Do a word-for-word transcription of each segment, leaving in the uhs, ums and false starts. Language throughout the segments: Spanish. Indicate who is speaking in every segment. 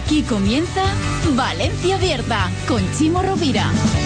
Speaker 1: Aquí comienza Valencia Abierta con Chimo Rovira.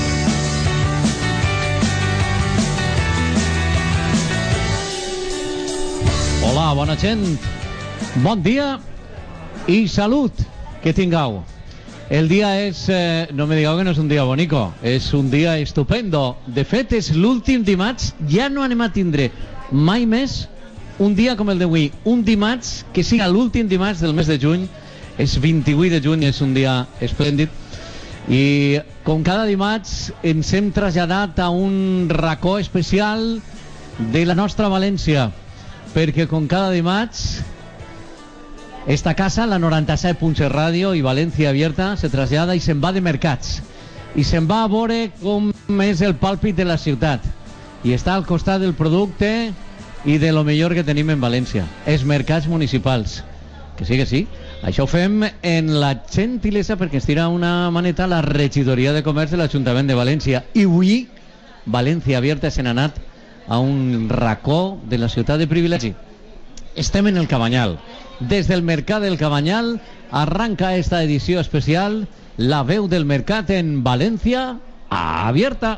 Speaker 2: Hola, bona gent. Bon dia i salut que tingueu. El dia és... Eh, no me digueu que no és un dia bonico. És un dia estupendo. De fet, és l'últim dimarts. Ja no anem a tindre mai més un dia com el d'avui. Un dimarts que siga l'últim dimarts del mes de juny. És vint-i-vuit de juny, és un dia esplèndid. I com cada dimarts ens hem traslladat a un racó especial de la nostra València. Perquè com cada dimarts esta casa, la noranta-set punt set Ràdio i València Abierta, se trasllada i se'n va de mercats i se'n va a veure com és el pàlpit de la ciutat i està al costat del producte i de lo millor que tenim en València, els mercats municipals. Que sí, que sí, això ho fem en la gentilesa perquè ens tira una maneta la regidoria de comerç de l'Ajuntament de València i avui València Abierta se n'ha anat a un racó de la ciutat de privilegi. Estem en el Cabanyal. Des del Mercat del Cabanyal arranca esta edició especial, la veu del mercat en València Abierta.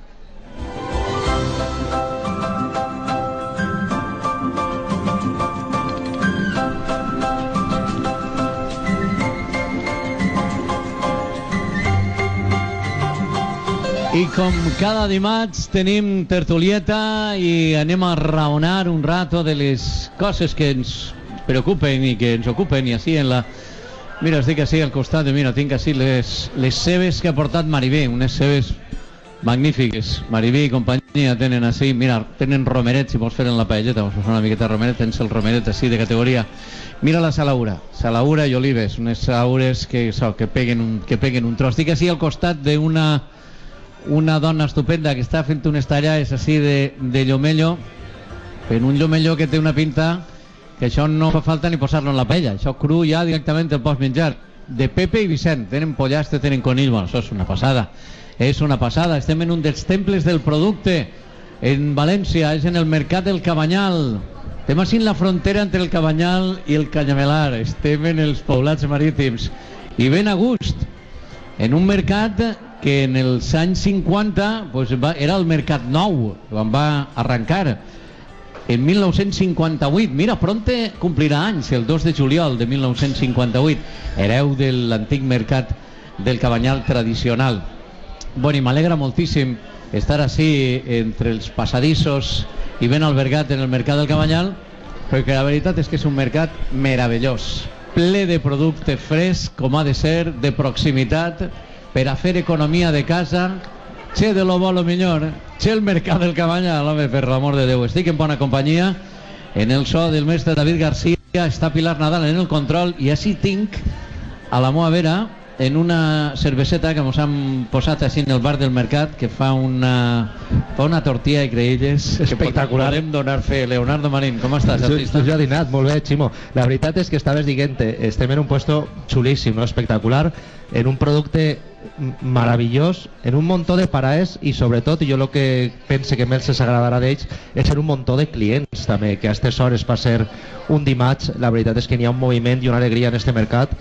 Speaker 2: I com cada dimarts tenim tertulieta i anem a raonar un rato de les coses que ens preocupen i que ens ocupen. I així en la... Mira, estic així al costat de... Mira, tinc així les, les cebes que ha portat Maribé, unes cebes magnífiques. Maribé i companyia tenen així... Mira, tenen romeret, si vols fer en la paelleta, vols fer una miqueta de romeret, tens el romeret així de categoria. Mira la salaura, salaura i olives, unes salaures que, so, que, peguen un, que peguen un tros. Estic així al costat d'una... una dona estupenda que està fent unes tallades així de, de llomello, en un llomello que té una pinta que això no fa falta ni posar-lo en la paella, això cru ja directament el pots menjar. De Pepe i Vicent, tenen pollastre, tenen conill, bueno, això és una passada, és una passada. Estem en un dels temples del producte en València, és en el Mercat del Cabanyal. Estem així en la frontera entre el Cabanyal i el Canyamelar, estem en els poblats marítims i ben a gust, en un mercat que en els anys cinquanta pues, va, era el Mercat Nou, quan va arrencar en mil nou-cents cinquanta-vuit. Mira, pronte complirà anys, el dos de juliol de mil nou-cents cinquanta-vuit, hereu de l'antic Mercat del Cabanyal tradicional. Bueno, i m'alegra moltíssim estar així entre els passadissos i ben albergat en el Mercat del Cabanyal, perquè la veritat és que és un mercat meravellós, ple de producte fresc, com ha de ser, de proximitat, per a fer economia de casa. Che de lo bo lo millor, che el Mercat del Cabanyal, home, per l'amor de Déu. Estic en bona companyia, en el so del mestre David García, està Pilar Nadal en el control, i així tinc a la meua vera en una cerveseta que mos han posat així en el bar del mercat, que fa una fa una tortilla de creïlles espectacular. Podem donar fe. Leonardo Marín, com estàs?
Speaker 3: Jo he dinat, molt bé, Ximo. La veritat és que estaves dient, estem en un puesto xulíssim, no? Espectacular, en un producte meravellós, en un muntó de paraes i sobretot, i jo el que pense que més els agradarà d'ells és ser un muntó de clients també, que a aquestes hores per ser un dimarts, la veritat és que n'hi ha un moviment i una alegria en este mercat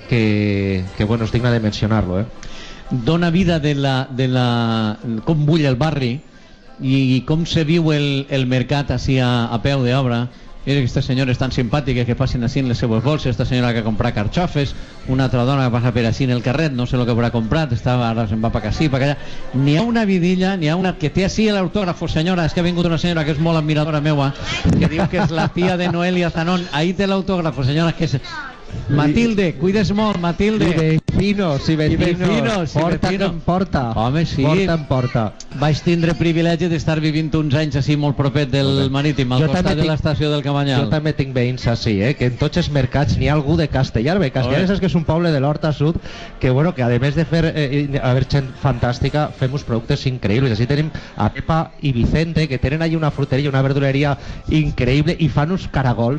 Speaker 3: que, que bueno, és digna de mencionar-lo, eh?
Speaker 2: Dona vida de la, de la... com bull el barri i com se viu el, el mercat així a, a peu d'obra. Mira que aquestes senyores tan simpàtiques que passen així en les seues bolses, esta senyora que ha comprat carxofes, una altra dona que passa per així en el carret, no sé el que haurà comprat, estava, ara se'n va per aquí, per allà. N'hi ha una vidilla, n'hi ha una que té així l'autògrafo, senyora, és que ha vingut una senyora que és molt admiradora meua, que diu que és la tia de Noelia Zanón, ahí té l'autògrafo, senyora, que és... Matilde, cuides molt, Matilde.
Speaker 3: I vecinos, i vecinos,
Speaker 2: I vecinos,
Speaker 3: porta
Speaker 2: i vecinos.
Speaker 3: en porta.
Speaker 2: Home, sí.
Speaker 3: Porta en porta.
Speaker 2: Vaig tindre privilegi d'estar vivint uns anys així molt propet del Marítim, al
Speaker 3: jo
Speaker 2: costat de
Speaker 3: tinc,
Speaker 2: l'estació del Cabanyal.
Speaker 3: Jo també tinc veïns així, eh, que en tots els mercats n'hi ha algú de Castellar. Bé, Castellar és que és un poble de l'Horta Sud que, bueno, que a més de fer eh, haver gent fantàstica, fem uns productes increïbles. Així tenim a Pepa i Vicente, que tenen allà una fruteria, una verduleria increïble, i fan uns caragols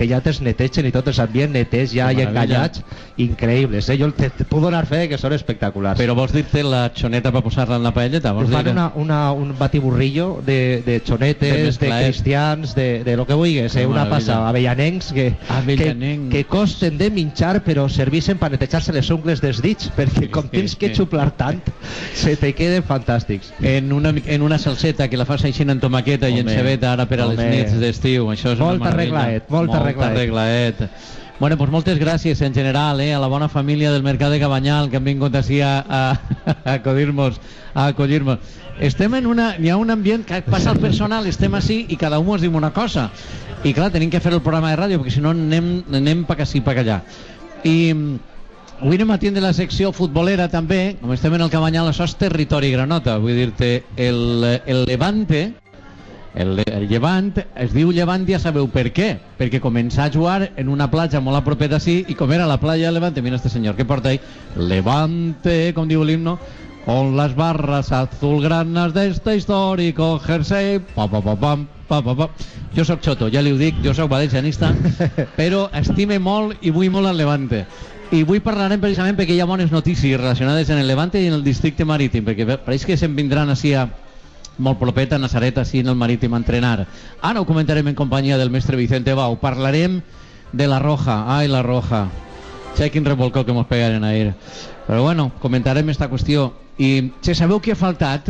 Speaker 3: que ja te'ls netegen i tot els ambient netets ja i enganyats, increïbles, eh? Jo te, te puc donar fe que són espectaculars.
Speaker 2: Però vols dir-te la xoneta per posar-la en la paelleta? Vols
Speaker 3: fan
Speaker 2: dir...
Speaker 3: una, una, un batiburrillo de, de xonetes, de, de cristians, de, de lo que vulguis, eh? Una passa, avellanencs que,
Speaker 2: Avellanencs.
Speaker 3: que, que costen de minxar però servissen per netejar-se les ungles dels dits, perquè com tens que xuplar tant, se te queden fantàstics.
Speaker 2: En una, en una salseta que la fas així en tomaqueta home, i en cebeta ara per a les nits d'estiu, això és
Speaker 3: molta
Speaker 2: una
Speaker 3: reglaet, molta, molta reglaet.
Speaker 2: reglaet. Bueno, pues moltes gràcies en general eh, a la bona família del Mercat de Cabanyal que han vingut així a, a, a acollir-nos a acollir-nos. Estem en una... Hi ha un ambient que passa al personal, estem així i cada un ens diu una cosa. I clar, tenim que fer el programa de ràdio perquè si no anem, anem pa cací pa callar. I avui anem a tindre la secció futbolera també, com estem en el Cabanyal, això és territori granota, vull dir-te, el, el Levante, el, el Llevant, es diu Llevant, ja sabeu per què, perquè començà a jugar en una platja molt a propet d'ací, i com era la playa de Levante, mira este senyor, què porta ahí? Levante, com diu l'himno, con las barras azulgranas de este histórico jersey, pa, pa, pa, pam, pa, pa, pa. Jo soc xoto, ja li ho dic, jo soc valencianista, però estime molt i vull molt el Levante. I avui parlarem precisament perquè hi ha bones notícies relacionades en el Levante i en el districte marítim, perquè pareix que se'n vindran així a molt propet a Nazaret, així en el marítim a entrenar. Ara ho comentarem en companyia del mestre Vicente Bau. Parlarem de la Roja. Ai, la Roja. Sé quin revolcó que mos pegaren ahir. Però bueno, comentarem esta qüestió. I se sabeu què ha faltat?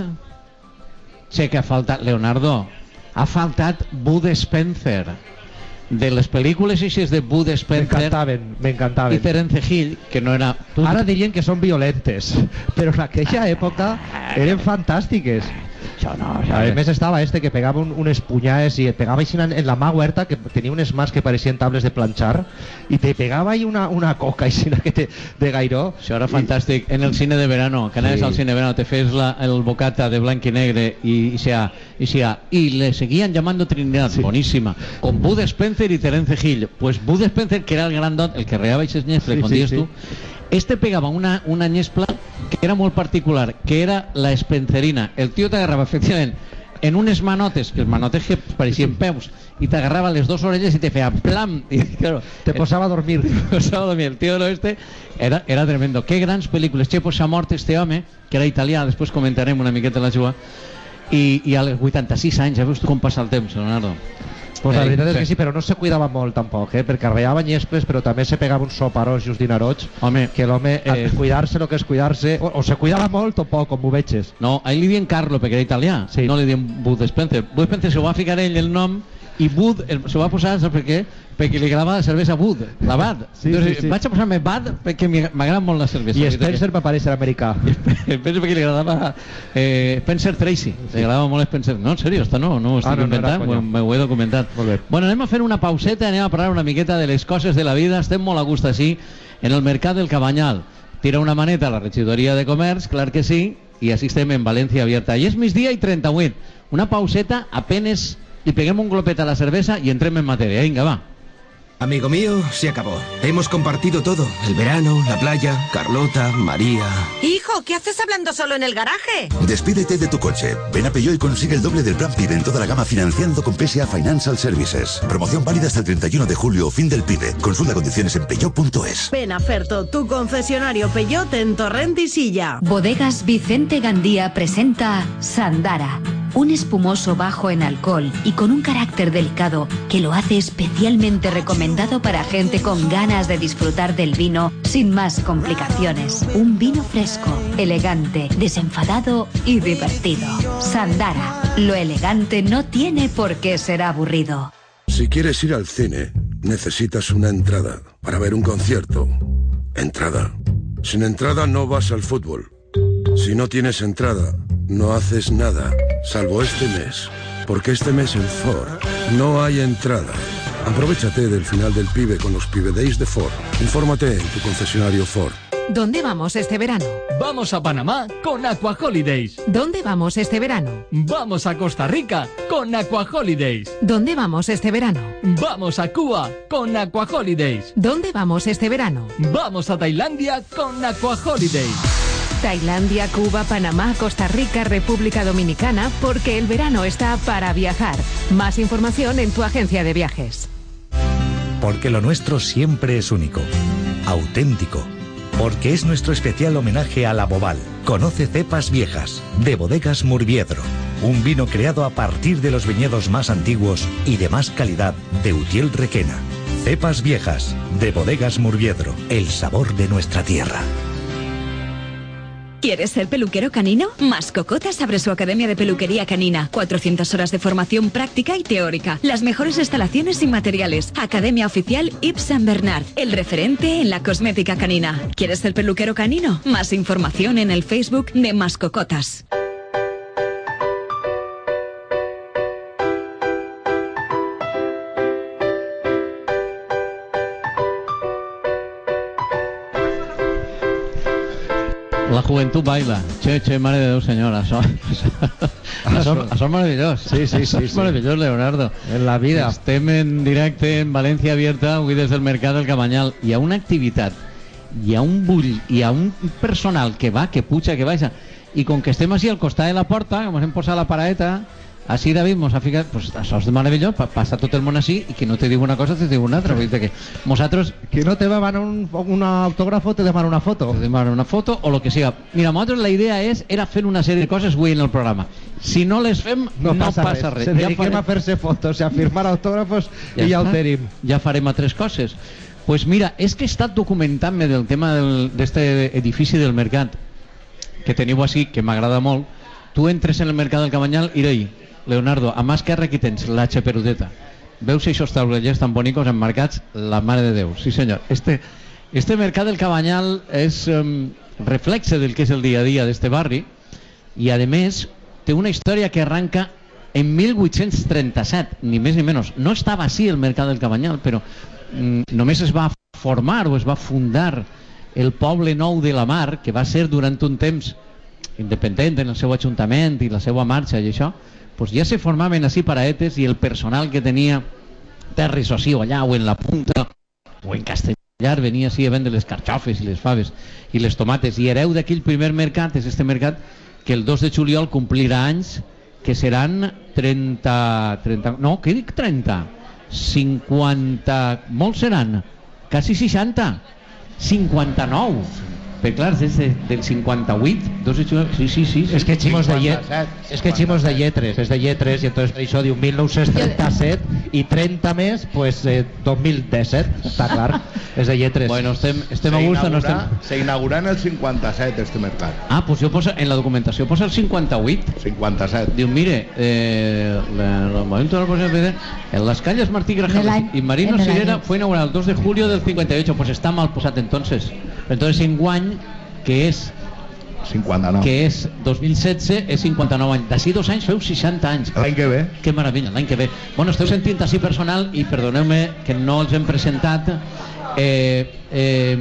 Speaker 2: Sé que ha faltat, Leonardo, ha faltat Bud Spencer. De les pel·lícules així de Bud Spencer
Speaker 3: m'encantaven, m'encantaven.
Speaker 2: I Terence Hill, que no era...
Speaker 3: Ara dirien que són violentes, però en aquella època eren fantàstiques.
Speaker 2: Això no,
Speaker 3: a més estava este que pegava un, unes punyades i et pegava així en la mà huerta, que tenia unes mans que pareixien tables de planxar, i te pegava ahí una, una coca així que te, de gairó.
Speaker 2: Això era fantàstic. En el cine de verano, que anaves sí. al cine de verano, te fes la, el bocata de blanc i negre i, i, sea, y, sea, y le seguían llamando Trinidad, sí. Boníssima, con Bud Spencer y Terence Hill. Pues Bud Spencer, que era el grandot, el que reaba ese ñesple, sí, con sí, dies sí. tú, este pegava una, una ñespla que era molt particular, que era la Spencerina. El tio t'agarrava efectivament en unes manotes, que els manotes que pareixien peus, i t'agarrava les dues orelles i te feia plam, i claro,
Speaker 3: te posava a dormir.
Speaker 2: Te posava a dormir. El tio este era, era tremendo. Que grans pel·lícules. Chepo s'ha mort este home, que era italià, després comentarem una miqueta la jugada, i, i als vuitanta-sis anys, ja veus tu com passa el temps, Leonardo.
Speaker 3: Pues la veritat és que sí, però no se cuidava molt tampoc, eh? Perquè arreava nyesples, però també se pegava uns soparós i uns dinarots, home, que l'home, eh, cuidar-se el que és cuidar-se, o, o se cuidava molt o poc, com ho veig.
Speaker 2: No, a ell li diuen Carlo, perquè era italià, sí. No li diuen Bud Spencer. Bud Spencer se ho va ficar ell el nom, i Bud se va posar, saps per què? Perquè li agradava la cervesa Bud, la Bud. Sí, Entonces, sí, sí. Vaig a posar-me Bud perquè m'agrada molt la cervesa.
Speaker 3: I Spencer va aparèixer americà.
Speaker 2: Spencer perquè li agradava eh, Spencer Tracy, sí. Li agradava molt Spencer. No, en sèrio, no, no ho estic ah, no, inventant, no m'ho he documentat. Bueno, anem a fer una pauseta, anem a parlar una miqueta de les coses de la vida. Estem molt a gust així en el Mercat del Cabanyal. Tira una maneta a la regidoria de comerç, clar que sí, i així estem en València Abierta. I és migdia i trenta-vuit. Una pauseta, apenas li peguem un glopet a la cervesa y entrem en materia. Venga, va.
Speaker 4: Amigo mío, se acabó. Hemos compartido todo. El verano, la playa, Carlota, María...
Speaker 5: Hijo, ¿qué haces hablando solo en el garaje?
Speaker 6: Despídete de tu coche. Ven a Peugeot y consigue el doble del plan PIB en toda la gama financiando con P S A Financial Services. Promoción válida hasta el treinta y uno de julio, fin del PIB. Consulta condiciones en peugeot punto es.
Speaker 5: Ven a Ferto, tu concesionario Peugeot en Torrent y Silla.
Speaker 7: Bodegas Vicente Gandía presenta Sandara. Un espumoso bajo en alcohol y con un carácter delicado que lo hace especialmente recomendado para gente con ganas de disfrutar del vino sin más complicaciones. Un vino fresco, elegante, desenfadado y divertido. Sandara. Lo elegante no tiene por qué ser aburrido.
Speaker 8: Si quieres ir al cine, necesitas una entrada. Para ver un concierto, entrada. Sin entrada no vas al fútbol. Si no tienes entrada, no haces nada, salvo este mes. Porque este mes en Ford no hay entrada. Aprovechate del final del PIBE con los PIBE Days de Ford. Infórmate en tu concesionario Ford.
Speaker 9: ¿Dónde vamos este verano?
Speaker 10: Vamos a Panamá con Aqua Holidays.
Speaker 9: ¿Dónde vamos este verano?
Speaker 10: Vamos a Costa Rica con Aqua Holidays.
Speaker 9: ¿Dónde vamos este verano?
Speaker 10: Vamos a Cuba con Aqua Holidays.
Speaker 9: ¿Dónde vamos este verano?
Speaker 10: Vamos a Tailandia con Aqua Holidays.
Speaker 9: Tailandia, Cuba, Panamá, Costa Rica, República Dominicana, porque el verano está para viajar. Más información en tu agencia de viajes.
Speaker 11: porque lo nuestro siempre es único, auténtico, porque es nuestro especial homenaje a la Boval. Conoce Cepas Viejas, de Bodegas Murviedro, un vino creado a partir de los viñedos más antiguos y de más calidad de Utiel Requena. Cepas Viejas, de Bodegas Murviedro, el sabor de nuestra tierra.
Speaker 12: ¿Quieres ser peluquero canino? Mascocotas abre su academia de peluquería canina. cuatrocientas horas de formación práctica y teórica. Las mejores instalaciones y materiales. Academia oficial Yves Saint Bernard, el referente en la cosmética canina. ¿Quieres ser peluquero canino? Más información en el Facebook de Mascocotas.
Speaker 2: La juventud baila. Che, che, mare de Déu, senyor. Això, això, això, això és meravellós.
Speaker 3: Sí, sí, sí.
Speaker 2: Això és meravellós, Leonardo.
Speaker 3: En la vida.
Speaker 2: Estem en directe en València Abierta, avui des del Mercat del Cabanyal. Hi ha una activitat, hi ha un bull, hi ha un personal que va, que puja, que baixa. I com que estem així al costat de la porta, com ens hem posat la paraeta, així David mos ha ficat, pues, això és meravellós, passa tot el món així, i qui no te diu una cosa te diu una altra. Vull dir que nosaltres...
Speaker 3: Qui no te demana un, un autògrafo te demana una foto.
Speaker 2: Te demana una foto o lo que siga. Mira, nosaltres la idea és, era fer una sèrie de coses avui en el programa. Si no les fem, no, no passa, passa res.
Speaker 3: res. Se dediquem ja farem... a fer-se fotos, a firmar autògrafos ja i ja ho tenim.
Speaker 2: Ja farem altres coses. Pues mira, és que he estat documentant-me del tema d'aquest edifici del mercat que teniu així, que m'agrada molt. Tu entres en el Mercat del Cabanyal i d'ahí, Leonardo, a mà esquerra aquí tens la Xeperudeta. Veus aquests taulellers tan bonicos emmarcats? La mare de Déu, sí senyor. Este, este Mercat del Cabanyal és um, reflexe del que és el dia a dia d'este barri i a més té una història que arranca en mil vuit-cents trenta-set, ni més ni menys. No estava així el Mercat del Cabanyal, però mm, només es va formar o es va fundar el poble nou de la Mar, que va ser durant un temps independent en el seu ajuntament i la seva marxa i això, pues ja se formaven així paraetes i el personal que tenia terres o així o allà o en la punta o en Castellar venia així a vendre les carxofes i les faves i les tomates i hereu d'aquell primer mercat és este mercat que el dos de juliol complirà anys que seran trenta, trenta no, què dic trenta? cinquanta, molts seran quasi seixanta, cinquanta-nou. Però clar, des de, del cinquanta-vuit, dos de juliol, sí, sí, sí, sí.
Speaker 3: És que ximos de, llet, és que ximos de lletres, és de lletres, i entonces per això diu mil nou-cents trenta-set i trenta més, pues eh, dos mil disset, està clar, és de lletres.
Speaker 2: Bueno, estem, estem a gust, no estem...
Speaker 13: Se inaugura en el cinquanta-set este mercat.
Speaker 2: Ah, pues jo posa, en la documentació posa el cinquanta-vuit.
Speaker 13: cinquanta-set.
Speaker 2: Diu, mire, eh, el momento de la cosa en las calles Martí Grajales y Marino Sirera fue inaugurado el dos de julio del cincuenta y ocho, pues está mal posat entonces. Entonces enguany, que és
Speaker 13: cinquanta-nou,
Speaker 2: que és dos mil setze, és cinquanta-nou anys. D'ací dos anys feu seixanta anys.
Speaker 13: L'any que ve.
Speaker 2: Que meravella, l'any que ve. Bueno, esteu sentint així personal i perdoneu-me que no els hem presentat. Eh, eh,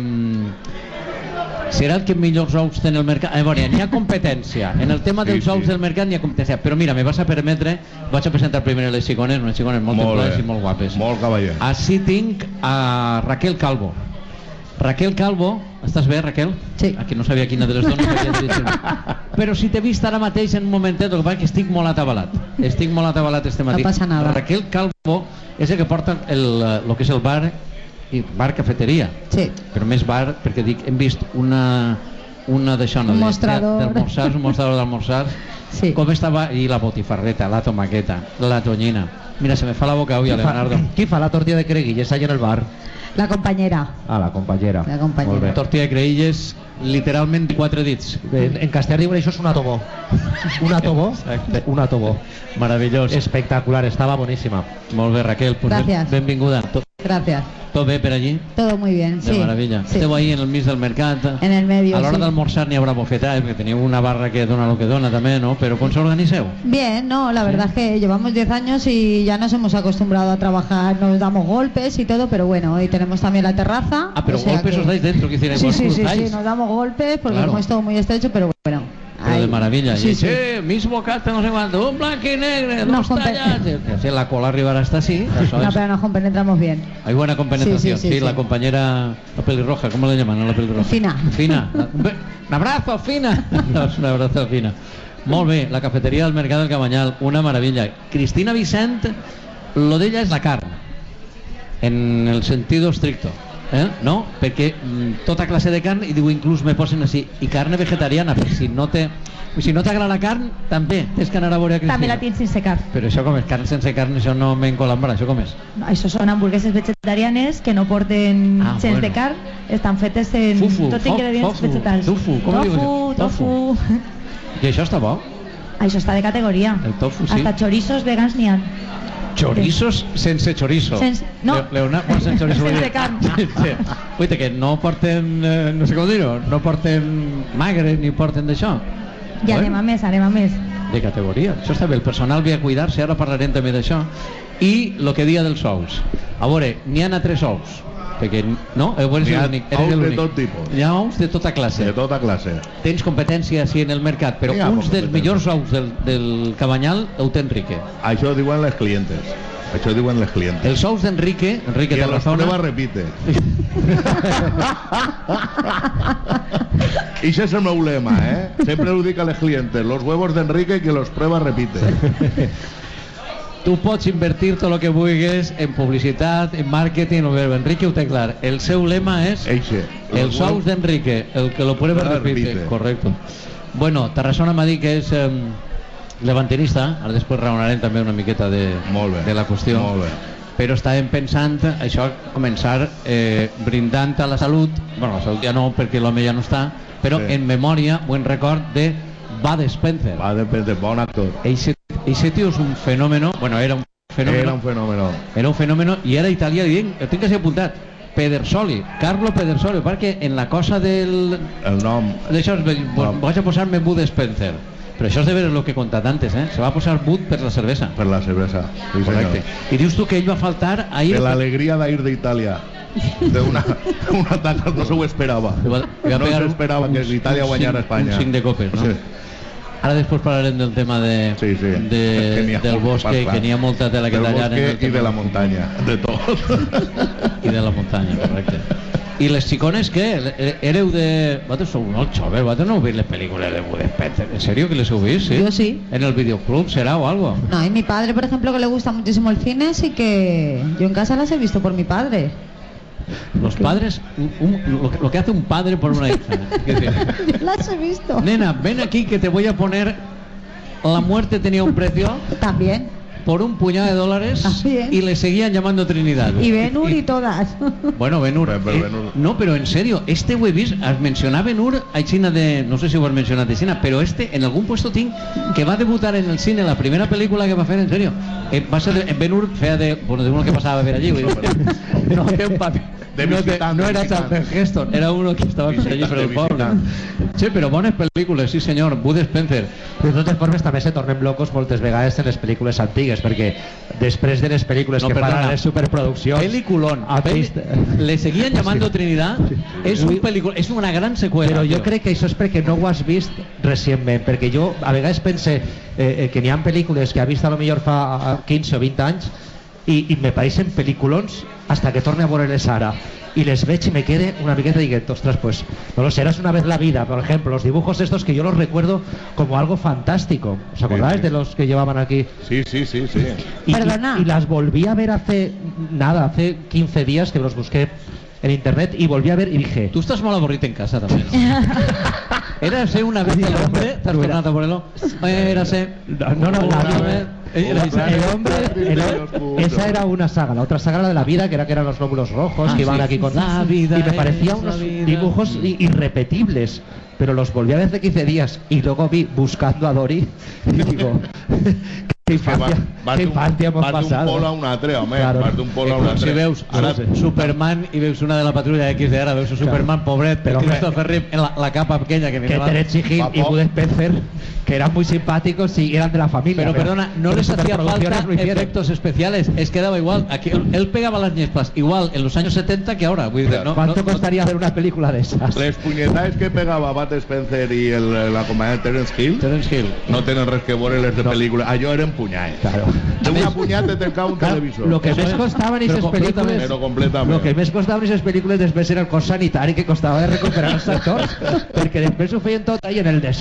Speaker 2: serà el que millors ous té en el mercat. A veure, n'hi ha competència. En el tema dels sí, ous sí. del mercat n'hi ha competència. Però mira, me vas a permetre, vaig a presentar primer les xicones, unes xicones molt, molt templades i molt guapes.
Speaker 13: Molt cavaller.
Speaker 2: Així tinc a Raquel Calvo. Raquel Calvo, estàs bé, Raquel?
Speaker 14: Sí.
Speaker 2: Aquí no sabia quina de les dones havia dit. Però si t'he vist ara mateix en un momentet, el que passa que estic molt atabalat. Estic molt atabalat este matí.
Speaker 14: No passa nada.
Speaker 2: Raquel Calvo és el que porta el, el que és el bar i bar cafeteria.
Speaker 14: Sí.
Speaker 2: Però més bar, perquè dic, hem vist una una d'això, no, d'almorzars, un mostrador d'almorzars.
Speaker 14: Sí.
Speaker 2: Com estava, i la botifarreta, la tomaqueta, la tonyina. Mira, se me fa la boca avui, Leonardo.
Speaker 3: Qui fa la tortilla de creguilles allà en el bar?
Speaker 14: La compañera.
Speaker 3: Ah, la compañera.
Speaker 14: La compañera.
Speaker 2: Tortilla de creïlles, literalment quatre dits.
Speaker 3: En, en castellà diuen això és una tobó. Una tobó?
Speaker 2: Exacte.
Speaker 3: Una tobó.
Speaker 2: Maravillós.
Speaker 3: Espectacular, estava boníssima.
Speaker 2: Molt bé, Raquel. Pues
Speaker 14: Gracias.
Speaker 2: Ben, benvinguda. Tot,
Speaker 14: Gracias.
Speaker 2: ¿Todo bé per allí?
Speaker 14: Todo muy bien,
Speaker 2: de
Speaker 14: sí.
Speaker 2: maravilla.
Speaker 14: Sí.
Speaker 2: Esteu ahí en el mig del mercat.
Speaker 14: En el medio,
Speaker 2: A l'hora
Speaker 14: sí.
Speaker 2: d'almorzar n'hi haurà bofetada, perquè teniu una barra que dona lo que dona també, ¿no? Pero ¿cómo se organizeu?
Speaker 14: Bien, no, la verdad es que llevamos diez años y ya nos hemos acostumbrado a trabajar, nos damos golpes y todo, pero bueno, hoy tenemos también la terraza.
Speaker 2: Ah, pero
Speaker 14: o sea
Speaker 2: golpes
Speaker 14: que...
Speaker 2: os dais dentro, que hicieron
Speaker 14: Sí, sí, sí,
Speaker 2: cruzáis.
Speaker 14: sí, nos damos golpes porque
Speaker 2: Claro.
Speaker 14: como es todo muy estrecho, pero bueno.
Speaker 2: Pero de maravilla.
Speaker 14: Sí,
Speaker 2: y
Speaker 14: sí.
Speaker 2: che, mis bocates no sé cuánto, un blanco y negro,
Speaker 14: Nos
Speaker 2: dos
Speaker 14: compe-
Speaker 2: tallas. Si la cola arribará hasta así. Eso
Speaker 14: No,
Speaker 2: es.
Speaker 14: pero nos compenetramos bien.
Speaker 2: Hay buena compenetración.
Speaker 14: Sí, sí, sí,
Speaker 2: Sí, la
Speaker 14: sí.
Speaker 2: compañera, la pelirroja, ¿cómo le llaman? No, la pelirroja.
Speaker 14: Fina.
Speaker 2: Fina. Un be- un abrazo, Fina. Un abrazo, Fina. Molt bé, la cafetería del Mercat del Cabanyal, una maravilla. Cristina Vicent, lo d'ella és la carn. en el sentido estricto. Eh? No? Perquè mm, tota classe de carn, i diu inclús me posen així, i carne vegetariana, perquè si no te si no t'agrada la carn, també tens que anar a veure a Cristina.
Speaker 14: També la tens sense carn.
Speaker 2: Però això com és? Carn sense carn, això no m'encolambra, això com és?
Speaker 14: No, això són hamburgueses vegetarianes que no porten
Speaker 2: Ah,
Speaker 14: gens
Speaker 2: bueno.
Speaker 14: de carn, estan fetes en
Speaker 2: Fufu,
Speaker 14: tot
Speaker 2: fo-
Speaker 14: ingredients
Speaker 2: tofu,
Speaker 14: vegetals.
Speaker 2: tofu, com
Speaker 14: tofu,
Speaker 2: diu?
Speaker 14: tofu.
Speaker 2: I això està bo?
Speaker 14: Això està de categoria.
Speaker 2: El tofu, sí.
Speaker 14: Hasta chorizos vegans n'hi ha.
Speaker 2: Chorizos sense chorizo.
Speaker 14: Sense- no.
Speaker 2: Le- Leonard, bueno, sense chorizo. vull
Speaker 14: Sense
Speaker 2: dir-
Speaker 14: carn.
Speaker 2: Sí. Vull dir que no porten, eh, no sé com dir-ho, no porten magre ni porten d'això.
Speaker 14: Ja anem a més, anem a més.
Speaker 2: De categoria. Això està bé, el personal ve a cuidar-se, ara parlarem també d'això. I el que dia dels ous. A veure, n'hi ha a tres ous. Perquè, no? Eh, eres
Speaker 13: N'hi ha
Speaker 2: l'únic.
Speaker 13: ous de tot tipus.
Speaker 2: Hi ha ous de tota classe.
Speaker 13: De tota classe.
Speaker 2: Tens competència així en el mercat, però
Speaker 13: Vinga,
Speaker 2: uns dels
Speaker 13: competència.
Speaker 2: millors ous del, del Cabanyal ho té Enrique.
Speaker 13: Això diuen les clientes. Això diuen les clientes.
Speaker 2: Els ous d'Enrique, Enrique
Speaker 13: I a les
Speaker 2: Tarazona...
Speaker 13: pruebas repite. I ese és el meu lema, eh? Sempre ho dic a les clientes. Los huevos de Enrique que los prueba repite.
Speaker 2: Tu pots invertir tot el que vulguis en publicitat, en màrqueting, o bé, Enrique ho té clar. El seu lema és
Speaker 13: Eixe.
Speaker 2: els ous d'Enrique, el que lo prueba
Speaker 13: Ah,
Speaker 2: repite.
Speaker 13: repite.
Speaker 2: Correcto. Bueno, Tarazona m'ha dit que és eh, levantinista, ara després raonarem també una miqueta de,
Speaker 13: Molt bé.
Speaker 2: de la qüestió.
Speaker 13: Molt bé.
Speaker 2: Però estàvem pensant això, començar eh, brindant a la salut, bueno, la salut ja no, perquè l'home ja no està, però
Speaker 13: Sí.
Speaker 2: en memòria, buen record de Bud Spencer.
Speaker 13: Va depende, bon actor.
Speaker 2: Ese, ese tío es un fenómeno, bueno, era un fenómeno.
Speaker 13: Era un fenómeno.
Speaker 2: Era un fenómeno i era italià, i ho tinc que ser apuntat. Pedersoli, Carlo Pedersoli, perquè en la cosa del...
Speaker 13: El nom...
Speaker 2: D'això,
Speaker 13: No.
Speaker 2: vaig a posar-me Bud Spencer. Però això és de veure el que he contat antes, eh? Se va posar Bud per la cervesa.
Speaker 13: Per la cervesa. Sí,
Speaker 2: Correcte. I dius tu que ell va faltar ahir...
Speaker 13: De l'alegria d'ir d'Itàlia. De una, un atac, no se ho esperava.
Speaker 2: Li va- li va
Speaker 13: No
Speaker 2: pegar
Speaker 13: s'esperava
Speaker 2: un-
Speaker 13: que l'Itàlia
Speaker 2: un
Speaker 13: guanyara
Speaker 2: cinc-
Speaker 13: Espanya.
Speaker 2: Un cinc de copes, no?
Speaker 13: Sí.
Speaker 2: Ara després parlarem del tema de,
Speaker 13: Sí, sí.
Speaker 2: de,
Speaker 13: Que n'hi ha
Speaker 2: del
Speaker 13: molt
Speaker 2: bosque,
Speaker 13: per
Speaker 2: que n'hi ha molta tela que
Speaker 13: Del
Speaker 2: tallar en el
Speaker 13: bosque i
Speaker 2: tema
Speaker 13: de la muntanya. De tot.
Speaker 2: i de la muntanya, correcte. I les xicones, què? Éreu de... Vosaltres sou molt joves, vosaltres no heu vist les pel·lícules de Bud Spencer. ¿En serio que les heu vist? ¿Sí?
Speaker 14: Yo sí.
Speaker 2: ¿En el videoclub será o algo?
Speaker 14: No, y mi padre, por ejemplo, que le gusta muchísimo el cine, sí que yo en casa las he visto por mi padre.
Speaker 2: Los padres, un- un- lo, que- lo que hace un padre por una hija. ¿Qué decir?
Speaker 14: Yo las he visto.
Speaker 2: Nena, ven aquí que te voy a poner La muerte tenía un precio
Speaker 14: También.
Speaker 2: por un puñado de dólares
Speaker 14: También.
Speaker 2: y le seguían llamando Trinidad.
Speaker 14: Y Ben-Hur y todas.
Speaker 2: Bueno, Ben-Hur.
Speaker 13: Pero- pero
Speaker 2: eh,
Speaker 13: Ben-Hur.
Speaker 2: no, pero en serio, este ho he vist, has mencionat Ben-Hur a China de... No sé si ho has mencionat de China, però este en algun puesto tinc que va debutar en el cine, la primera pel·lícula que va fer, en serio. Eh, va ser de, Ben-Hur feia de... Bueno, de uno que pasaba a ver allí. Vull dir, no, té un paper...
Speaker 13: De
Speaker 2: no, te-
Speaker 13: visitant,
Speaker 2: no
Speaker 13: de
Speaker 2: era
Speaker 13: visitant.
Speaker 2: Charlton Heston, era uno que estaba allí,
Speaker 13: Visitant,
Speaker 2: pero el
Speaker 13: de
Speaker 2: pobre.
Speaker 13: visitant.
Speaker 2: Sí, però bones pel·lícules, sí senyor, Bud Spencer.
Speaker 3: De totes formes també se tornem locos moltes vegades en les pel·lícules antigues, perquè després de les pel·lícules
Speaker 2: No,
Speaker 3: que fan
Speaker 2: perdona.
Speaker 3: a les superproduccions
Speaker 2: Peliculón.
Speaker 3: ha
Speaker 2: Peli-
Speaker 3: vist-
Speaker 2: Le seguían llamando Trinidad. És un pel·lícula, és una gran seqüela.
Speaker 3: Però jo
Speaker 2: tio.
Speaker 3: crec que això és perquè no ho has vist recentment, perquè jo a vegades pense eh, eh, que n'hi ha pel·lícules que ha vist a lo millor fa eh, quinze o vint anys i, i me pareixen pel·lículons hasta que torne a veure-les ara y les veig y me quede una miqueta dient, ostras, pues no lo sé, eras una vez la vida, por ejemplo, los dibujos estos que yo los recuerdo como algo fantástico. ¿Os acordáis
Speaker 13: Sí, sí.
Speaker 3: de los que llevaban aquí?
Speaker 13: Sí, sí, sí, sí.
Speaker 3: Y,
Speaker 14: Perdona.
Speaker 3: y- y las volví a ver hace nada, hace quince días que los busqué en internet y volví a ver y dije,
Speaker 2: Tú estás molt avorrit en casa també, no? Érase una vez el hombre, t'has tornat a ponerlo. Érase
Speaker 3: no, no, no,
Speaker 2: una
Speaker 3: la-
Speaker 2: vez- era-
Speaker 3: el hombre, el hom- esa era una saga, la otra saga era de la vida, que era que eran los glóbulos rojos
Speaker 2: Ah,
Speaker 3: que iban
Speaker 2: sí.
Speaker 3: aquí con
Speaker 2: La vida
Speaker 3: y me parecía
Speaker 2: es la
Speaker 3: unos
Speaker 2: vida.
Speaker 3: dibujos i- irrepetibles, pero los volví a ver hace quince días y luego vi Buscando a Dory y digo, qué infancia, qué infancia hemos
Speaker 13: vas d'un
Speaker 3: pasado.
Speaker 13: polo a un altre, home.
Speaker 3: Claro.
Speaker 13: Vas d'un polo a un
Speaker 2: Com
Speaker 13: altre.
Speaker 2: si veus
Speaker 13: Ara,
Speaker 2: Su- Superman i veus una de la patrulla X de ara, veus un Superman pobret,
Speaker 3: Pero,
Speaker 2: pero Christopher Reeve en la, la capa pequeña que ni
Speaker 3: que
Speaker 2: le va-
Speaker 3: Terence Hill y
Speaker 13: Papo.
Speaker 3: Bud Spencer, que eran muy simpáticos y eran de la familia.
Speaker 2: Pero perdona, no
Speaker 3: pero
Speaker 2: les hacía
Speaker 3: superproducciones
Speaker 2: falta
Speaker 3: lo hicieron.
Speaker 2: efectos especiales, es que daba igual. Aquí, él pegaba las ñespas igual en los años setenta que ahora. Vull dir, no,
Speaker 3: ¿Cuánto
Speaker 2: no, no-
Speaker 3: costaría hacer una película de esas?
Speaker 13: les punyetades que pegava Bud Spencer i el, la companya de Terence Hill
Speaker 2: Terence Hill.
Speaker 13: no tenen res que veure les de pel·lícula. Allò eren punyades.
Speaker 3: Claro.
Speaker 13: De una punyada te trencava un
Speaker 3: Claro,
Speaker 13: televisor.
Speaker 3: lo que
Speaker 2: Eso
Speaker 3: més
Speaker 2: es.
Speaker 3: costaven
Speaker 2: Però
Speaker 3: esas
Speaker 2: completament.
Speaker 3: películes,
Speaker 13: Però completament.
Speaker 3: lo que més costaven esas películes després era el cost sanitari que costava de recuperar els actors, perquè després ho feien tot ahí en el desert, que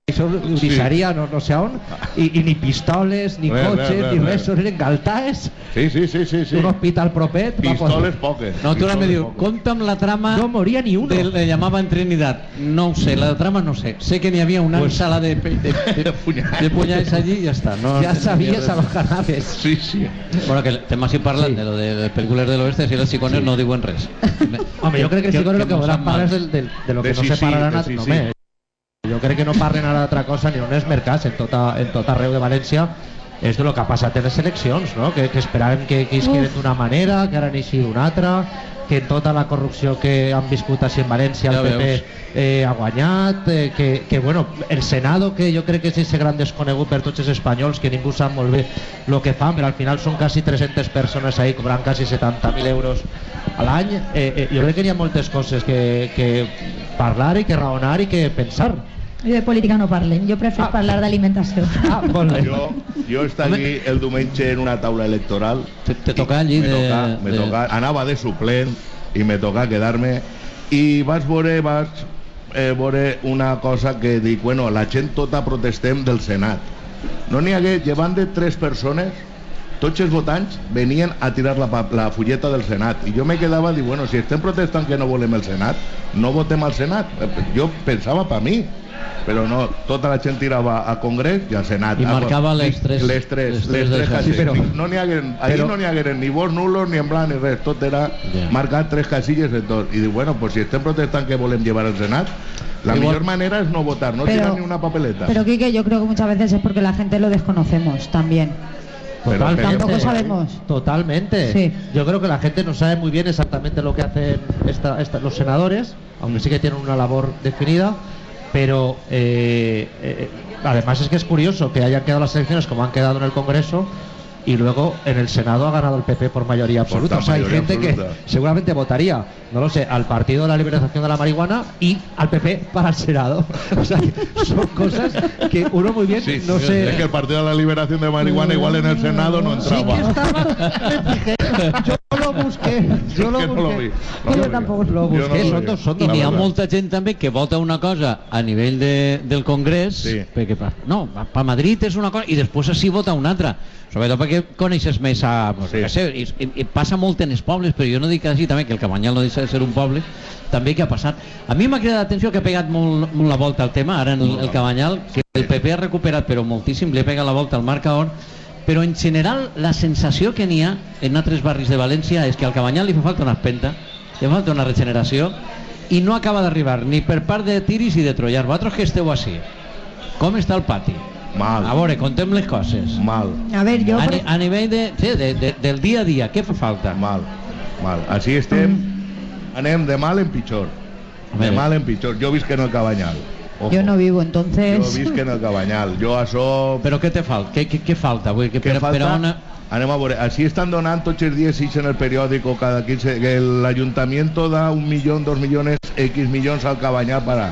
Speaker 3: això deixaria no, no sé on, i, i ni pistoles, ni
Speaker 13: res,
Speaker 3: cotxes,
Speaker 13: res, res,
Speaker 3: ni
Speaker 13: res.
Speaker 3: res, eren galtaes,
Speaker 13: Sí, sí, sí, sí, sí.
Speaker 3: un hospital propet. va,
Speaker 13: Pistoles
Speaker 3: pues,
Speaker 13: poques.
Speaker 2: No, tú ahora me
Speaker 13: pistoles
Speaker 2: digo,
Speaker 13: poques.
Speaker 2: conta'm la trama.
Speaker 3: no moria ni uno.
Speaker 2: de- le llamaban Trinidad. No sé, la trama no sé. Sé que ni había una
Speaker 3: Pues-
Speaker 2: sala de, de, de, de puñales allí y ya está. No,
Speaker 3: ja
Speaker 2: no
Speaker 3: sabies
Speaker 2: tenía
Speaker 3: a los
Speaker 2: res.
Speaker 3: canapes.
Speaker 13: Sí, sí.
Speaker 2: Bueno, que el tema si parlen
Speaker 3: Sí.
Speaker 2: de lo de, de películas del oeste, si els xicones no diuen res.
Speaker 3: Home, jo crec que, que sí que el que
Speaker 2: no
Speaker 3: podran
Speaker 2: sap
Speaker 3: parlar és
Speaker 2: mal.
Speaker 3: del, del, de lo que
Speaker 13: De
Speaker 3: no
Speaker 13: sí,
Speaker 3: se
Speaker 13: sí,
Speaker 3: parlarà
Speaker 13: de
Speaker 3: en
Speaker 13: sí,
Speaker 3: no,
Speaker 13: sí.
Speaker 3: home, jo crec que no parlen ara d'altra cosa ni en els mercats, en tota, en tot arreu de València, és de lo que ha passat en les eleccions, no? que, que esperàvem que, que isqueren d'una manera, que ara n'eixi d'una altra, que en tota la corrupció que han viscut així en València el
Speaker 2: Ja
Speaker 3: P P
Speaker 2: veus.
Speaker 3: eh, ha guanyat, eh, que, que bueno, el Senado, que jo crec que és ese gran desconegut per tots els espanyols, que ningú sap molt bé el que fan, però al final són quasi tres-centes persones ahí cobrant quasi setanta mil euros a l'any. eh, eh, jo crec que hi ha moltes coses que, que parlar i que raonar i que pensar.
Speaker 14: Jo de política no parlen, jo prefiero
Speaker 3: Ah.
Speaker 14: parlar d'alimentació.
Speaker 3: Ah, molt bé.
Speaker 13: Jo, jo estava allí el diumenge en una taula electoral.
Speaker 2: Te, te toca allí
Speaker 13: me
Speaker 2: de,
Speaker 13: toca, me
Speaker 2: de-
Speaker 13: toca, anava de suplent i me toca quedar-me i vaig veure, vaig eh, veure una cosa que dic, bueno, la gent tota protestem del Senat. No n'hi hagué, llevant de tres persones, tots els votants venien a tirar la, pa- la fulleta del Senat i jo me quedava, dic, bueno, si estem protestant que no volem el Senat, no votem al Senat. Jo pensava per mi, però no, tota la gent tirava a Congrés i al Senat.
Speaker 2: I
Speaker 13: Ah,
Speaker 2: marcava
Speaker 13: pues,
Speaker 2: les tres-
Speaker 13: les tres,
Speaker 2: les
Speaker 13: les
Speaker 2: tres
Speaker 13: tres,
Speaker 2: de-
Speaker 13: casilles.
Speaker 3: Sí, però-
Speaker 13: no n'hi hagueren, allí
Speaker 3: però-
Speaker 13: no n'hi hagueren ni vots nulos ni en blanc ni res, tot era
Speaker 2: Ja.
Speaker 13: marcar tres casilles en tot. I dic, bueno, pues si estem protestant que volem llevar al Senat, la
Speaker 2: Igual-
Speaker 13: millor manera es no votar, no
Speaker 14: Pero-
Speaker 13: tirar ni una papeleta.
Speaker 14: Pero Quique, yo creo que muchas veces es porque la gente lo desconocemos también.
Speaker 13: Pero
Speaker 3: Totalmente.
Speaker 14: Tampoco sabemos.
Speaker 3: Totalmente.
Speaker 14: Sí.
Speaker 3: Yo creo que la gente no sabe muy bien exactamente lo que hacen esta- esta- los senadores, aunque sí que tienen una labor definida, pero eh, eh, además es que es curioso que hayan quedado las elecciones como han quedado en el Congreso y luego en el Senado ha ganado el P P por mayoría absoluta.
Speaker 13: Por
Speaker 3: O sea, hay
Speaker 13: mayoría
Speaker 3: gente
Speaker 13: absoluta.
Speaker 3: que seguramente votaría, no lo sé, al Partido de la Liberación de la Marihuana y al P P para el Senado. O sea, que son cosas que uno muy bien
Speaker 13: Sí,
Speaker 3: no
Speaker 13: sí,
Speaker 3: sé.
Speaker 13: es que el Partido de la Liberación de Marihuana igual en el Senado no
Speaker 3: Sí que
Speaker 13: entraba.
Speaker 3: estaba, me fijé, yo lo busqué, yo lo
Speaker 13: Es que no lo
Speaker 3: busqué.
Speaker 13: vi,
Speaker 3: No,
Speaker 13: no lo
Speaker 3: yo
Speaker 13: vi.
Speaker 3: tampoco lo
Speaker 13: Yo no
Speaker 3: busqué,
Speaker 13: lo
Speaker 3: son
Speaker 13: vi.
Speaker 3: dos, son
Speaker 2: I
Speaker 3: dos.
Speaker 2: n'hi ha
Speaker 13: verdad.
Speaker 2: molta gent també que vota una cosa a nivell de, del Congrés,
Speaker 13: Sí.
Speaker 2: perquè pa, no, per Madrid és una cosa i després així vota una altra, sobretot perquè coneixes més a... Pues,
Speaker 13: Sí.
Speaker 2: sí. sé, i, i, i passa molt en els pobles, però jo no dic així també, que el Cabanyal no deixa de ser un poble, també que ha passat. A mi m'ha cridat l'atenció que ha pegat molt, molt la volta al tema, ara en el, el Cabanyal, que el P P ha recuperat però moltíssim, li ha pegat la volta al marcador, però en general la sensació que n'hi ha en altres barris de València és que al Cabanyal li fa falta una espenta, li fa falta una regeneració i no acaba d'arribar ni per part de Tiris i de Trollar. Vosaltres que esteu així, com està el pati?
Speaker 13: Mal.
Speaker 2: A veure, contem les coses.
Speaker 13: Mal,
Speaker 14: A ver, yo...
Speaker 2: A, ni- a nivell de, sí, de, de, del dia a dia, què fa falta?
Speaker 13: mal, mal. Així estem, anem de mal en pitjor.
Speaker 2: A
Speaker 13: De
Speaker 2: veure.
Speaker 13: mal en pitjor. Jo visc en el Cabanyal. Ojo.
Speaker 14: Yo no vivo,
Speaker 13: Jo
Speaker 14: entonces...
Speaker 13: visc en el Cabanyal. Jo això...
Speaker 2: Però què te falta? Què, què, què falta? Vull dir que
Speaker 13: Què
Speaker 2: per,
Speaker 13: falta?
Speaker 2: per a una...
Speaker 13: Anem a veure, així estan donant tots els dies ix en el periòdico cada quinze, que el ayuntamiento da un millón, dos millones, X milions al Cabanyal para...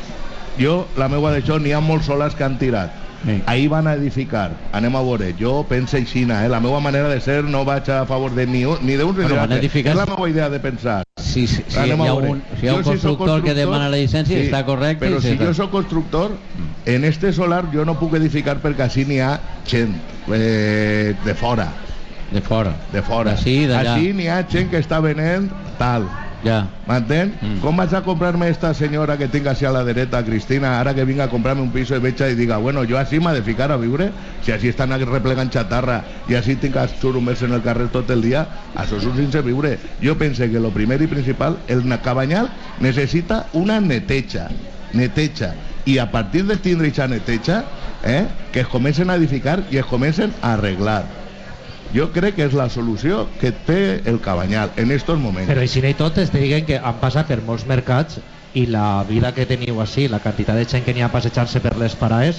Speaker 13: Jo, la meua d'això, n'hi ha molts solars que han tirat.
Speaker 2: Sí.
Speaker 13: Ahir van a edificar, anem a veure, jo penso aixina, eh? La meva manera de ser no vaig a favor de ni, un, ni d'un ni
Speaker 2: Bueno,
Speaker 13: de
Speaker 2: van a
Speaker 13: l'altre.
Speaker 2: edificar-
Speaker 13: És la meva idea de pensar.
Speaker 2: Si, si, si, hi
Speaker 13: Anem a
Speaker 2: ha
Speaker 13: veure.
Speaker 2: un, si hi ha un
Speaker 13: Jo, si soc
Speaker 2: constructor que demana la llicència,
Speaker 13: sí,
Speaker 2: està correcte.
Speaker 13: Però
Speaker 2: i
Speaker 13: si
Speaker 2: se-
Speaker 13: jo sóc constructor, en este solar jo no puc edificar perquè així n'hi ha gent eh, de fora.
Speaker 2: De fora.
Speaker 13: De fora.
Speaker 2: D'ací, d'allà.
Speaker 13: Així n'hi ha gent que està venent tal.
Speaker 2: Ja.
Speaker 13: M'entén?
Speaker 2: Mm.
Speaker 13: Com vaig a comprar-me esta senyora que tinc així a la dreta, Cristina, ara que vinga a comprar-me un piso i veig i diga, bueno, jo així m'ha de ficar a viure, si així estan replegant xatarra i així tinc els xurumers en el carrer tot el dia, això és un sense viure. Jo pense que lo primer i principal, el Cabanyal necessita una neteja, neteja, i a partir de tindre aquesta neteja, eh, que es comencen a edificar i es comencen a arreglar. Jo crec que és la solució que té el Cabanyal en estos moments.
Speaker 3: Però així i tot es diguen que han passat per molts mercats i la vida que teniu així, la quantitat de gent que n'hi ha passejant-se per les paraes,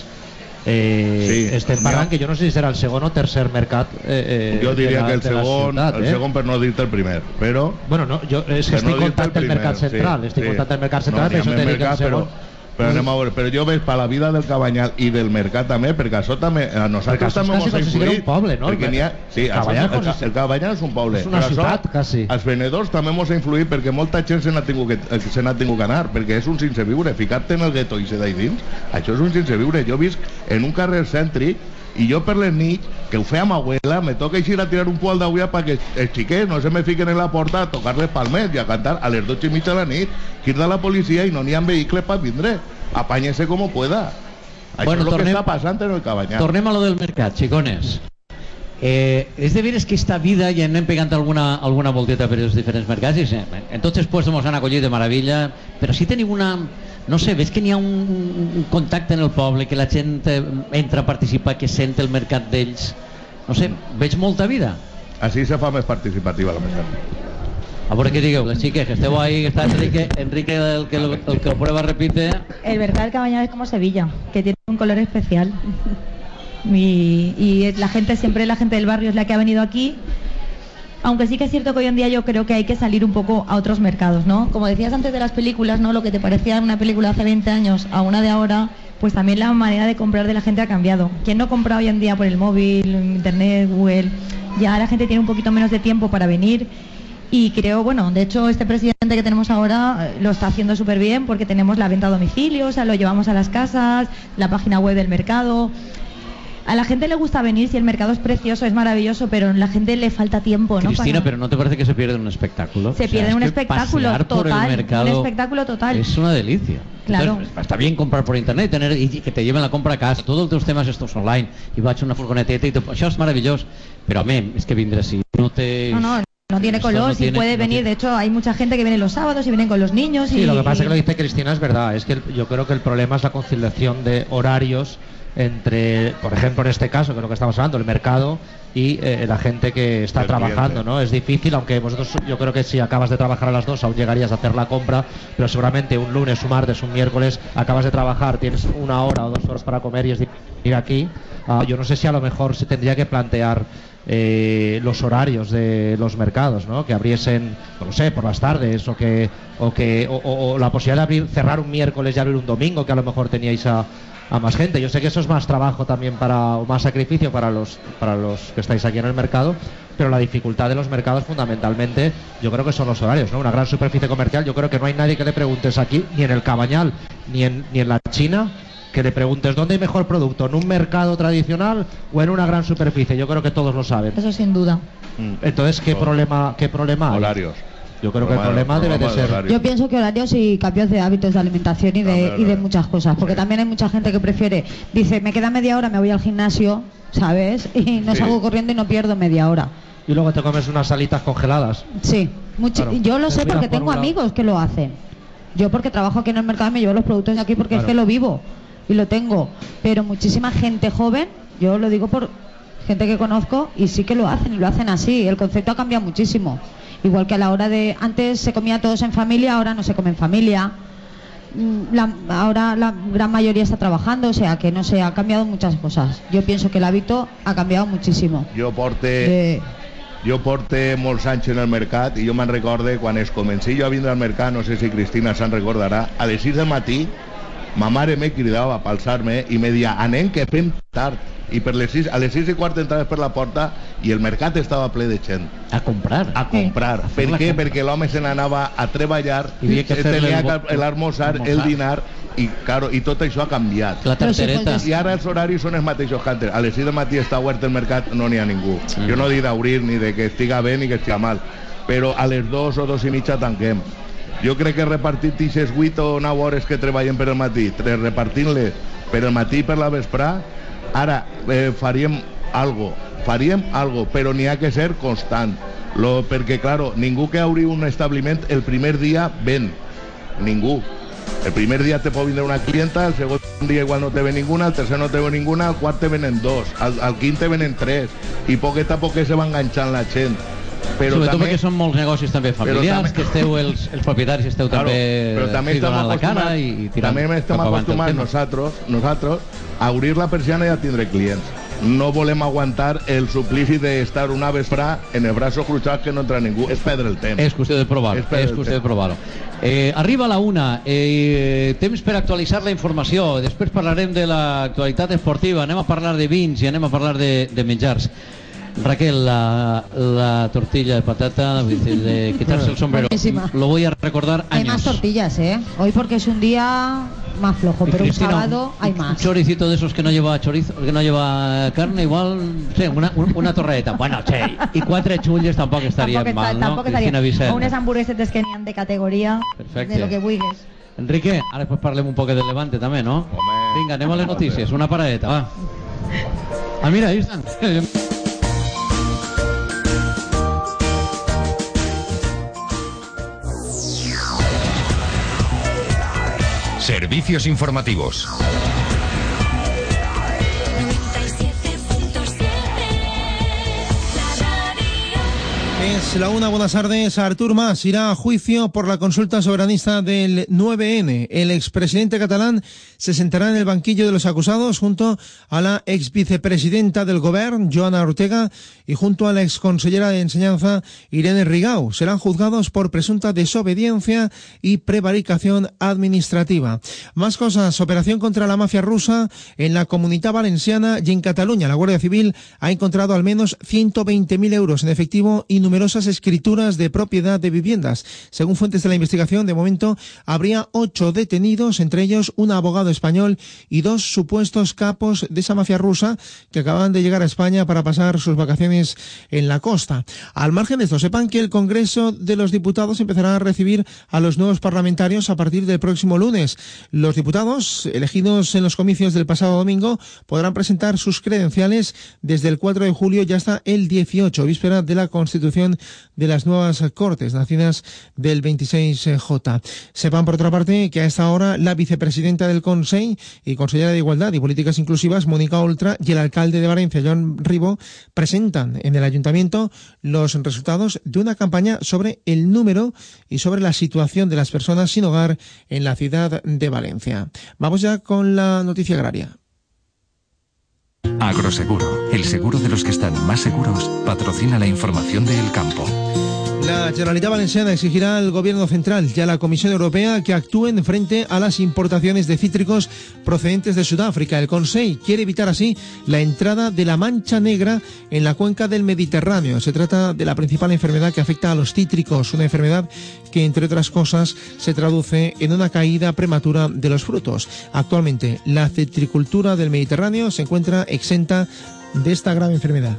Speaker 3: eh,
Speaker 13: Sí,
Speaker 3: estem parlant que jo no sé si serà el segon o tercer mercat eh, eh,
Speaker 13: Jo diria
Speaker 3: de la,
Speaker 13: que el
Speaker 3: de la
Speaker 13: segon,
Speaker 3: ciutat,
Speaker 13: el
Speaker 3: eh?
Speaker 13: segon per no dir-te el primer, però...
Speaker 3: Bueno, no, jo és que
Speaker 13: Per no
Speaker 3: estic
Speaker 13: dir-te
Speaker 3: comptant
Speaker 13: el
Speaker 3: el mercat
Speaker 13: primer,
Speaker 3: central,
Speaker 13: sí,
Speaker 3: estic
Speaker 13: sí.
Speaker 3: comptant el mercat central,
Speaker 13: No,
Speaker 3: per això
Speaker 13: n'hi ha
Speaker 3: t'he
Speaker 13: més
Speaker 3: dit que el
Speaker 13: mercat,
Speaker 3: segon...
Speaker 13: però- Però anem a veure, però jo veig per la vida del Cabanyal i del mercat també, perquè això també, a nosaltres també ens ha influït.
Speaker 3: Un poble, no?
Speaker 13: Perquè n'hi ha, sí, el Cabanyal, el, el Cabanyal és un poble.
Speaker 3: És una ciutat, quasi.
Speaker 13: Els venedors també ens ha influït perquè molta gent se n'ha tingut, que, se n'ha tingut que anar, perquè és un sense viure. Ficar-te en el gueto i ser d'ahí dins, això és un sense viure. Jo visc en un carrer cèntric i jo per les nits, que ho feia ma abuela, me toca eixir a tirar un poal d'aigua perquè els xiquets no se me fiquen en la porta a tocar-les palmets i a cantar a les dotze i mitja de la nit, crida la policia i no n'hi ha vehicle per vindre. Apáñese como pueda. Això
Speaker 2: bueno,
Speaker 13: és el
Speaker 2: tornem,
Speaker 13: que està passant en el Cabanyal.
Speaker 2: Tornem a lo del mercat, xicones. Eh, és de veres que esta vida ja anem pegant alguna, alguna volteta per els diferents mercats i en tots els puestos ens han acollit de meravella, però si teniu una... No sé, veig que n'hi ha un, un contacte en el poble, que la gent entra a participar, que sent el mercat d'ells. No sé, veig molta vida.
Speaker 13: Així se fa més participativa la mercat.
Speaker 2: A veure què digueu, les xiques, que esteu ahí, que está Enrique, Enrique el que, el, el que lo prueba repite.
Speaker 15: El mercado del Cabanyal es como Sevilla, que tiene un color especial. Y, y la gente, siempre la gente del barrio es la que ha venido aquí. Aunque sí que es cierto que hoy en día yo creo que hay que salir un poco a otros mercados, ¿no? Como decías antes de las películas, ¿no? Lo que te parecía una película hace veinte años a una de ahora, pues también la manera de comprar de la gente ha cambiado. ¿Quién no compra hoy en día por el móvil, internet, Google? Ya la gente tiene un poquito menos de tiempo para venir. Y creo, bueno, de hecho este presidente que tenemos ahora lo está haciendo súper bien porque tenemos la venta a domicilio, o sea, lo llevamos a las casas, la página web del mercado. A la gente le gusta venir, si el mercado es precioso, es maravilloso, pero a la gente le falta tiempo, ¿no?
Speaker 2: Cristina,
Speaker 15: Para...
Speaker 2: pero ¿no te parece que se pierde un espectáculo?
Speaker 15: Se
Speaker 2: o sea,
Speaker 15: pierde
Speaker 2: es
Speaker 15: un
Speaker 2: que
Speaker 15: espectáculo
Speaker 2: pasear por
Speaker 15: total,
Speaker 2: el mercado
Speaker 15: un espectáculo total.
Speaker 2: Es una delicia.
Speaker 15: Claro.
Speaker 2: Entonces, está bien comprar por internet, tener y que te lleven la compra a casa, todos los temas estos online, y vas a una furgoneteta y te... Això és meravellós, pero a mí es que vindre así, no te...
Speaker 15: No, no. No tiene color,
Speaker 2: no
Speaker 15: si
Speaker 2: tiene,
Speaker 15: puede
Speaker 2: no
Speaker 15: venir,
Speaker 2: tiene...
Speaker 15: de hecho hay mucha gente que viene los sábados y vienen con los niños.
Speaker 3: Sí,
Speaker 15: y,
Speaker 3: lo que pasa
Speaker 15: y...
Speaker 3: es que lo dice Cristina es verdad, es que el, yo creo que el problema es la conciliación de horarios entre, por ejemplo, en este caso, que es lo que estamos hablando, el mercado y eh, la gente que está
Speaker 13: el
Speaker 3: trabajando,
Speaker 13: cliente.
Speaker 3: ¿no? Es difícil, aunque vosotros, yo creo que si acabas de trabajar a las dos aún llegarías a hacer la compra, pero seguramente un lunes, un martes, un miércoles acabas de trabajar, tienes una hora o dos horas para comer y es difícil ir aquí. Uh, yo no sé si a lo mejor se tendría que plantear eh, los horarios de los mercados, ¿no? Que abriesen, no lo sé, por las tardes o que o que o, o, o la posibilidad de abrir, cerrar un miércoles y abrir un domingo, que a lo mejor teníais a, a más gente. Yo sé que eso es más trabajo también para o más sacrificio para los para los que estáis aquí en el mercado, pero la dificultad de los mercados fundamentalmente yo creo que son los horarios, ¿no? Una gran superficie comercial, yo creo que no hay nadie que le preguntes aquí, ni en el Cabanyal, ni en ni en la China, que le preguntes dónde hay mejor producto, en un mercado tradicional o en una gran superficie. Yo creo que todos lo saben.
Speaker 15: Eso sin duda.
Speaker 3: Entonces, ¿qué problema qué problema hay?
Speaker 13: Horarios.
Speaker 3: Yo creo que el problema debe de ser...
Speaker 14: Yo pienso que horarios y cambios de hábitos de alimentación y de, y de muchas cosas, porque también hay mucha gente que prefiere, dice, me queda media hora, me voy al gimnasio, ¿sabes? Y no
Speaker 3: Sí.
Speaker 14: salgo corriendo y no pierdo media hora.
Speaker 3: Y luego te comes unas salitas congeladas.
Speaker 14: Sí, mucho,
Speaker 3: Claro.
Speaker 14: yo lo sé
Speaker 3: Te miras
Speaker 14: porque
Speaker 3: por
Speaker 14: tengo
Speaker 3: un lado.
Speaker 14: amigos que lo hacen. Yo porque trabajo aquí en el mercado y me llevo los productos de aquí porque
Speaker 3: Claro.
Speaker 14: es que lo vivo y lo tengo. Pero muchísima gente joven, yo lo digo por gente que conozco y sí que lo hacen y lo hacen así. El concepto ha cambiado muchísimo. Igual que a la hora de... Antes se comía todos en familia, ahora no se come en familia. Mm, La, ahora la gran mayoría está trabajando, o sea que no sé, ha cambiado muchas cosas. Yo pienso que el hábito ha cambiado muchísimo.
Speaker 13: Jo porte...
Speaker 14: De...
Speaker 13: Jo porte molts anys en el mercat i jo me'n recorde quan es comencé jo a vindre al mercat, no sé si Cristina se'n recordarà, a les sis del matí ma mare me cridava per alçar-me i me deia, anem que fem tard. I per les sis, a les sis i quart entraves per la porta i el mercat estava ple de gent.
Speaker 2: A comprar.
Speaker 13: A comprar.
Speaker 2: A
Speaker 13: Per
Speaker 2: fer la
Speaker 13: què?
Speaker 2: compra.
Speaker 13: Perquè l'home se n'anava a treballar,
Speaker 2: I havia que fer-li
Speaker 13: tenia
Speaker 2: el bo-
Speaker 13: que l'almorzar, el
Speaker 2: almorzar.
Speaker 13: dinar, i, claro, i tot això ha canviat.
Speaker 2: La tartereta.
Speaker 13: I ara els horaris són els mateixos que antes. A les sis del matí està obert el mercat, no n'hi ha ningú.
Speaker 2: Mm.
Speaker 13: Jo no dic d'obrir ni de que estiga bé ni que estiga mal, però a les dos o dos i mitja tanquem. Jo crec que repartit aquestes vuit o nou hores que treballem per el matí, tre- repartint-les per el matí i per la vesprà, ara eh, faríem algo, faríem algo, però n'hi ha que ser constant. Lo, perquè, claro, ningú que obri un establiment el primer dia ven. Ningú. El primer dia te pot vindre una clienta, el segon dia igual no te ve ninguna, el tercer no te ve ninguna, el quart te venen dos, al, al quint te venen tres, i poquet a poquet se va enganxant la gent. Però
Speaker 2: Sobretot
Speaker 13: també,
Speaker 2: perquè són molts negocis també familiars,
Speaker 13: també-
Speaker 2: que esteu els, els propietaris esteu
Speaker 13: Claro,
Speaker 2: també,
Speaker 13: però també
Speaker 2: sí,
Speaker 13: estem
Speaker 2: donant la cara
Speaker 13: acostumats,
Speaker 2: i, i tirant
Speaker 13: també estem
Speaker 2: cap avant el
Speaker 13: acostumats
Speaker 2: tema.
Speaker 13: nosaltres, nosaltres a obrir la persiana i a tindre clients. no volem aguantar el suplici d'estar una vesprà en els braços cruzats que no entra ningú. És perdre el temps.
Speaker 2: És qüestió de provar-ho.
Speaker 13: És,
Speaker 2: És qüestió de provar-ho. Eh, arriba la una. Eh, temps per actualitzar la informació. Després parlarem de l'actualitat esportiva. Anem a parlar de vins i anem a parlar de, de menjars. Raquel, la, la tortilla de patata, de quitarse el sombrero.
Speaker 14: Buenísima.
Speaker 2: Lo voy a recordar
Speaker 14: Hay
Speaker 2: años.
Speaker 14: más tortillas, ¿eh? Hoy porque es un día más flojo,
Speaker 2: Y
Speaker 14: pero
Speaker 2: Cristina,
Speaker 14: un sábado hay
Speaker 2: un
Speaker 14: más.
Speaker 2: choricito de esos que no lleva chorizo, que no lleva carne, igual, sí, una, una torreta. Bueno, che, y cuatro chulles tampoco estarían
Speaker 15: Tampoc
Speaker 2: mal,
Speaker 15: està-
Speaker 2: ¿no?
Speaker 15: tampoc estaria.
Speaker 2: Cristina Vicent.
Speaker 15: O unes hamburguesetes que n'hi ha de categoria,
Speaker 2: Perfecte.
Speaker 15: de lo que vulguis.
Speaker 2: Enrique, ara després parlem un poc de Levante també, no? Vinga, anem a les notícies, una paradeta, va. Ah, mira, ahí estan.
Speaker 16: Servicios informativos.
Speaker 17: Es la una, buenas tardes. Artur Mas irá a juicio por la consulta soberanista del nueve ene. El expresidente catalán se sentará en el banquillo de los acusados junto a la ex vicepresidenta del Govern, Joana Ortega, y junto a la ex consellera de Enseñanza, Irene Rigau. Serán juzgados por presunta desobediencia y prevaricación administrativa. Más cosas. Operación contra la mafia rusa en la Comunitat Valenciana y en Cataluña. La Guardia Civil ha encontrado al menos ciento veinte mil euros en efectivo y numerosas escrituras de propiedad de viviendas. Según fuentes de la investigación, de momento habría ocho detenidos, entre ellos un abogado español y dos supuestos capos de esa mafia rusa que acaban de llegar a España para pasar sus vacaciones en la costa. Al margen de esto, sepan que el Congreso de los Diputados empezará a recibir a los nuevos parlamentarios a partir del próximo lunes. Los diputados, elegidos en los comicios del pasado domingo, podrán presentar sus credenciales desde el cuatro de julio y hasta el dieciocho, víspera de la constitución de las nuevas Cortes, nacidas del veintiséis J. Sepan, por otra parte, que a esta hora la vicepresidenta del Consell y consellera de Igualdad y Políticas Inclusivas, Mónica Oltra, y el alcalde de Valencia, Joan Ribó, presentan en el ayuntamiento los resultados de una campaña sobre el número y sobre la situación de las personas sin hogar en la ciudad de Valencia. Vamos ya con la noticia agraria.
Speaker 16: Agroseguro, el seguro de los que están más seguros, patrocina la información de El Campo.
Speaker 17: La Generalitat Valenciana exigirá al Gobierno Central y a la Comisión Europea que actúen frente a las importaciones de cítricos procedentes de Sudáfrica. El Consell quiere evitar así la entrada de la mancha negra en la cuenca del Mediterráneo. Se trata de la principal enfermedad que afecta a los cítricos, una enfermedad que, entre otras cosas, se traduce en una caída prematura de los frutos. Actualmente, la citricultura del Mediterráneo se encuentra exenta de esta grave enfermedad.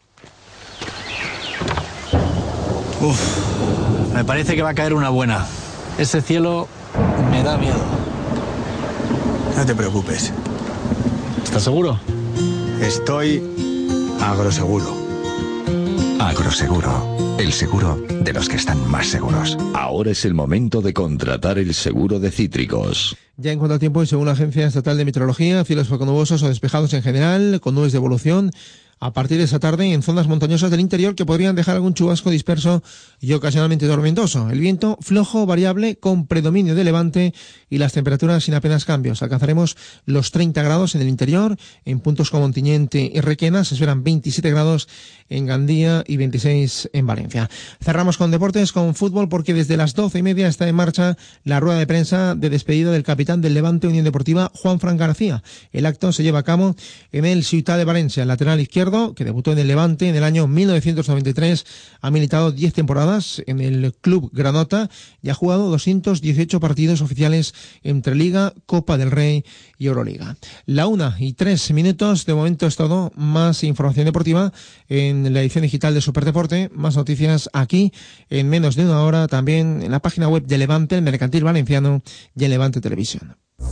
Speaker 18: Uf, me parece que va a caer una buena. Ese cielo me da miedo.
Speaker 19: No te preocupes.
Speaker 18: ¿Estás seguro?
Speaker 19: Estoy agroseguro.
Speaker 16: Agroseguro, el seguro de los que están más seguros.
Speaker 20: Ahora es el momento de contratar el seguro de cítricos.
Speaker 17: Ya en cuanto al tiempo, y según la Agencia Estatal de Meteorología, cielos poco nubosos o despejados en general, con nubes de evolución a partir de esa tarde en zonas montañosas del interior que podrían dejar algún chubasco disperso y ocasionalmente tormentoso. El viento flojo, variable, con predominio de levante y las temperaturas sin apenas cambios. Alcanzaremos los treinta grados en el interior, en puntos como Ontinyent y Requena se esperan veintisiete grados en Gandía y veintiséis en Valencia. Cerramos con deportes, con fútbol, porque desde las doce y media está en marcha la rueda de prensa de despedida del capitán del Levante Unión Deportiva, Juanfran García. El acto se lleva a cabo en el Ciutat de Valencia, el lateral izquierdo, que debutó en el Levante en el año mil novecientos noventa y tres, ha militado diez temporadas en el club granota y ha jugado doscientos dieciocho partidos oficiales entre Liga, Copa del Rey y Euroliga. La una y tres minutos, de momento es todo. Más información deportiva en la edición digital de Superdeporte, más noticias aquí en menos de una hora, también en la página web de Levante, el Mercantil Valenciano y en Levante Televisión.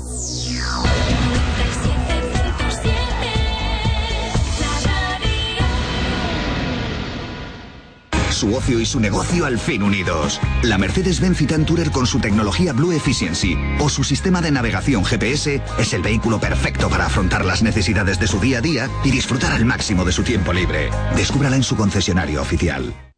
Speaker 21: Su ocio y su negocio al fin unidos. La Mercedes-Benz Citan Tourer con su tecnología Blue Efficiency o su sistema de navegación G P S es el vehículo perfecto para afrontar las necesidades de su día a día y disfrutar al máximo de su tiempo libre. Descúbrala en su concesionario oficial.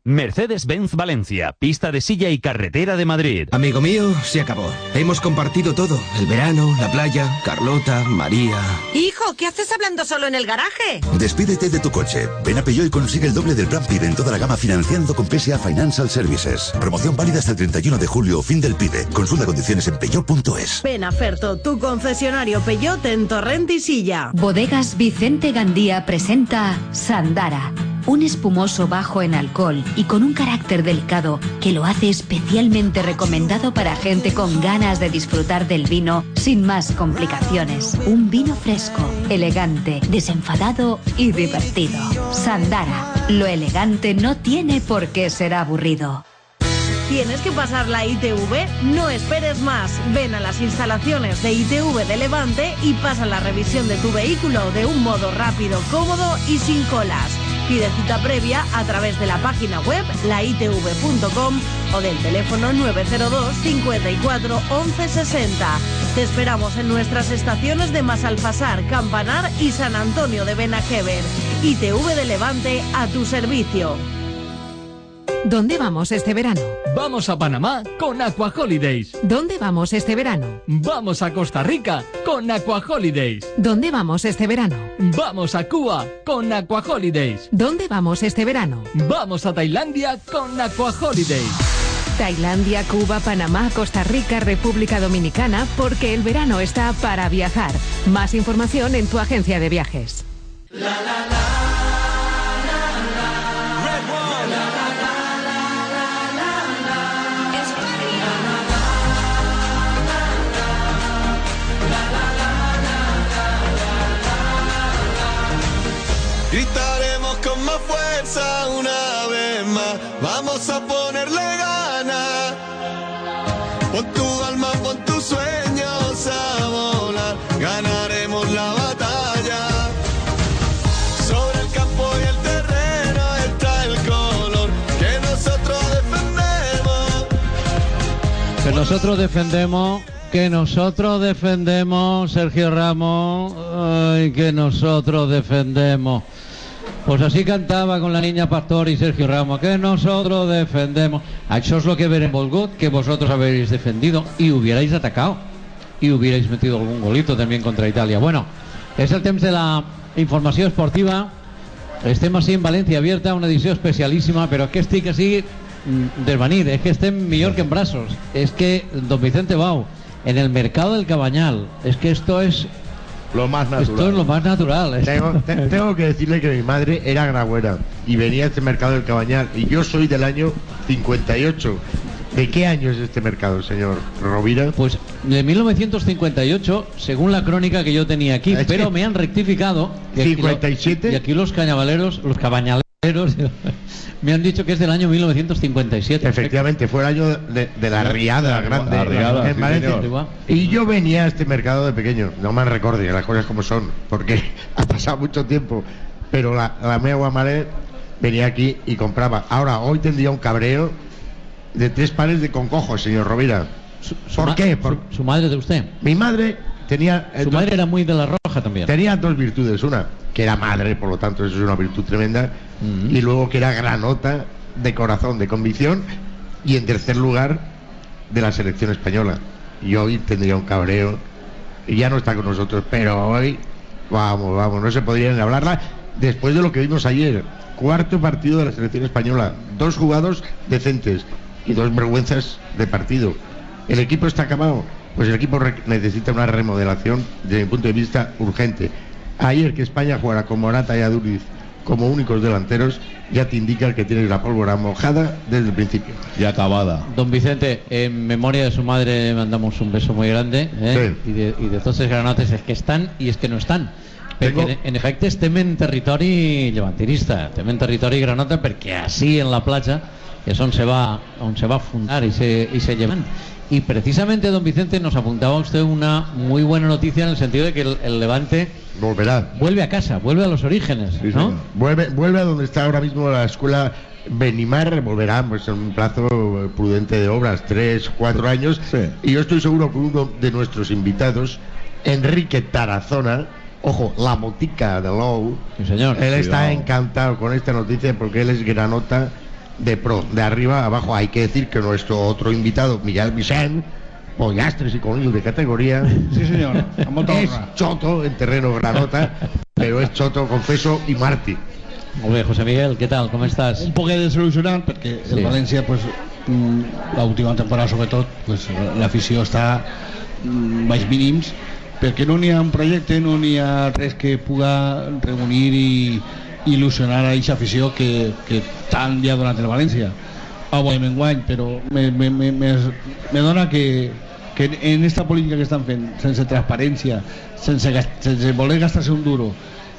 Speaker 1: Mercedes-Benz Valencia, pista de silla y carretera de Madrid.
Speaker 4: Amigo mío, se acabó. Hemos compartido todo. El verano, la playa, Carlota, María...
Speaker 5: Hijo, ¿qué haces hablando solo en el garaje?
Speaker 6: Despídete de tu coche. Ven a Peugeot y consigue el doble del plan PIB en toda la gama financiando con P S A Financial Services. Promoción válida hasta el treinta y uno de julio, fin del PIB. Consulta condiciones en peugeot punto es.
Speaker 5: Ven a Ferto, tu concesionario Peugeot en Torrent y Silla.
Speaker 7: Bodegas Vicente Gandía presenta Sandara. Un espumoso bajo en alcohol y con un carácter delicado que lo hace especialmente recomendado para gente con ganas de disfrutar del vino sin más complicaciones. Un vino fresco, elegante, desenfadado y divertido. Sandara. Lo elegante no tiene por qué ser aburrido.
Speaker 5: ¿Tienes que pasar la I T V? No esperes más. Ven a las instalaciones de I T V de Levante y pasa la revisión de tu vehículo de un modo rápido, cómodo y sin colas. Pide cita previa a través de la página web la i t v punto com o del teléfono nueve cero dos, cincuenta y cuatro, once sesenta. Te esperamos en nuestras estaciones de Masalfasar, Campanar y San Antonio de Benajever. I T V de Levante a tu servicio.
Speaker 9: ¿Dónde vamos este verano?
Speaker 10: Vamos a Panamá con Aqua Holidays.
Speaker 9: ¿Dónde vamos este verano?
Speaker 10: Vamos a Costa Rica con Aqua Holidays.
Speaker 9: ¿Dónde vamos este verano?
Speaker 10: Vamos a Cuba con Aqua Holidays.
Speaker 9: ¿Dónde vamos este verano?
Speaker 10: Vamos a Tailandia con Aqua Holidays.
Speaker 9: Tailandia, Cuba, Panamá, Costa Rica, República Dominicana, porque el verano está para viajar. Más información en tu agencia de viajes. La, la, la.
Speaker 22: Gritaremos con más fuerza una vez más. Vamos a ponerle ganas. Pon tu alma, pon tus sueños a volar. Ganaremos la batalla. Sobre el campo y el terreno está el color que nosotros defendemos.
Speaker 2: Que nosotros defendemos. Que nosotros defendemos, Sergio Ramos. Ay, que nosotros defendemos. Pues así cantaba con la niña Pastor y Sergio Ramos, que nosotros defendemos. Això es lo que hubieran volgut, que vosotros habéis defendido y hubierais atacado y hubierais metido algún golito también contra Italia. Bueno, es el temps de la informació esportiva. Estem així en València Abierta, una edició especialíssima, però és que estic així desvanit, és que estem millor que en brazos. És que Don Vicente Bau, en el mercado del Cabañal, es que esto es
Speaker 13: lo más natural.
Speaker 2: Esto es lo más natural.
Speaker 23: Tengo, te, tengo que decirle que mi madre era gragüera y venía a este mercado del Cabañal y yo soy del año cincuenta y ocho. ¿De qué año es este mercado, señor Rovira?
Speaker 2: Pues de mil novecientos cincuenta y ocho, según la crónica que yo tenía aquí, es pero que... me han rectificado.
Speaker 23: ¿cincuenta y siete?
Speaker 2: Y aquí los cañavaleros, los cabañaleros me han dicho que es del año mil novecientos cincuenta y siete.
Speaker 23: Efectivamente, fue el año de, de la riada grande
Speaker 13: la riada,
Speaker 23: en
Speaker 13: sí,
Speaker 23: Valencia.
Speaker 13: Señor.
Speaker 23: Y yo venía a este mercado de pequeño, no me recuerdo las cosas como son, porque ha pasado mucho tiempo, pero la, la meva madre venía aquí y compraba. Ahora, hoy tendría un cabreo de tres pares de concojos, señor Rovira.
Speaker 2: Su, su
Speaker 23: ¿Por qué? Por...
Speaker 2: Su, su madre de usted.
Speaker 23: Mi madre tenía...
Speaker 2: Su madre era muy de la roja también.
Speaker 23: Tenía dos virtudes. Una, que era madre, por lo tanto eso es una virtud tremenda. Uh-huh. Y luego que era granota de corazón, de convicción. Y en tercer lugar, de la selección española. Y hoy tendría un cabreo. Y ya no está con nosotros, pero hoy, vamos, vamos, no se podría ni hablarla. Después de lo que vimos ayer, cuarto partido de la selección española. Dos jugados decentes y dos vergüenzas de partido. ¿El equipo está acabado? Pues el equipo necesita una remodelación, desde mi punto de vista, urgente. Ayer que España jugara con Morata y Aduriz como únicos delanteros, ya te indica que tienes la pólvora mojada desde el principio.
Speaker 13: Y acabada.
Speaker 2: Don Vicente, en memoria de su madre mandamos un beso muy grande, ¿eh? Sí. y, de, y de todos esos granotes es que están y es que no están. Perquè en, en efecte estem en territori llevantinista, estem en territori granota perquè així en la platja es on se va, on se va a fundar y se, y se llevan. Y precisamente, don Vicente, nos apuntaba usted una muy buena noticia en el sentido de que el, el Levante
Speaker 23: volverá,
Speaker 2: vuelve a casa, vuelve a los orígenes,
Speaker 23: sí,
Speaker 2: ¿no?
Speaker 23: Sí. Vuelve, vuelve a donde está ahora mismo la escuela Benimar, volverá pues en un plazo prudente de obras, tres, cuatro años, sí. Y yo estoy seguro que uno de nuestros invitados, Enrique Tarazona, ojo, la botica de Lou,
Speaker 2: sí, señor.
Speaker 23: él
Speaker 2: sí,
Speaker 23: está
Speaker 2: no.
Speaker 23: encantado con esta noticia porque él es granota de pro, de arriba a abajo. Hay que decir que nuestro otro invitado, Miguel Vicent, pollastres y conillos de categoría,
Speaker 8: sí señor,
Speaker 23: es choto en terreno granota, pero es choto, confeso, y Martí.
Speaker 2: Molt bé, José Miguel, què tal, com estàs?
Speaker 8: Un poquet desilusionant perquè sí. El València pues, l'última temporada sobretot pues, l'afició està mm, baix mínims perquè no n'hi ha un projecte, no n'hi ha res que puga reunir i il·lusionar a aquesta afició que, que tant hi ha donat el València avui m'enguany, però me, me, me, me, me dona que, que en esta política que estan fent sense transparència, sense, sense voler gastar-se un duro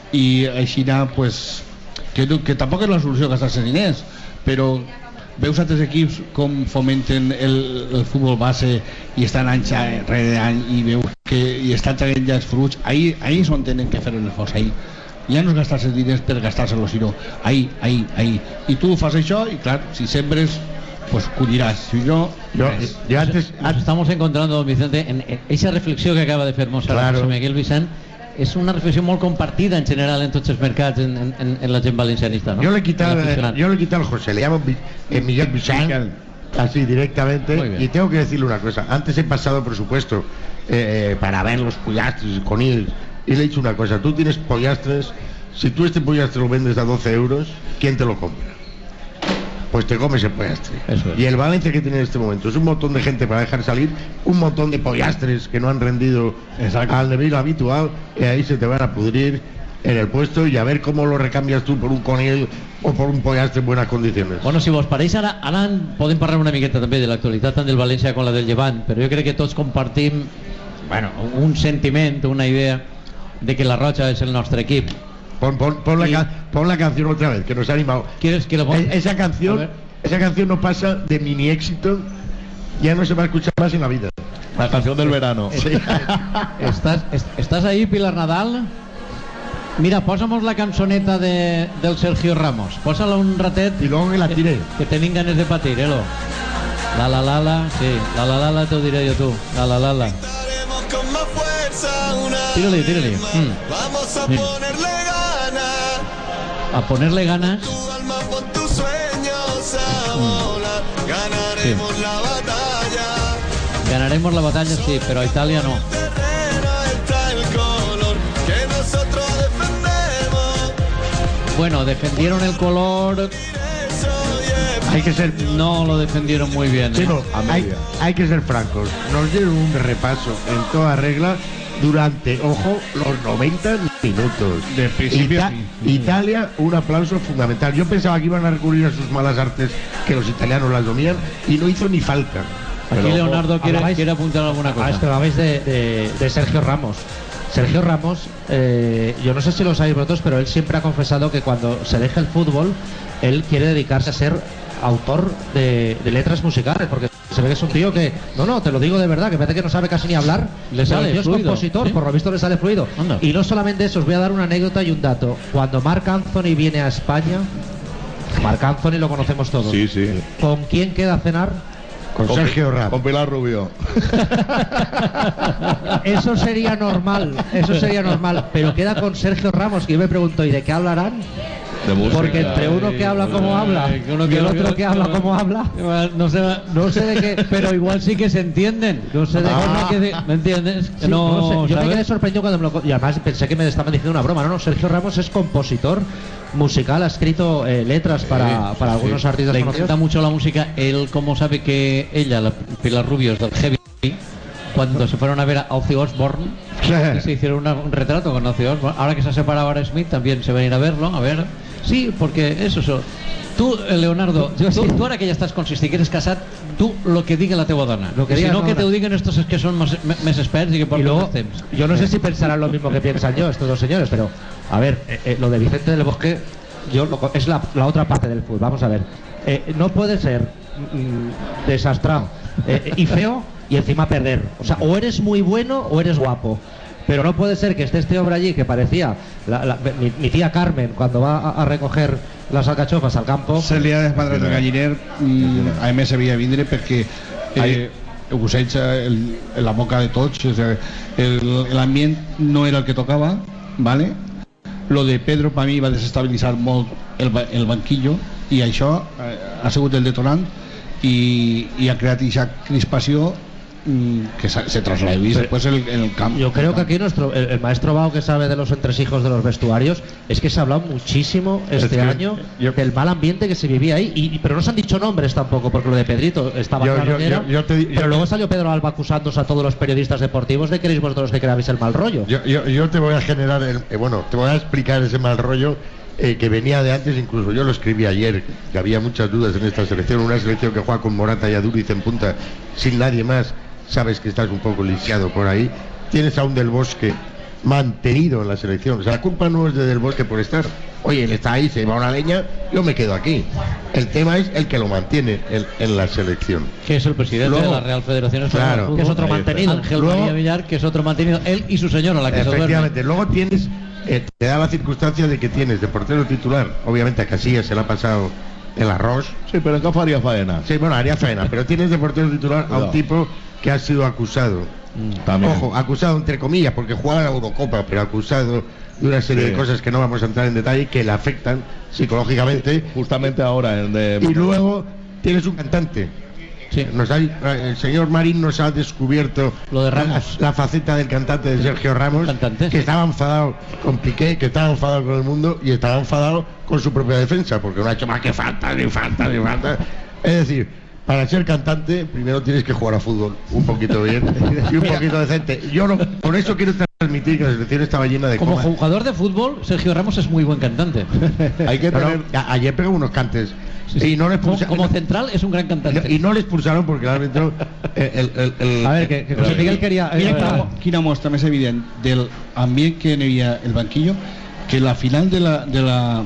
Speaker 8: i així anar pues, que, que tampoc és la solució gastar-se diners, però veus altres equips com fomenten el, el futbol base i estan anys rere any i veus que i estan traient ja els fruits, ahí, ahí és on tenen que fer l'esforç, ahí ja no és gastar-se diners per gastar-se-los, sinó ahí, ahí, ahí, i tu fas això i clar, si sembres pues colliràs, si no,
Speaker 2: yo, yo antes, nos estamos encontrando, Vicente, en esa reflexión que acaba de fer José Miguel Vicent. És una reflexió molt compartida en general en tots els mercats en, en, en la gent valencianista, ¿no?
Speaker 23: Yo le he quitado, yo le he quitado al José, le llamo eh, Miguel Vicent, así directamente, y tengo que decirle una cosa. Antes he pasado, por supuesto, eh, para ver los pollastres con él, y le he dicho una cosa. Tú tienes pollastres, si tú este pollastre lo vendes a doce euros, ¿quién te lo compra? Pues te comes el pollastre. Eso es. Y el Valencia que tiene en este momento es un montón de gente para dejar salir, un montón de pollastres que no han rendido Exacto. al nivel habitual, y ahí se te van a pudrir en el puesto y a ver cómo lo recambias tú por un conill o por un pollastre en buenas condiciones.
Speaker 2: Bueno, si vos pareix, ara, ara podem parlar una miqueta també de l'actualitat tant del València com la del Llevant, però jo crec que tots compartim bueno, un sentiment, una idea de que la Roja és el nostre equip.
Speaker 23: Pon, pon, pon, la, pon la canción otra vez, que nos ha animado.
Speaker 2: ¿Quieres que lo ponga?
Speaker 23: Esa canción, esa canción no pasa de mini éxito, ya no se va a escuchar más en la vida.
Speaker 13: La canción del verano.
Speaker 23: Sí.
Speaker 2: ¿Estás, ¿Estás ahí, Pilar Nadal? Mira, posa'mos la cançoneta de, del Sergio Ramos. Pósala un ratet.
Speaker 23: Y luego me la tiré.
Speaker 2: Que, que tenim ganes de patir, eh, lo. La la la la, sí. La la la la te ho diré jo, tu. La la la la. Tírale, tírale. Mm.
Speaker 22: Vamos a ponerle ganas.
Speaker 2: A ponerle ganas.
Speaker 22: Tu alma con tus sueños a volar. Ganaremos
Speaker 2: sí.
Speaker 22: la batalla.
Speaker 2: Ganaremos la batalla, sí, pero a Italia no.
Speaker 22: Está el color que nosotros defendemos.
Speaker 2: Bueno, defendieron el color.
Speaker 23: Hay que ser.
Speaker 2: No lo defendieron muy bien.
Speaker 23: Sí,
Speaker 2: ¿eh?
Speaker 23: no, hay, hay que ser francos. Nos dieron un repaso en toda regla durante, ojo, los noventa minutos.
Speaker 8: De principio
Speaker 23: Ita
Speaker 8: sí.
Speaker 23: Italia, un aplauso fundamental. Yo pensaba que iban a recurrir a sus malas artes, que los italianos las dominan, y no hizo ni falta.
Speaker 2: Aquí
Speaker 23: Pero,
Speaker 2: Leonardo quiere,
Speaker 3: hablabais,
Speaker 2: quiere apuntar alguna cosa.
Speaker 3: Ah, es que hablabais de, de, de Sergio Ramos. Sergio Ramos, eh, yo no sé si lo sabéis vosotros, pero él siempre ha confesado que cuando se deja el fútbol, él quiere dedicarse a ser autor de, de letras musicales, porque se ve que es un tío que, no, no, te lo digo de verdad, que parece que no sabe casi ni hablar,
Speaker 2: le sale
Speaker 3: es
Speaker 2: fluido,
Speaker 3: compositor,
Speaker 2: ¿sí?
Speaker 3: Por lo visto le sale fluido.
Speaker 2: Anda.
Speaker 3: Y no solamente eso, os voy a dar una anécdota y un dato. Cuando Marc Anthony viene a España, Marc Anthony lo conocemos todos.
Speaker 13: Sí, sí.
Speaker 3: ¿Con quién queda a cenar?
Speaker 23: Con, con Sergio Ramos.
Speaker 13: Con Pilar Rubio.
Speaker 3: Eso sería normal, eso sería normal, pero queda con Sergio Ramos, que yo me pregunto, ¿y de qué hablarán?
Speaker 13: De música.
Speaker 3: Porque entre uno que habla como habla y el otro que habla como habla,
Speaker 2: no sé,
Speaker 3: no sé de qué,
Speaker 2: pero igual sí que se entienden. No sé de
Speaker 3: Ah.
Speaker 2: qué, de- ¿me entiendes?
Speaker 3: Sí,
Speaker 2: no,
Speaker 3: no sé, yo
Speaker 2: ¿sabes?
Speaker 3: me quedé sorprendido cuando me lo co- y además pensé que me estaban diciendo una broma. No, no, Sergio Ramos es compositor musical, ha escrito eh, letras para, para algunos
Speaker 2: Sí.
Speaker 3: artistas
Speaker 2: Le
Speaker 3: conocidos.
Speaker 2: encanta mucho la música. Él, como sabe que ella, la Pilar Rubio, es del heavy, cuando se fueron a ver a Ozzy Osbourne, y se hicieron una- un retrato con Ozzy Osbourne. Ahora que se ha separado ahora Smith, también se va a ir a verlo, a ver. Sí, porque eso, eso. Tú, eh, Leonardo, tú, tú ahora que ya estás consistit, que eres casat, tú lo que diga la teva dona.
Speaker 3: Lo que
Speaker 2: si
Speaker 3: diga
Speaker 2: no,
Speaker 3: la
Speaker 2: que
Speaker 3: dona.
Speaker 2: te ho diguen estos que son más, me- més experts y que
Speaker 3: Y
Speaker 2: porten
Speaker 3: luego,
Speaker 2: más temps.
Speaker 3: yo no sé si pensarán lo mismo que piensan yo, estos dos señores, pero a ver, eh, eh, lo de Vicente del Bosque, yo lo co- es la, la otra parte del fútbol. Vamos a ver, eh, no puede ser mm, desastrado eh, y feo y encima perder. O sea, o eres muy bueno o eres guapo. Pero no puede ser que esté este hombre allí que parecía la, la- mi, mi tía Carmen cuando va a, a recoger las alcachofas al campo.
Speaker 8: Se li ha desmadrat el galliner, mm, a més havia de vindre perquè eh, Euseix el, la boca de tots, o sea, el- l'ambient no era el que tocava, ¿vale? Lo de Pedro para mí va a desestabilizar molt el, ba- el banquillo i això eh, ha sigut el detonant i, i ha creat aquesta crispació que se, se traslade sí. Después en el, en el campo.
Speaker 3: Yo creo que aquí nuestro el, el maestro Bao, que sabe de los entresijos de los vestuarios, es que se ha hablado muchísimo este es que año yo, del mal ambiente que se vivía ahí, y, pero no se han dicho nombres tampoco, porque lo de Pedrito estaba yo, claro yo, que era, yo, yo te, pero yo, luego salió Pedro Alba acusándose a todos los periodistas deportivos de que erais vosotros los que creabais el mal rollo.
Speaker 23: Yo, yo, yo te voy a generar, el, eh, bueno, te voy a explicar ese mal rollo eh, que venía de antes, incluso yo lo escribí ayer, que había muchas dudas en esta selección, una selección que juega con Morata y Aduriz en punta, sin nadie más. Sabes que estás un poco lisiado por ahí, tienes a un Del Bosque mantenido en la selección, o sea, la culpa no es de Del Bosque por estar, oye, él está ahí, se va una leña, yo me quedo aquí. El tema es el que lo mantiene en, en la selección,
Speaker 2: que es el presidente Luego, de la Real Federación Española, claro, que es otro mantenido, Ángel Luego, María Villar, que es otro mantenido, él y su señora, la que se duerme.
Speaker 23: Efectivamente, luego tienes, eh, te da la circunstancia de que tienes de portero titular, obviamente a Casillas se le ha pasado el arroz.
Speaker 13: Sí, pero en Cafa haría faena.
Speaker 23: Sí, bueno, haría faena, pero tienes de portero titular a un tipo que ha sido acusado, mm, ojo, acusado entre comillas, porque juega la Eurocopa, pero acusado de una serie sí. de cosas que no vamos a entrar en detalle, que le afectan psicológicamente.
Speaker 13: Sí, justamente ahora. En de...
Speaker 23: Y luego tienes un cantante. Sí. Nos ha, el señor Marín nos ha descubierto
Speaker 2: lo de Ramos.
Speaker 23: La, la faceta del cantante de Sergio Ramos, ¿Cantante? que estaba enfadado con Piqué, que estaba enfadado con el mundo y estaba enfadado con su propia defensa, porque no ha hecho más que falta, ni falta, ni falta. Es decir, para ser cantante primero tienes que jugar a fútbol un poquito bien y un poquito decente. Yo no, por eso quiero transmitir que la selección estaba llena de
Speaker 2: como
Speaker 23: coma.
Speaker 2: Jugador de fútbol, Sergio Ramos es muy buen cantante.
Speaker 23: Hay que tener... no, no, ayer pegó unos cantes. Sí, sí. Y no le
Speaker 2: como, como central es un gran cantante.
Speaker 23: Y no le expulsaron porque el árbitro el, el, el,
Speaker 2: a ver, que, que José Miguel quería...
Speaker 8: Mira quina mostra més evident del ambient que hi havia el banquillo, que la final de la de la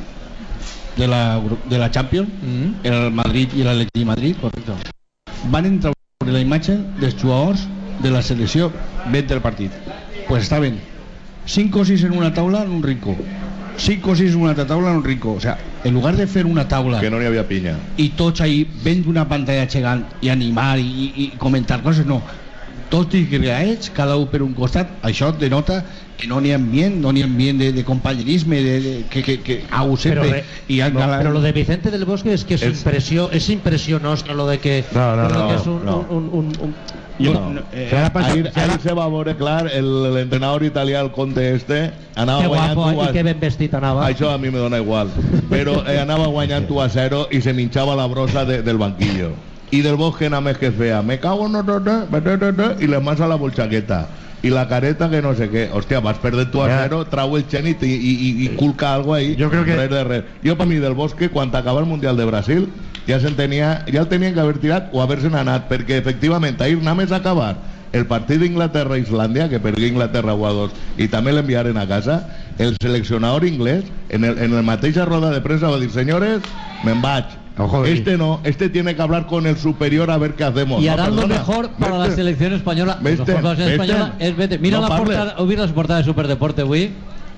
Speaker 8: de la, de la Champions, mm-hmm. el Madrid i l'Atlètic de Madrid, correcte, van entrar la imatge dels jugadors de la selecció ven del partit. Pues estaven cinco o seis en una taula en un rincó, cinco o seis en una altra taula en un rincó, o sea, en lugar de fer una taula
Speaker 13: que no n'hi havia pinya
Speaker 8: i tots ahí ven d'una pantalla gegant i animar i, i, i comentar coses, no, tots disgregaets, cada un per un costat. Això denota que no n'hi ha ambient, no n'hi ha ambient de, de compañerisme, de, de, que, que, que hago siempre.
Speaker 3: Pero, re, y no, la, pero lo de Vicente del Bosque es que es, es impresión, es impresión nostra lo de que,
Speaker 23: no, no, no,
Speaker 3: que es un,
Speaker 23: no.
Speaker 3: un, un, un, un
Speaker 13: jo, no. Eh, ahí, ahí se va a veure clar el entrenador italià, el Conte este, anava
Speaker 3: que
Speaker 13: guanyant
Speaker 3: guapo, i que ben vestit anava.
Speaker 13: Això a mi me dona igual, però eh, anava guanyant u a zero i se minxava la brossa de, del banquillo. I Del Bosque nada més que feia me cago en no, no, no, i les mans a la bolchaqueta y la careta que no sé qué. Hostia, vas perder tu a zero, trau el Chenit y, y, y culca algo ahí.
Speaker 23: Yo creo que...
Speaker 13: Res de res. Jo per mi Del Bosque, quan acaba el Mundial de Brasil, ja se'n tenia, ja el tenien que haver tirat o haver-se'n anat, perquè efectivament ahir nada més acabar el partit d'Inglaterra-Islàndia, que pergué Inglaterra u a dos i també l'enviaren a casa, el seleccionador inglés en el, en la mateixa roda de presa va dir, señores, me'n vaig. Ojo, este no, este tiene que hablar con el superior a ver qué hacemos.
Speaker 2: Y harán no, lo mejor para ¿Viste? La selección española.
Speaker 13: ¿Viste?
Speaker 2: Lo mejor para la selección española es vete. Mira no la portada, mira las portadas de Superdeporte, güey.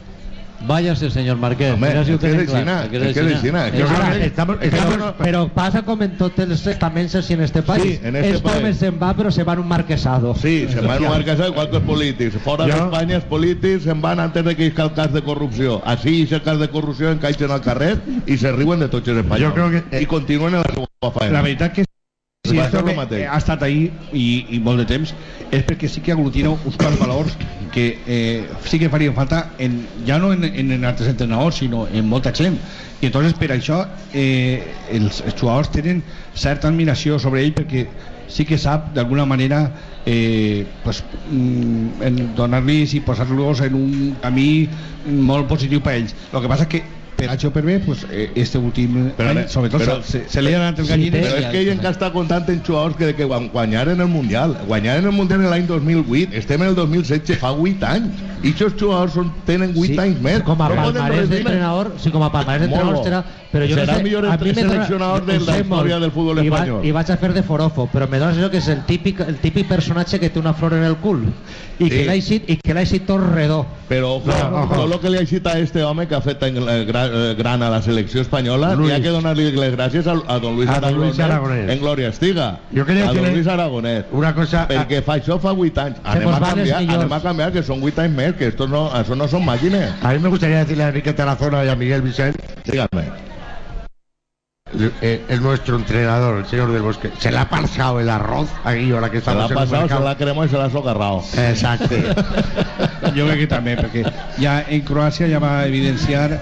Speaker 2: Váyase, señor Marqués.
Speaker 13: Home, mira si ho tenen clar. És que és Xina.
Speaker 3: Pero pasa como en todos los estamentos en este país.
Speaker 13: Sí, en este
Speaker 3: Esto
Speaker 13: país.
Speaker 3: se va, pero se va en un marquesado.
Speaker 13: Sí, se va en un marquesado igual que els polítics. Fora d'Espanya els polítics se'n van antes de que hi hagi el cas de corrupció. Així hi ha el cas de corrupció, encaixen al carrer i se riuen de tots els espanyols. Que, I continuen en la seva feina.
Speaker 8: La veritat que si esto que ha estat ahí i, i molt de temps és perquè sí que aglutina uns quants valors que eh, sí que farien falta en, ja no en, en, en altres entrenadors sinó en molta gent, i entonces per això eh, els, els jugadors tenen certa admiració sobre ell perquè sí que sap d'alguna manera eh, pues, mm, en donar-los i posar-los en un camí molt positiu per ells. El que passa és que per això per bé, pues, este últim
Speaker 13: però,
Speaker 8: any, sobretot,
Speaker 13: però,
Speaker 8: se, se li han anat els gallines.
Speaker 13: Però és que ell encara està comptant en jugadors que, que guanyaren el Mundial. Guanyaren el Mundial l'any dos mil vuit, estem en el dos mil setze, fa vuit anys. I aquests jugadors són, tenen vuit sí, anys més.
Speaker 3: Com a no palmarès d'entrenador, sí, com a palmarès d'entrenador serà, però jo
Speaker 13: serà
Speaker 3: no sé,
Speaker 13: millor el seleccionador de la història del futbol
Speaker 3: i
Speaker 13: espanyol.
Speaker 3: Va, I vaig a fer de forofo, però me dones això que és el típic, el típic personatge que té una flor en el cul i sí. que l'ha eixit i que l'ha eixit tot redó.
Speaker 13: Però ojo, no, ojo. Tot el que li ha eixit a este home que ha fet en, eh, gran, eh, gran a la selecció espanyola, Luis. Hi ha que donar-li les gràcies a, a don Luis, a Aragonès, Luis Aragonès en Glòria Estiga.
Speaker 23: Jo
Speaker 13: a don Luis Aragonès.
Speaker 23: Una cosa,
Speaker 13: perquè fa això fa vuit anys. Anem a, canviar, anem a canviar, que són vuit anys més, que esto no, eso no son máquinas.
Speaker 23: A mí me gustaría decirle a Enrique Tarazona y a Miguel Vicent,
Speaker 13: dígame.
Speaker 23: eh, es nuestro entrenador, el señor del Bosque. Se le ha pasado el arroz aquí ahora que
Speaker 13: Se
Speaker 23: estamos
Speaker 13: l'ha
Speaker 23: en el
Speaker 13: passat, se
Speaker 23: mercado.
Speaker 13: l'ha cremat i se l'ha socarrao.
Speaker 23: Exacte.
Speaker 8: Jo crec que també, perquè ja en Croàcia ja va evidenciar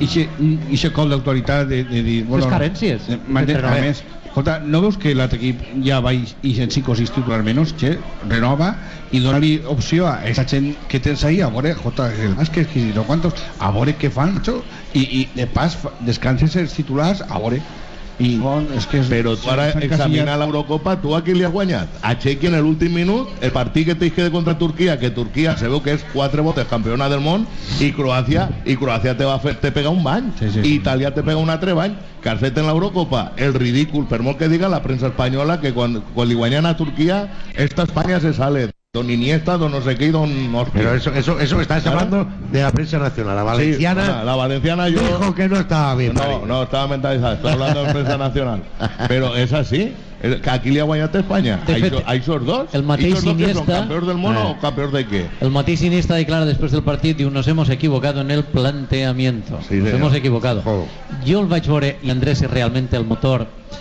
Speaker 8: aquest cop d'autoritat de, de dir...
Speaker 2: Les carències.
Speaker 8: De, de, a més, escolta, no veus que l'altre equip ja va i en psicos titular menys, que renova i dona-li opció a aquesta gent que tens ahí, a veure, jota, el Vázquez, que no quantos, a veure què fan, això, i, i de pas descanses els titulars, a veure. I bon, és que és,
Speaker 13: Però tu ara examina l'Eurocopa, tu a qui li has guanyat? A Txequia en l'últim minut, el partit que tens que contra Turquia, que Turquia se veu que és quatre votes campiona del món, i Croàcia, i Croàcia te va fer, te pega un bany,
Speaker 8: sí, sí,
Speaker 13: i Itàlia te pega un altre bany, que has fet en l'Eurocopa el ridícul, per molt que diga la premsa espanyola, que quan, quan li guanyan a Turquia, esta España se sale. Don Iniesta, don no sé qué, don...
Speaker 23: Pero eso, eso, eso estás hablando de la prensa nacional. La valenciana,
Speaker 13: sí, bueno, la valenciana yo...
Speaker 23: dijo que no estaba bien.
Speaker 13: No, no estaba mentalizada, estoy hablando de prensa nacional. Pero es así, que aquí li ha guanyat Espanya.
Speaker 2: De fet,
Speaker 13: hay esos dos.
Speaker 2: el mateix
Speaker 13: dos que
Speaker 2: Iniesta-
Speaker 13: son campeones del mundo
Speaker 2: Eh.
Speaker 13: o campeones de qué?
Speaker 2: El mateix Iniesta declara después del partido, diu, nos hemos equivocado en el planteamiento.
Speaker 13: Sí,
Speaker 2: nos
Speaker 13: señor.
Speaker 2: hemos equivocado. Jo el vaig veure, i Andrés és realment el motor.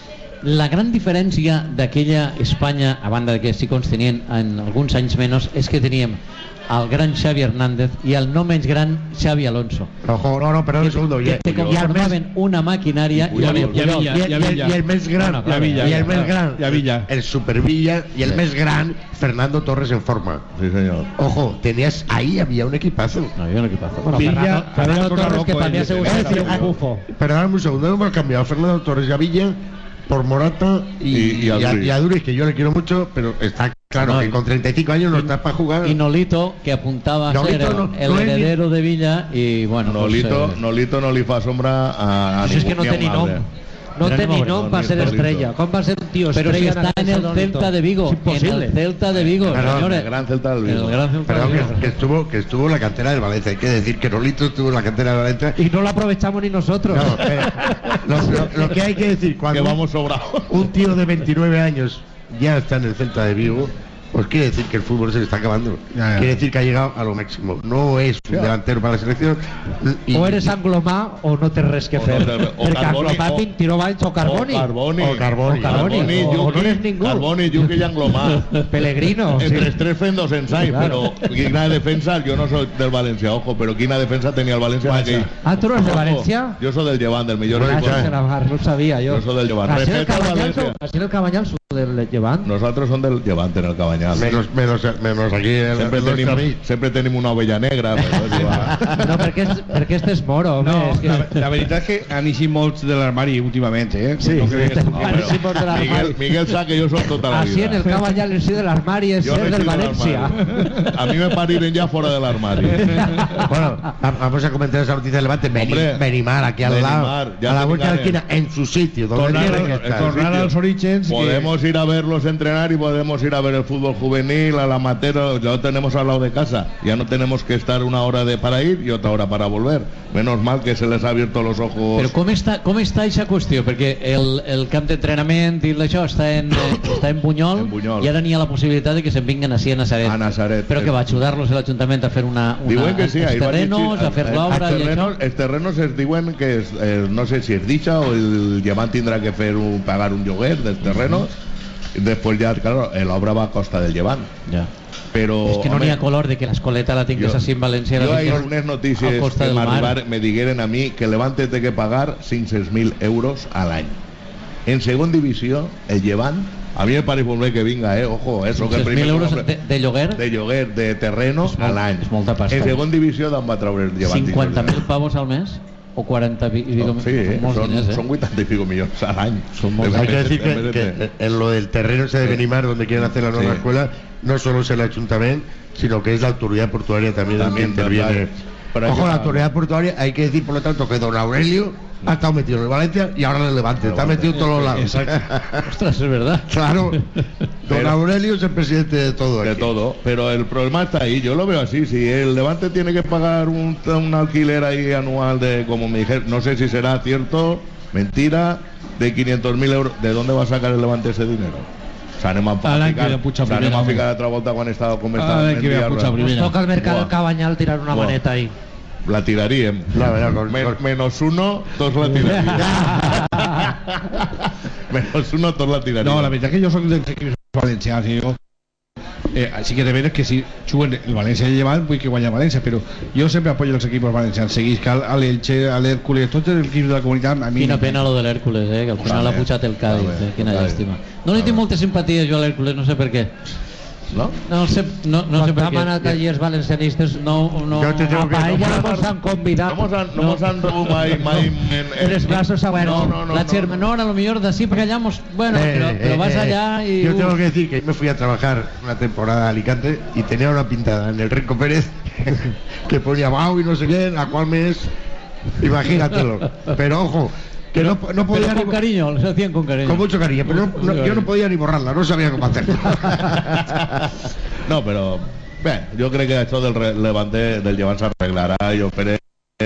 Speaker 2: La gran diferència d'aquella Espanya, a banda de que sí que ens tenien en alguns anys menys, és que teníem el gran Xavi Hernández i el no menys gran Xavi Alonso.
Speaker 23: Ojo, no, no, perdón un segundo.
Speaker 2: Que te conformaven una maquinària i,
Speaker 23: Y el,
Speaker 2: el,
Speaker 23: y el- y el- y el més gran,
Speaker 2: Bueno, claro,
Speaker 23: y el més gran,
Speaker 8: ya Villa.
Speaker 23: el Supervilla, y el
Speaker 2: Sí.
Speaker 23: més gran, Fernando Torres en forma.
Speaker 13: Sí, señor.
Speaker 23: Ojo, tenías ahí, había un equipazo.
Speaker 2: Había un equipazo.
Speaker 23: Bueno,
Speaker 8: Villa,
Speaker 23: Fernando,
Speaker 8: Fernando
Speaker 23: Fernando Torres,
Speaker 8: loco,
Speaker 23: que
Speaker 8: eh,
Speaker 23: también
Speaker 8: de-
Speaker 23: se
Speaker 8: de-
Speaker 23: gusta
Speaker 8: de-
Speaker 23: decir,
Speaker 8: de-
Speaker 23: bufo. Perdóname un segundo, hemos cambiado a Fernando Torres y a Villa por Morata y,
Speaker 13: Y- y a
Speaker 23: y a,
Speaker 13: Duriz.
Speaker 23: y a Duriz, que yo le quiero mucho, pero está claro
Speaker 2: No,
Speaker 23: que
Speaker 2: y-
Speaker 23: con treinta y cinco años no está para jugar.
Speaker 2: Y Nolito, que apuntaba a
Speaker 23: Nolito
Speaker 2: ser el,
Speaker 23: no-
Speaker 2: el
Speaker 23: no es ni-
Speaker 2: heredero de Villa, y bueno,
Speaker 13: Nolito,
Speaker 2: pues, eh,
Speaker 13: Nolito no li fa sombra a, a
Speaker 2: Pues es
Speaker 13: ningú,
Speaker 2: que no
Speaker 13: ni a
Speaker 2: té ni
Speaker 13: un
Speaker 2: nom.
Speaker 13: altre.
Speaker 11: No
Speaker 2: Pero
Speaker 11: té ni
Speaker 2: no,
Speaker 11: nom per ser
Speaker 13: Nolito.
Speaker 11: estrella. Com va ser un tio
Speaker 2: pero si
Speaker 11: estrella
Speaker 2: está en el Celta de Vigo, en el Celta de Vigo,
Speaker 23: Perdón,
Speaker 2: señores.
Speaker 13: El gran Celta del Vigo.
Speaker 2: El gran Celta
Speaker 23: Perdón,
Speaker 2: de Vigo.
Speaker 23: que, que estuvo, que estuvo en la cantera del Valencia. Hay que decir que Nolito estuvo en la cantera del Valencia.
Speaker 11: Y no lo aprovechamos ni nosotros.
Speaker 23: No, pero lo, lo- lo que hay que decir, cuando
Speaker 13: Que vamos sobrados.
Speaker 23: un tío de veintinueve años ya está en el Celta de Vigo, pues quiere decir que el fútbol se le está acabando.
Speaker 8: Ya, ya.
Speaker 23: Quiere decir que ha llegado a lo máximo. No es un
Speaker 13: Ya.
Speaker 23: delantero para la selección. Y-
Speaker 11: O eres anglomà o no té res que
Speaker 13: O
Speaker 11: fer.
Speaker 13: no té res. O
Speaker 11: Perquè
Speaker 13: Carboni,
Speaker 11: anglomà
Speaker 13: o-
Speaker 11: vint-i-nou anys o Carboni.
Speaker 13: O Carboni.
Speaker 23: O Carboni.
Speaker 11: O Carboni.
Speaker 13: Carboni,
Speaker 11: O- o no
Speaker 13: Yuki,
Speaker 11: eres ningú.
Speaker 13: Carboni, Yuki y Anglomà.
Speaker 11: Pellegrino.
Speaker 13: Entre
Speaker 11: sí.
Speaker 13: els tres fent dos ensaios,
Speaker 11: Claro.
Speaker 13: pero quina defensa, yo no soy del Valencia, ojo, pero quina defensa tenía el Valencia en aquell.
Speaker 11: Ah, ¿tú no eres de
Speaker 13: Ojo,
Speaker 11: Valencia?
Speaker 13: Yo soy del Llevant, del millor equipo.
Speaker 11: Gràcies, Navar, no ho sabia jo.
Speaker 13: Yo soy del Llevant.
Speaker 11: Així el
Speaker 13: Respecte al
Speaker 11: Cabanyal,
Speaker 13: Valencia.
Speaker 11: sou- així el Cabanyal sou del Llevant.
Speaker 13: Nosotros son del Llevant en el Cabanyal.
Speaker 23: menos, menos, menos aquí el,
Speaker 13: Siempre
Speaker 23: el nuestro
Speaker 13: tenemos,
Speaker 23: amic.
Speaker 13: siempre tenemos una ovella negra. Pero es igual.
Speaker 11: No, perquè, és, perquè este és moro, home.
Speaker 8: No,
Speaker 11: és que...
Speaker 8: la, la veritat és que han eixit molts de l'armari últimament, eh?
Speaker 11: Sí,
Speaker 8: no cregues tu.
Speaker 13: No,
Speaker 11: Van
Speaker 13: pero
Speaker 11: eixir molts de l'armari.
Speaker 13: Miguel, Miguel sabe que yo soy toda la
Speaker 11: Así
Speaker 13: vida.
Speaker 11: en el Cabanyal, en sí del armari, és
Speaker 13: Yo
Speaker 11: ser
Speaker 13: no he
Speaker 11: del
Speaker 13: sido del
Speaker 11: València.
Speaker 13: armario. A mí me pariren ya fuera del armario.
Speaker 23: Bueno, va- vamos a comentar esa noticia del Levante. Beni-
Speaker 13: Hombre,
Speaker 23: Benimar, aquí al
Speaker 13: Benimar,
Speaker 23: lado,
Speaker 13: ya
Speaker 23: a la
Speaker 13: te
Speaker 23: vuelta de la
Speaker 13: fijaré.
Speaker 23: esquina, en su sitio, donde
Speaker 8: Tornar,
Speaker 23: tiene que estar.
Speaker 8: tornar als orígens. que-
Speaker 13: Podemos ir a verlos entrenar y podemos ir a ver el fútbol juvenil, al amateur, ya lo tenemos al lado de casa. Ya no tenemos que estar una hora de para ir y otra hora para volver. Menos mal que se les ha abierto los ojos.
Speaker 2: Però com està, com està aquesta qüestió? Perquè el, el camp d'entrenament i això està en, eh, està en Bunyol,
Speaker 13: En Bunyol.
Speaker 2: i ara n'hi ha la possibilitat de que se'n vinguen així a Nazaret.
Speaker 13: A Nazaret.
Speaker 2: Però que va ajudar-los l'Ajuntament a fer una, una
Speaker 13: Diuen que sí,
Speaker 2: els
Speaker 13: ahí van
Speaker 2: terrenos,
Speaker 13: dir-
Speaker 2: a fer
Speaker 13: eh,
Speaker 2: l'obra
Speaker 13: els
Speaker 2: i això.
Speaker 13: terrenos, els terrenos es diuen que es, eh, no sé si es dicha o el Llevant tindrà que fer un, pagar un lloguer dels terrenos. Y después ya, claro, l'obra va a costa del Llevant.
Speaker 2: Ja.
Speaker 13: Però,
Speaker 2: És que no
Speaker 13: home,
Speaker 2: n'hi ha color de que l'escoleta la tingues
Speaker 13: Jo-
Speaker 2: així en València.
Speaker 13: Yo
Speaker 2: la
Speaker 13: hay
Speaker 2: tingues
Speaker 13: unas noticias
Speaker 2: a costa
Speaker 13: que
Speaker 2: del
Speaker 13: me,
Speaker 2: mar.
Speaker 13: arribar- me digueren a mí que Levante té que pagar cinc-cents mil euros al año. En segunda división, el Llevant, a mí me parece muy bien que venga, eh, ojo, eso que el
Speaker 2: cinc-cents mil
Speaker 13: primer
Speaker 2: euros
Speaker 13: nombre-
Speaker 2: de, de lloguer,
Speaker 13: de lloguer de terreno
Speaker 2: És molt-
Speaker 13: al any.
Speaker 2: és molta pasta.
Speaker 13: En segona divisió d'on va treure el Llevant.
Speaker 2: cinquanta mil pavos al mes o quaranta i pico
Speaker 13: No, sí, eh,
Speaker 2: molts
Speaker 13: son,
Speaker 2: diners, eh?
Speaker 13: son ochenta y pico millones al año.
Speaker 2: Son molts
Speaker 23: Hay que
Speaker 2: diners.
Speaker 23: decir que, que en lo del terreno ese de
Speaker 13: Sí.
Speaker 23: Benimar, donde quieren hacer la nueva
Speaker 13: Sí.
Speaker 23: escuela, no solo es el ayuntamiento, sino que es la autoridad portuaria también, la que
Speaker 13: También,
Speaker 23: interviene.
Speaker 13: claro. Pero hay
Speaker 23: Ojo,
Speaker 13: que-
Speaker 23: la autoridad portuaria, hay que decir por lo tanto que don Aurelio ha estado metido en el Valencia y ahora en el Levante, está metido en todos los lados.
Speaker 2: Ostras, es verdad.
Speaker 23: Claro, don
Speaker 13: Pero-
Speaker 23: Aurelio es el presidente de todo
Speaker 13: De
Speaker 23: aquí.
Speaker 13: todo, pero el problema está ahí, yo lo veo así, si el Levante tiene que pagar un, un alquiler ahí anual de, como me dijeron, no sé si será cierto, mentira, de quinientos mil euros, ¿de dónde va a sacar el Levante ese dinero? S'anem a
Speaker 8: A l'any que
Speaker 13: ficar,
Speaker 8: ve puja
Speaker 13: s'anem
Speaker 8: primera,
Speaker 13: a
Speaker 8: home.
Speaker 13: ficar altra volta quan estava com
Speaker 8: A
Speaker 13: estava
Speaker 8: l'any que ve
Speaker 13: Mendy,
Speaker 8: puja
Speaker 13: arra-
Speaker 8: primera.
Speaker 11: Toca al mercado
Speaker 13: Buah.
Speaker 11: Cabanyal tirar una
Speaker 13: Buah.
Speaker 11: maneta ahí.
Speaker 13: La tiraríem.
Speaker 23: La verdad, con-
Speaker 13: Men-
Speaker 23: con-
Speaker 13: menos uno, dos la tiraríem. Menos uno todos la tirarían.
Speaker 8: No, la veritat que jo soc dels equips valencians i jo eh, sí que de veres que si juguen el València i el Llevant vull que guanya València, però jo sempre apoyo els equipos valencians, seguís que a l'Elche, a l'Hèrcules, tots els equips de la comunitat a mi
Speaker 2: quina pena lo de l'Hèrcules, eh, que al final ha pujat el Cádiz, eh, quina llàstima. No li tinc molta simpatia jo a l'Hèrcules, no sé per què.
Speaker 13: No?
Speaker 2: No sé, no, no sé per què.
Speaker 11: Quan han anat allí els valencianistes, no, no,
Speaker 23: Yo te digo
Speaker 11: a
Speaker 23: que
Speaker 11: paella
Speaker 23: no
Speaker 11: no mos han convidat.
Speaker 13: No mos han, no mos han rebut mai, mai en, en,
Speaker 11: Els braços aberts.
Speaker 13: No, no, no,
Speaker 2: la
Speaker 13: no,
Speaker 2: Germanora, a lo mejor de sí, porque allá hemos, bueno,
Speaker 23: Eh,
Speaker 2: pero,
Speaker 23: eh,
Speaker 2: pero vas
Speaker 23: eh,
Speaker 2: allá y...
Speaker 23: Yo
Speaker 2: uf.
Speaker 23: tengo que decir que me fui a trabajar una temporada a Alicante y tenía una pintada en el Rico Pérez que ponía Bau y no sé qué, a cuál mes, imagínatelo. Pero ojo, que no, no podía
Speaker 2: Pero
Speaker 23: ni,
Speaker 2: con cariño, los hacían con cariño.
Speaker 23: con mucho cariño, pero no- no- yo no podía ni borrarla, no sabía cómo hacerlo.
Speaker 13: No, però bé, jo crec que això del re- Levante del Llevant s'arreglarà. Jo esperé,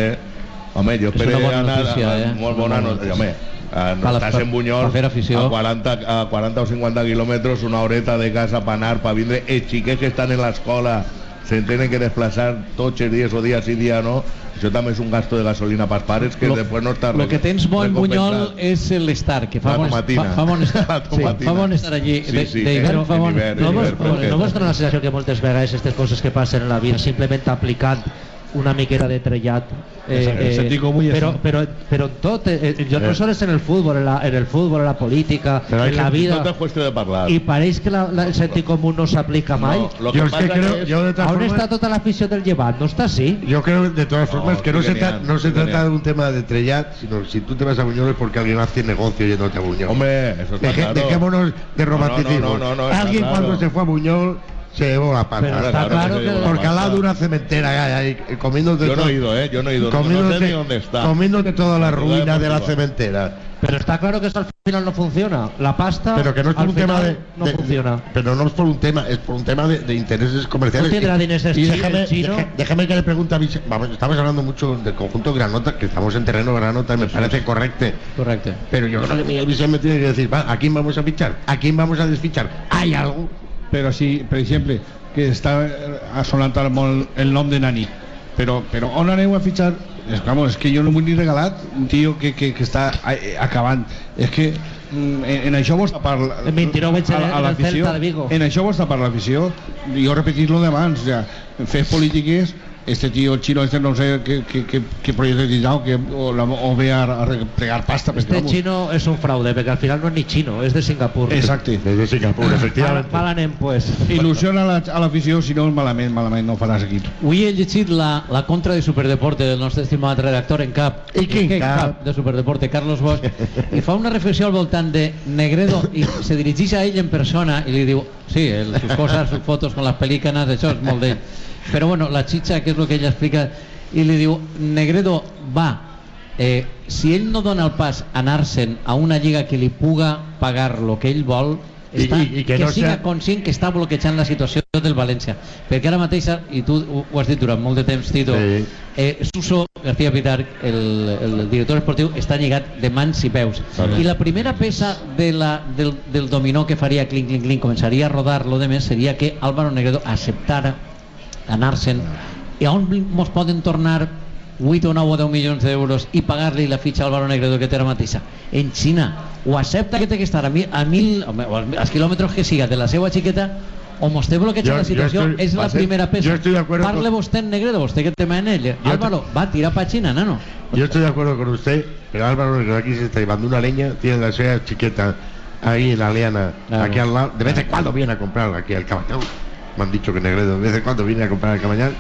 Speaker 13: home, jo
Speaker 2: És
Speaker 13: esperé
Speaker 2: una bona
Speaker 13: anar
Speaker 2: notícia,
Speaker 13: a,
Speaker 2: eh?
Speaker 13: molt bona
Speaker 2: Una bona
Speaker 13: notícia, home. A, no
Speaker 2: Pa la-
Speaker 13: estàs
Speaker 2: pa-
Speaker 13: en Bunyol
Speaker 2: pa fer afició.
Speaker 13: a quaranta, a quaranta o cinquanta quilòmetres, una horeta de casa per anar, per vindre. Els xiquets que estan en l'escola se tienen que desplaçar tots els dies o dia sí, dia no. Això també és un gasto de gasolina pels pares que
Speaker 2: Lo-
Speaker 13: després no està
Speaker 2: Lo que tens bo en Buñol
Speaker 13: recompensat.
Speaker 2: és l'estar, que fa
Speaker 13: La
Speaker 2: bon,
Speaker 13: tomatina.
Speaker 2: fa, fa bon estar,
Speaker 13: La
Speaker 2: sí,
Speaker 13: tomatina.
Speaker 2: fa bon estar allí.
Speaker 13: Sí,
Speaker 2: de-
Speaker 13: sí,
Speaker 2: d'hivern
Speaker 13: en-
Speaker 2: fa
Speaker 13: en
Speaker 2: bon...
Speaker 13: hivern,
Speaker 11: No
Speaker 13: en
Speaker 11: vos,
Speaker 13: hivern, perquè-
Speaker 11: no vos dona la sensació que moltes vegades aquestes coses que passen en la vida simplement aplicant una miqueta de trellat
Speaker 8: El sentit comú i
Speaker 11: pero,
Speaker 8: eso.
Speaker 11: pero, pero en tot eh, eh, yo no solo es en el fútbol en, la, en el fútbol, en la política,
Speaker 13: Però
Speaker 11: en la vida
Speaker 13: no te cueste de parlar.
Speaker 11: y pareix que la, la, el sentit comú no s'aplica mai.
Speaker 13: No, lo que
Speaker 23: Yo es que
Speaker 13: pasa
Speaker 23: creo,
Speaker 13: es-
Speaker 23: yo de todas
Speaker 11: ¿Aún
Speaker 23: formas,
Speaker 11: está toda la afición del Llevant? ¿No está así?
Speaker 23: yo creo de todas formas
Speaker 13: No,
Speaker 23: que no
Speaker 13: sí
Speaker 23: se,
Speaker 13: que
Speaker 23: tra-
Speaker 13: ni han,
Speaker 23: no se
Speaker 13: sí que ni
Speaker 23: trata
Speaker 13: han.
Speaker 23: de un tema de trellat, sino si tú te vas a Buñol es porque alguien hace negocio yéndote a Buñol.
Speaker 13: Hombre, eso está
Speaker 23: Deje-
Speaker 13: claro.
Speaker 23: Dejémonos de romanticismo.
Speaker 13: No, no, no, no, está
Speaker 23: Alguien
Speaker 13: claro.
Speaker 23: cuando se fue a Buñol se llevó la pasta.
Speaker 11: Pero está claro que-
Speaker 23: Porque al lado de una cementera hay ahí, eh, comiéndote
Speaker 13: Yo no
Speaker 23: todo-
Speaker 13: he ido, ¿eh? Yo no he ido. No, no
Speaker 23: comiéndote,
Speaker 13: sé ni dónde está.
Speaker 23: comiéndote toda la
Speaker 13: La ciudad
Speaker 23: ruina de la
Speaker 13: deportiva.
Speaker 23: cementera.
Speaker 11: Pero está claro que eso al final no funciona. La pasta
Speaker 23: Pero que no es por
Speaker 11: al
Speaker 23: un tema
Speaker 11: final
Speaker 23: de,
Speaker 11: no
Speaker 23: de-
Speaker 11: funciona.
Speaker 23: de- pero no es por un tema, es por un tema de, de intereses comerciales.
Speaker 11: No tendrá
Speaker 23: Y-
Speaker 11: dinero
Speaker 23: y
Speaker 11: chi-
Speaker 23: déjame,
Speaker 11: el chino.
Speaker 23: deje- déjame que le pregunte a Vicente. Vamos, estamos hablando mucho del conjunto Granota, que estamos en terreno Granota, y me parece correcto.
Speaker 2: Correcte.
Speaker 23: Pero yo creo que Miguel Vicente me tiene que decir, va, ¿a quién vamos a fichar? ¿A quién vamos a desfichar? ¿Hay algo?
Speaker 8: Però si, per exemple, que està eh, sonant ara molt el nom de Nani, però, però on aneu a fitxar? És, vamos, és que jo no vull ni regalat un tio que, que, que està eh, acabant. És que mm, en, en això vos tapar la-
Speaker 11: El vint-i-nou vaig
Speaker 8: a,
Speaker 11: en
Speaker 8: a
Speaker 11: el
Speaker 8: l'afició.
Speaker 11: Celta de Vigo.
Speaker 8: En això vos tapar l'afició. Jo repetir-lo d'abans, o sea, fer polítiques. Este tío, el chino este, no sé qué, qué, qué, qué proyecto tiene, o, que, o, la, o ve a, a plegar pasta.
Speaker 11: Este
Speaker 8: vamos.
Speaker 11: chino es un fraude, porque al final no es ni chino, es de Singapur.
Speaker 8: Exacte.
Speaker 23: Desde Singapur, efectivamente.
Speaker 11: Mal, mal anem, pues.
Speaker 8: Il·lusiona a la- a l'afició, si no malament, malament no faràs aquí.
Speaker 2: Avui he llegit la, la contra de Superdeporte del nostre estimat redactor en cap,
Speaker 23: I qui en cap?
Speaker 2: de Superdeporte, Carlos Bosch, i fa una reflexió al voltant de Negredo i se dirigeix a ell en persona i li diu, sí, el, sus cosas, sus fotos con las pelícanas, això és molt d'ell, però bueno, la chicha, que és el que ell explica, i li diu, Negredo va, eh, si ell no dona el pas a anar-se'n a una lliga que li puga pagar lo que ell vol,
Speaker 23: I-
Speaker 2: està,
Speaker 23: i- i que
Speaker 2: que,
Speaker 23: no
Speaker 2: siga
Speaker 23: sea-
Speaker 2: conscient que està bloquejant la situació del València, perquè ara mateix, i tu ho, ho has dit durant molt de temps, Tito,
Speaker 23: Sí.
Speaker 2: eh, Suso García Pitar, el, el director esportiu, està lligat de mans i peus,
Speaker 13: Vale.
Speaker 2: i la primera peça de la, del, del dominó que faria clink, clink, clink, començaria a rodar lo de més, seria que Álvaro Negredo acceptara anar-se'n, i on mos poden tornar vuit o nou o deu milions d'euros i pagar-li la fitxa a Álvaro Negredo que té ara mateixa? En Xina. O accepta que té que estar a mil, a mil o als quilòmetres que siga de la seva xiqueta, o mos té bloquejat
Speaker 23: Yo-
Speaker 2: la
Speaker 23: yo
Speaker 2: situació,
Speaker 23: estoy-
Speaker 2: és la
Speaker 23: va ser-
Speaker 2: primera peça.
Speaker 23: yo estoy de acuerdo
Speaker 2: Parle
Speaker 23: con-
Speaker 2: vostè en Negredo, vostè que tema en ell.
Speaker 23: Yo
Speaker 2: Álvaro, va, tira pa Xina, nano.
Speaker 23: Yo estoy de acuerdo con usted, pero Álvaro que aquí se está llevando una leña, tiene la suya chiqueta ahí en la Leana,
Speaker 2: Claro.
Speaker 23: aquí al lado, de vez en cuando viene a comprar aquí al Cabañal. Me han dicho que Negredo de vez en cuando viene a comprar al Cabañal.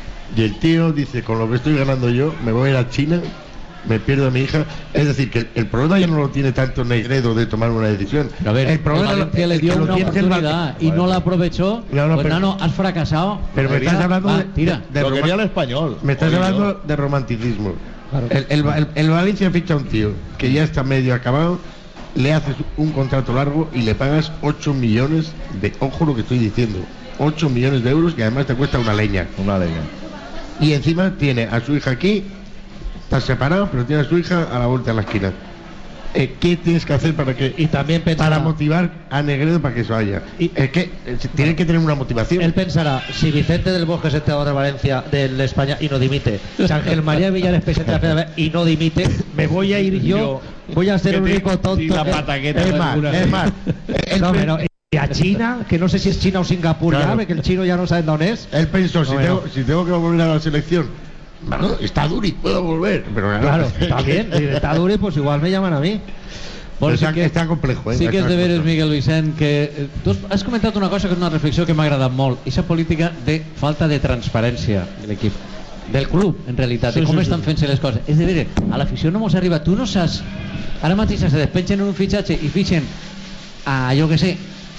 Speaker 23: Y el tío dice, con lo que estoy ganando yo, me voy a ir a China, me pierdo a mi hija. Es decir, que el, el problema ya no lo tiene tanto Negredo de tomar una decisión.
Speaker 2: Pero a ver,
Speaker 23: el problema
Speaker 2: el
Speaker 23: lo-
Speaker 2: Valencia le
Speaker 23: el
Speaker 2: dio
Speaker 23: que lo
Speaker 2: una
Speaker 23: tiene es el Val-
Speaker 2: oportunidad y no la aprovechó.
Speaker 23: No, no,
Speaker 2: Pues
Speaker 23: pero-
Speaker 2: nano, has fracasado.
Speaker 23: Pero me
Speaker 2: Venga,
Speaker 23: estás hablando
Speaker 2: va,
Speaker 23: de,
Speaker 2: tira.
Speaker 23: de
Speaker 13: Lo
Speaker 23: roma-
Speaker 13: quería el español.
Speaker 23: Me estás
Speaker 13: Oye,
Speaker 23: hablando
Speaker 13: yo.
Speaker 23: de romanticismo.
Speaker 2: Claro.
Speaker 23: El, el, el- el Valencia ficha a un tío que ya está medio acabado, le haces un contrato largo y le pagas ocho millones de, ojo lo que estoy diciendo, ocho millones de euros, que además te cuesta una leña.
Speaker 13: Una leña.
Speaker 23: Y encima tiene a su hija aquí, está separado, pero tiene a su hija a la vuelta de la esquina. Eh, ¿Qué tienes que hacer para que
Speaker 11: y también pensará,
Speaker 23: para motivar a Negredo para que se vaya? Y es que eh, tiene que tener una motivación.
Speaker 11: Él pensará, si Vicente del Bosque es entrenador de Valencia del España y no dimite, si Ángel María Villares es entrenador y no dimite, me voy a ir yo, voy a ser el único tonto.
Speaker 23: La pataqueta es más, es más.
Speaker 11: No, pero, y a China, que no sé si es China o Singapur,
Speaker 23: Claro.
Speaker 11: ya, que el chino ya no sabe dónde es.
Speaker 23: Él pensó, si,
Speaker 11: No,
Speaker 23: tengo,
Speaker 11: bueno.
Speaker 23: si tengo que volver a la selección, bueno, está Duri, puedo volver. Pero
Speaker 11: Claro, está bien, si está Duri, pues igual me llaman a mí.
Speaker 2: Bueno,
Speaker 23: está,
Speaker 2: sí que-
Speaker 23: está complejo, ¿eh?
Speaker 2: Sí que és
Speaker 23: Está
Speaker 2: de veres,
Speaker 23: complejo.
Speaker 2: Miguel Vicent, que eh, tu has comentat una cosa que és una reflexió que m'ha agradat molt, aquesta política de falta de transparència de l'equip, del club, en realitat,
Speaker 23: Sí,
Speaker 2: de com
Speaker 23: sí,
Speaker 2: estan
Speaker 23: sí.
Speaker 2: fent-se les coses. És de veure, a l'afició no mos arriba, tu no saps, ara mateix se despengen en un fitxatge i fitxen a, jo que sé,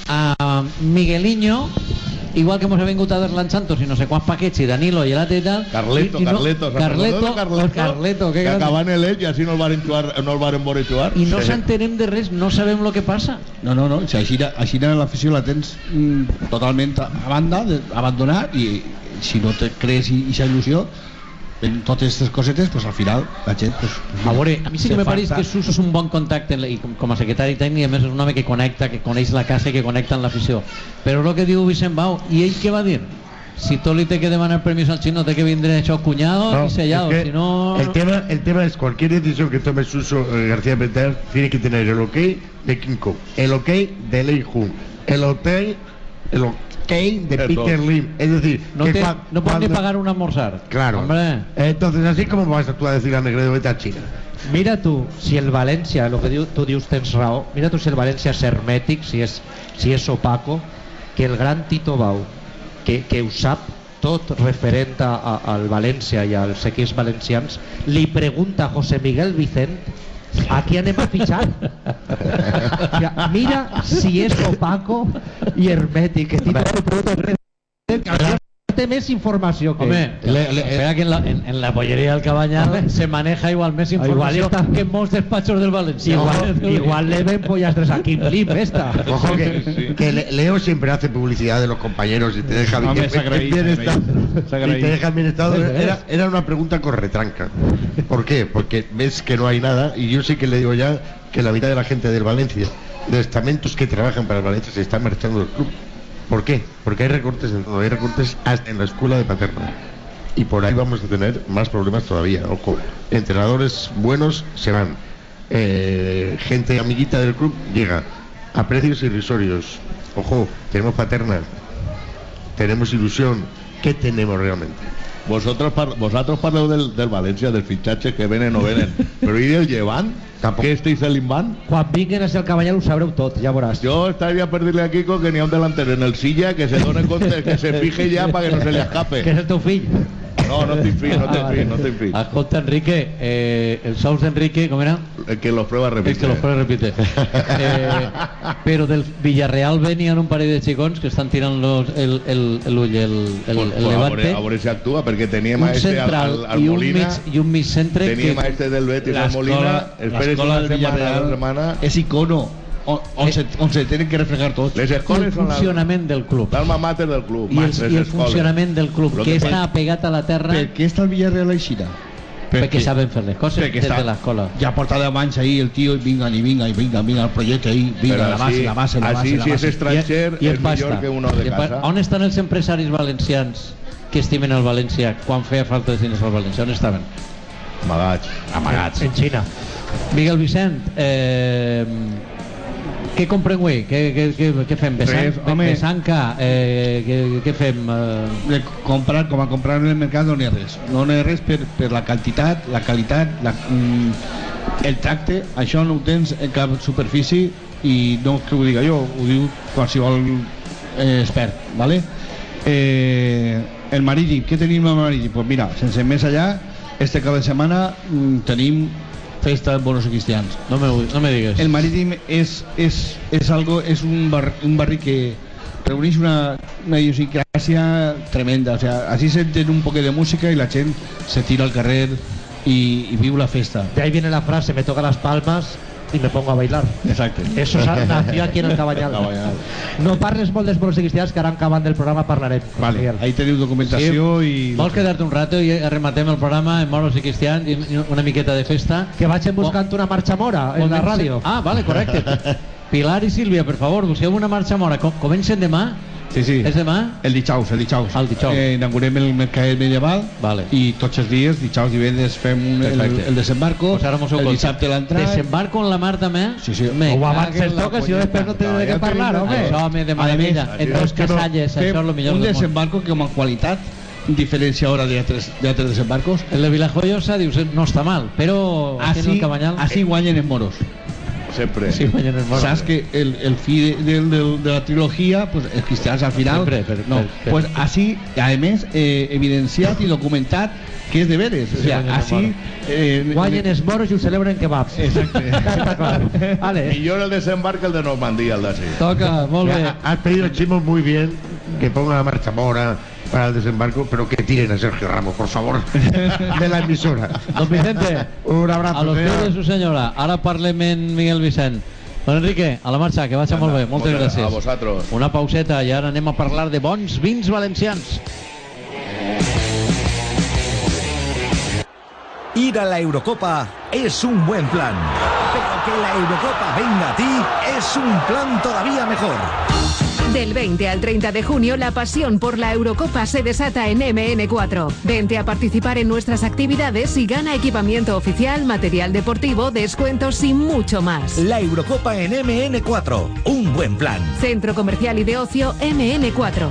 Speaker 2: a Miguelinho, igual que hemos vingut a Derlan Santos i no sé quants paquets i Danilo i l'altre i tal.
Speaker 13: Carleto,
Speaker 2: i, i no,
Speaker 13: Carleto, ¿se
Speaker 2: Carleto,
Speaker 13: acordó de Carleto?
Speaker 2: Carleto, que
Speaker 13: que
Speaker 2: grande.
Speaker 13: acaban el Elche y así no el van jugar, no el van veure jugar.
Speaker 2: I no s'entenem de res, no sabem lo que passa.
Speaker 8: No, no, no, si així, així l'afició la tens mm, totalment a banda, de, abandonat, i si no te crees aquesta il·lusió en totes aquestes cosetes, pues al final la gent pues,
Speaker 2: A veure, a mi sí que
Speaker 8: se
Speaker 2: me pareix
Speaker 8: falta.
Speaker 2: que Suso és un bon contacte en la- i com, com a secretari tècnic, a més és un home que connecta, que coneix la casa i que connecta amb l'afició. Però el que diu Vicent Bau, i ell què va dir? Si tot li té que demanar permiso al xino, té que vindre això cunyado
Speaker 23: No,
Speaker 2: y sellado,
Speaker 23: es que
Speaker 2: si no...
Speaker 23: el tema el tema es cualquier decisión que tome Suso eh, García Peter tiene que tener el ok de King Kong, el ok de Lei Jun, el ok el ok de
Speaker 2: De
Speaker 23: Peter
Speaker 2: todo.
Speaker 23: Lim, es decir,
Speaker 2: No,
Speaker 23: que
Speaker 2: te,
Speaker 23: cua-
Speaker 2: no pot ni
Speaker 23: cuando-
Speaker 2: pagar un almorzar.
Speaker 23: Claro.
Speaker 2: Hombre.
Speaker 23: Entonces, así como vas tú a decir a Negredo, vete a China.
Speaker 11: Mira tu, si el València, lo que diu, tu dius tens raó, mira tu si el València és hermètic, si és, si és opaco, que el gran Tito Bau, que, que ho sap tot referent a, a, al València i als equips valencians, li pregunta a José Miguel Vicent a qui anem a fitxar. O sea, mira si és opaco i hermètic, que Tito Bau pregunta que té més informació que
Speaker 2: Home,
Speaker 11: ell.
Speaker 2: le, le, espera que en la, en, en la pollería del Cabanyal se maneja igual més informació
Speaker 11: Igual está-
Speaker 2: que en molts despachos del Valencia.
Speaker 11: Igual, igual le ven pollastres a Kim Lim esta.
Speaker 23: Ojo que, que Le- Leo siempre hace publicidad de los compañeros y te deja bien,
Speaker 8: Hombre, se agraí,
Speaker 23: bien
Speaker 8: se
Speaker 23: estado.
Speaker 8: agraí. Se agraí.
Speaker 23: Y te deja bien estado.
Speaker 8: ¿Ves?
Speaker 23: Era, era una pregunta con retranca. ¿Por qué? Porque ves que no hay nada y yo sí que le digo ya que la mitad de la gente del Valencia, de estamentos que trabajan para el Valencia, se está marchando del club. ¿Por qué? Porque hay recortes en todo, hay recortes hasta en la escuela de Paterna. Y por ahí vamos a tener más problemas todavía. Ojo, entrenadores buenos se van. Eh, gente amiguita del club llega a precios irrisorios. Ojo, tenemos Paterna, tenemos ilusión. ¿Qué tenemos realmente?
Speaker 13: Vosotros, par, vosotros parleu del, del Valencia, del fichaje que venen o venen, però i del llevant? ¿Qué estáis el Limban?
Speaker 11: Quan vinguin a ser el Cabanyal ho sabreu tot, ja veuràs.
Speaker 13: Yo estaría per dir-li a Kiko que n'hi ha un delantero en el Silla que se done compte, que se fije ya para que no se le escape.
Speaker 11: Que és el teu fill.
Speaker 13: No, no tinc fill, no tinc fill, no tinc fill.
Speaker 2: Escolta, Enrique, eh, el sous d'Enrique, com era?
Speaker 13: El que los prueba repite.
Speaker 2: El que los prueba repite. Eh, però del Villarreal venien un parell de xicons que estan tirant los, el, el, el, ull, el, el,
Speaker 13: Pues,
Speaker 2: el
Speaker 13: pues, a
Speaker 2: Levante.
Speaker 13: veure, a veure si actua, perquè teníem
Speaker 2: Un
Speaker 13: a este al,
Speaker 2: central
Speaker 13: al, al
Speaker 2: i un
Speaker 13: Molina,
Speaker 2: mig, i un mig centre
Speaker 13: teníem
Speaker 2: que...
Speaker 13: a este del Betis al Molina,
Speaker 8: L'escola
Speaker 13: esperes
Speaker 8: l'escola
Speaker 13: una
Speaker 8: del
Speaker 13: setmana,
Speaker 8: Villarreal
Speaker 13: dos setmanes.
Speaker 8: és icono on, on, se, on se tenen que reflejar tots.
Speaker 13: Les
Speaker 2: el
Speaker 13: escoles són
Speaker 2: funcionament del club.
Speaker 13: l'alma mater del club.
Speaker 2: I el,
Speaker 13: más les
Speaker 2: i el
Speaker 13: escoles.
Speaker 2: funcionament del club,
Speaker 13: Lo
Speaker 2: que,
Speaker 13: que
Speaker 2: està
Speaker 13: passa-
Speaker 2: pegat a la terra
Speaker 8: Per què està el Villarreal aixina?
Speaker 2: perquè saben fer les coses
Speaker 8: Perquè
Speaker 2: des
Speaker 8: està-
Speaker 2: de l'escola.
Speaker 8: Ja porta de manys ahí el tio, i vinga, i vinga, i vinga, vinga, el projecte ahí, vinga,
Speaker 13: Però
Speaker 8: la base,
Speaker 13: així-
Speaker 8: la base, la base,
Speaker 13: així,
Speaker 8: la
Speaker 13: si
Speaker 8: base.
Speaker 13: és estranger,
Speaker 2: I
Speaker 13: és
Speaker 2: en pasta.
Speaker 13: millor que uno de
Speaker 2: I en pa-
Speaker 13: casa.
Speaker 2: On estan els empresaris valencians que estimen el València quan feia falta de diners al València? On estaven?
Speaker 13: Amagats.
Speaker 2: Amagats.
Speaker 11: En Xina.
Speaker 2: Miguel Vicent, eh, què comprem avui? Què, què, què, què fem? Besan,
Speaker 8: Res, home.
Speaker 2: Besanca? Eh, què, què fem? Eh,
Speaker 8: De comprar, com a comprar en el mercat no n'hi ha res. No n'hi ha res per, per la quantitat, la qualitat, la, mm, el tracte, això no ho tens en cap superfície i no que ho diga jo, ho diu qualsevol eh, expert, ¿vale? Eh, el Marítim, què tenim al Marítim? Pues mira, sense més allà, este cap de setmana mm, tenim festa de bonos cristians.
Speaker 2: no, me, no me digues.
Speaker 8: El Marítim es, es, es algo, es un, bar, un barri que reuneix una, una idiosincrasia tremenda. O sea, así se entiende un poco de música y la gente se tira al carrer y, y viu la festa.
Speaker 11: De ahí viene la frase, me toca las palmas y me pongo a bailar.
Speaker 8: Exacte.
Speaker 11: Eso nació aquí en el Cabanyal.
Speaker 8: Cabanyal.
Speaker 11: No parles molt dels bolos de cristians, que ara acabant del programa parlarem.
Speaker 8: Vale, ahí teniu documentació
Speaker 2: Sí.
Speaker 8: i...
Speaker 2: Vols quedar-te un rato i rematem el programa en moros i cristians i una miqueta de festa?
Speaker 11: Que vagin buscant una marxa mora en la ràdio.
Speaker 2: Ah, vale, correcte. Pilar i Sílvia, per favor, busqueu una marxa mora. Com- Comencen demà?
Speaker 8: Sí, sí.
Speaker 2: És demà?
Speaker 8: El dijous, el dijous.
Speaker 2: El dijous.
Speaker 8: Eh, inaugurem el mercat medieval
Speaker 2: vale.
Speaker 8: i tots els dies, dijous i divendres, fem un, el,
Speaker 2: Perfecte.
Speaker 8: el desembarco,
Speaker 2: Pues ara mos ho
Speaker 8: el
Speaker 2: conta.
Speaker 8: dissabte l'entrada...
Speaker 2: Desembarco en la mar també?
Speaker 8: Sí, sí.
Speaker 2: Me
Speaker 11: O abans
Speaker 2: cague
Speaker 11: es
Speaker 2: la
Speaker 11: toca, si jo
Speaker 2: collita.
Speaker 11: després no té de què parlar, home.
Speaker 2: Això, home, de
Speaker 8: A
Speaker 2: meravella.
Speaker 8: més,
Speaker 2: En dos casalles,
Speaker 8: fem
Speaker 2: això és el millor
Speaker 8: un
Speaker 2: del món.
Speaker 8: desembarco que com a qualitat diferència ahora de altres, de altres desembarcos.
Speaker 2: El de Vilajoyosa, dius, no està mal, però aquí en
Speaker 8: Així,
Speaker 2: el Cabanyal...
Speaker 8: així guanyen els moros.
Speaker 13: Sempre.
Speaker 2: Sí, guanyen els moros.
Speaker 8: Saps que el, el fi de, de, de, de la trilogía, pues els cristians al final...
Speaker 2: Sempre, per-
Speaker 8: no,
Speaker 2: per- per-
Speaker 8: pues així, a més, eh, evidenciat i documentat que és de veres. O
Speaker 2: Sí,
Speaker 8: sea,
Speaker 2: guanyen els
Speaker 8: així...
Speaker 2: moros.
Speaker 8: Eh,
Speaker 11: Guanyen els moros i ho celebren kebabs.
Speaker 8: Exacte.
Speaker 11: Ja està clar. Vale.
Speaker 13: Millor el desembarque el de Normandía, el de así.
Speaker 2: Toca, molt bé.
Speaker 23: Ha- Has pedido, Chimo, muy bien que ponga la marcha mora para el desembarco, pero que tiren a Sergio Ramos, por favor, de la emisora.
Speaker 2: Don Vicente,
Speaker 23: Un abrazo.
Speaker 2: a los
Speaker 23: señor.
Speaker 2: pies de su senyora. Ara parlem en Miguel Vicent. Don Enrique, a la marxa, que vagi molt bé. Moltes
Speaker 13: Moltes-
Speaker 2: gràcies.
Speaker 13: a vosaltres.
Speaker 2: Una pauseta i ara anem a parlar de bons vins valencians.
Speaker 12: Ir a la Eurocopa es un buen plan, pero que la Eurocopa venga a ti es un plan todavía mejor.
Speaker 9: Del veinte al treinta de junio, la pasión por la Eurocopa se desata en eme ene cuatro. Vente a participar en nuestras actividades y gana equipamiento oficial, material deportivo, descuentos y mucho más.
Speaker 12: La Eurocopa en eme ene cuatro, un buen plan.
Speaker 9: Centro Comercial y de Ocio eme ene cuatro.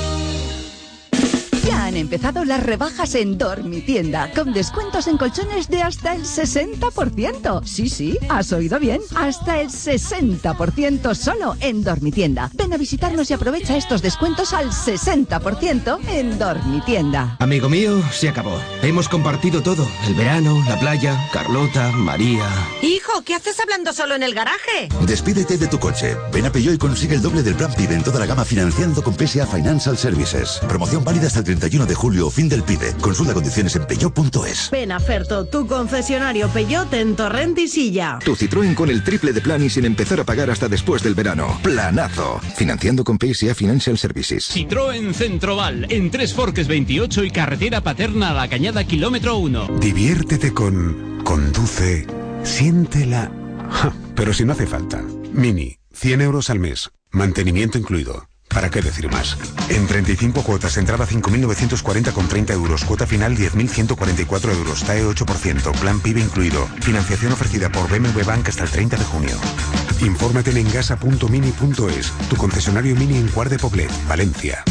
Speaker 14: Ya han empezado las rebajas en Dormitienda, con descuentos en colchones de hasta el sesenta por ciento. Sí, sí, has oído bien, hasta el sesenta por ciento solo en Dormitienda. Ven a visitarnos y aprovecha estos descuentos al sesenta por ciento en Dormitienda.
Speaker 4: Amigo mío, se acabó. Hemos compartido todo. El verano, la playa, Carlota, María...
Speaker 5: Hijo, ¿qué haces hablando solo en el garaje?
Speaker 6: Despídete de tu coche. Ven a Peugeot y consigue el doble del plan PIB en toda la gama financiando con P S A Financial Services. Promoción válida hasta el treinta y uno de julio, fin del PIB. Consulta condiciones en peugeot punto es.
Speaker 5: Ven a Ferto, tu concesionario Peugeot en Torrent y Silla.
Speaker 15: Tu Citroën con el triple de plan y sin empezar a pagar hasta después del verano. ¡Planazo! Financiando con P S A Financial Services.
Speaker 1: Citroën Centroval, en Tres Forques veintiocho y carretera Paterna a la Cañada, kilómetro uno.
Speaker 24: Diviértete con Conduce, siéntela. Ja, pero si no hace falta. Mini, cien euros al mes, mantenimiento incluido. ¿Para qué decir más? En treinta y cinco cuotas, entrada cinco mil novecientos cuarenta con treinta euros, cuota final diez mil ciento cuarenta y cuatro euros, T A E ocho por ciento, plan PIB incluido. Financiación ofrecida por B M W Bank hasta el treinta de junio. Infórmate en engasa punto mini punto es, tu concesionario Mini en Cuart de Poblet, Valencia.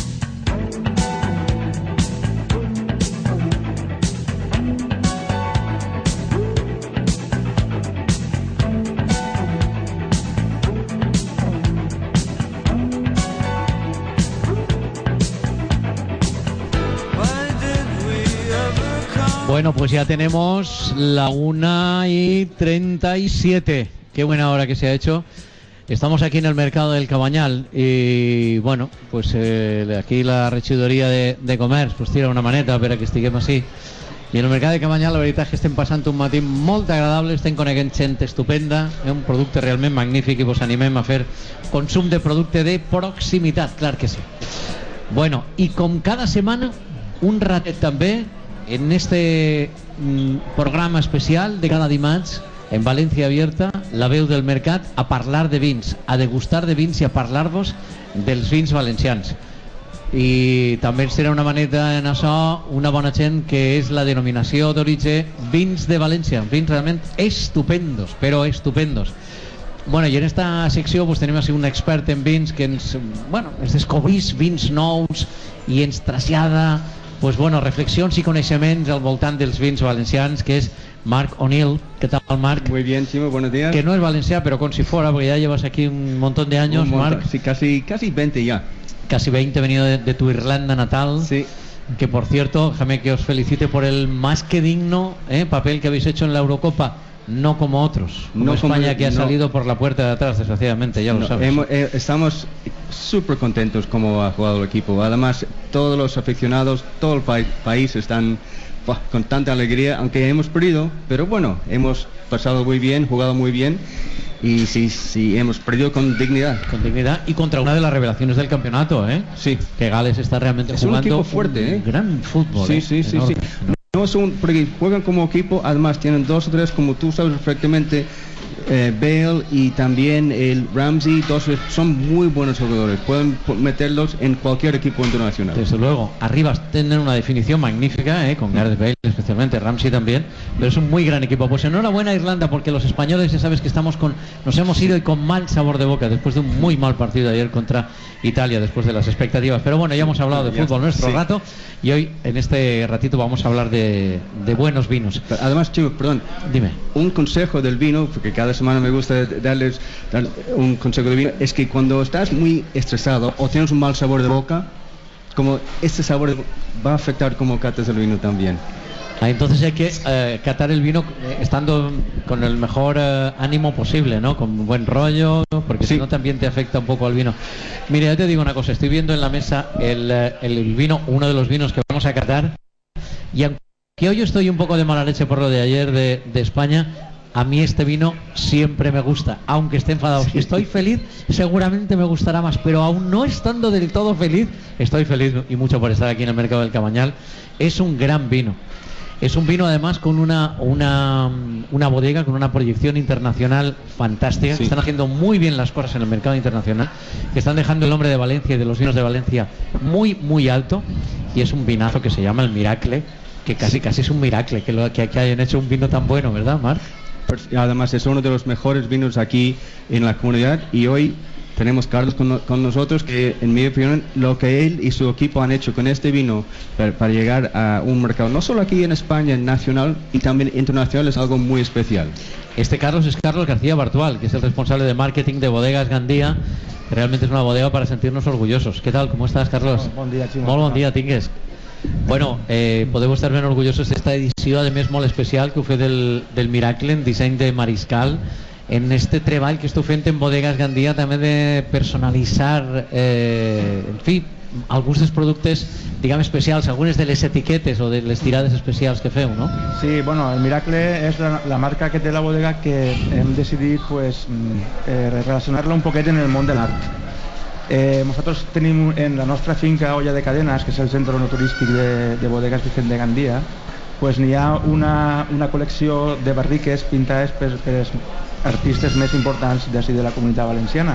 Speaker 2: Bueno, pues ya tenemos la una y treinta y siete. Qué buena hora que se ha hecho. Estamos aquí en el mercado del Cabanyal y bueno, pues eh, aquí la regidoria de, de comerç pues tira una maneta per a que estiguem així. I en el mercat de Cabanyal la veritat és que estem passant un matí molt agradable, estem coneixent gent estupenda, és un producte realment magnífic i vos animem a fer consum de producte de proximitat, clar que sí. Bueno, i com cada setmana, un ratet també en este mm, programa especial de cada dimarts en València Abierta, la veu del mercat, a parlar de vins, a degustar de vins i a parlar-vos dels vins valencians. I també serà una maneta en això una bona gent que és la denominació d'origen vins de València, vins realment estupendos, però estupendos. Bueno, i en esta secció pues, tenim així un expert en vins que ens, bueno, ens descobrís vins nous i ens trasllada pues, bueno, reflexions i coneixements al voltant dels vins valencians, que és Marc O'Neill. ¿Qué tal, Marc?
Speaker 25: Muy bien, Chimo, buenos días.
Speaker 2: Que no es valenciano, pero con si fuera, porque ya llevas aquí un montón de años,
Speaker 25: Un montón,
Speaker 2: Marc.
Speaker 25: Sí, casi, casi veinte ya.
Speaker 2: Casi veinte, venido de, de tu Irlanda natal.
Speaker 25: Sí.
Speaker 2: Que por cierto, déjame que os felicite por el más que digno eh, papel que habéis hecho en la Eurocopa. No como otros, como
Speaker 25: No como-
Speaker 2: España, que ha
Speaker 25: no.
Speaker 2: salido por la puerta de atrás, desgraciadamente, ya lo
Speaker 25: No,
Speaker 2: sabes.
Speaker 25: hemos- eh, estamos súper contentos como ha jugado el equipo. Además, todos los aficionados, todo el pa- país están buah, con tanta alegría, aunque hemos perdido, pero bueno, hemos pasado muy bien, jugado muy bien y sí, sí, hemos perdido con dignidad.
Speaker 2: Con dignidad y contra una de las revelaciones del campeonato, ¿eh?
Speaker 25: Sí.
Speaker 2: Que Gales está realmente
Speaker 25: es
Speaker 2: jugando
Speaker 25: un equipo fuerte,
Speaker 2: un
Speaker 25: ¿eh?
Speaker 2: gran fútbol.
Speaker 25: Sí,
Speaker 2: ¿eh?
Speaker 25: sí, sí,
Speaker 2: Enorme.
Speaker 25: sí. No son, porque juegan como equipo, además tienen dos o tres, como tú sabes perfectamente, eh, Bale y también el Ramsey, dos, son muy buenos jugadores, pueden meterlos en cualquier equipo internacional.
Speaker 2: Desde luego, arriba tienen una definición magnífica, ¿eh? Con Gareth Bale especialmente, Ramsey también, pero es un muy gran equipo. Pues enhorabuena Irlanda, porque los españoles ya sabes que estamos con, nos hemos ido y con mal sabor de boca después de un muy mal partido ayer contra Italia, después de las expectativas. Pero bueno, ya hemos hablado de
Speaker 25: Ya,
Speaker 2: fútbol nuestro
Speaker 25: sí.
Speaker 2: rato, y hoy en este ratito vamos a hablar de, de buenos vinos.
Speaker 25: Además, Chico, perdón,
Speaker 2: dime.
Speaker 25: Un consejo del vino, porque cada semana me gusta darles dar un consejo de vino, es que cuando estás muy estresado o tienes un mal sabor de boca, como este sabor va a afectar como catas el vino también.
Speaker 2: Ah, entonces hay que eh, catar el vino eh, estando con el mejor eh, ánimo posible, ¿no? Con buen rollo, porque sí. Si no también te afecta un poco al vino. Mira, ya te digo una cosa, estoy viendo en la mesa el, eh, el vino, uno de los vinos que vamos a catar, y aunque hoy yo estoy un poco de mala leche por lo de ayer de, de España, a mí este vino siempre me gusta, aunque esté enfadado. Si estoy feliz, seguramente me gustará más, pero aún no estando del todo feliz, estoy feliz y mucho por estar aquí en el mercado del Cabañal. Es un gran vino. Es un vino además con una, una, una bodega, con una proyección internacional fantástica, sí. Que están haciendo muy bien las cosas en el mercado internacional, que están dejando el nombre de Valencia y de los vinos de Valencia muy, muy alto, y es un vinazo que se llama el Miracle, que casi, casi es un miracle que, lo, que, que hayan hecho un vino tan bueno, ¿verdad, Marc?
Speaker 25: Además es uno de los mejores vinos aquí en la comunidad, y hoy tenemos Carlos con, con nosotros, que en mi opinión lo que él y su equipo han hecho con este vino para, para llegar a un mercado no solo aquí en España, nacional y también internacional, es algo muy especial.
Speaker 2: Este Carlos es Carlos García Bartual, que es el responsable de marketing de Bodegas Gandía, que realmente es una bodega para sentirnos orgullosos. ¿Qué tal? ¿Cómo estás, Carlos?
Speaker 16: Bon dia, Ximo.
Speaker 2: Molt bon dia, tingues. Bueno, eh, podeu estar ben orgullosos d'esta edició, a més molt especial, que ho fe del, del Miracle en disseny de Mariscal, en este treball que esteu fent en Bodegas Gandia també de personalitzar, eh, en fi, alguns dels productes, diguem, especials, algunes de les etiquetes o de les tirades especials que feu, no?
Speaker 16: Sí, bueno, el Miracle és la, la marca que té la bodega, que hem decidit pues, eh, relacionar-la un poquet en el món de l'art. Eh, nosaltres tenim en la nostra finca Olla de Cadenas, que és el centre no turístic de, de Bodegas Vicent de Gandia, pues n'hi ha una, una col·lecció de barriques pintades per, per artistes més importants d'ací de la comunitat valenciana,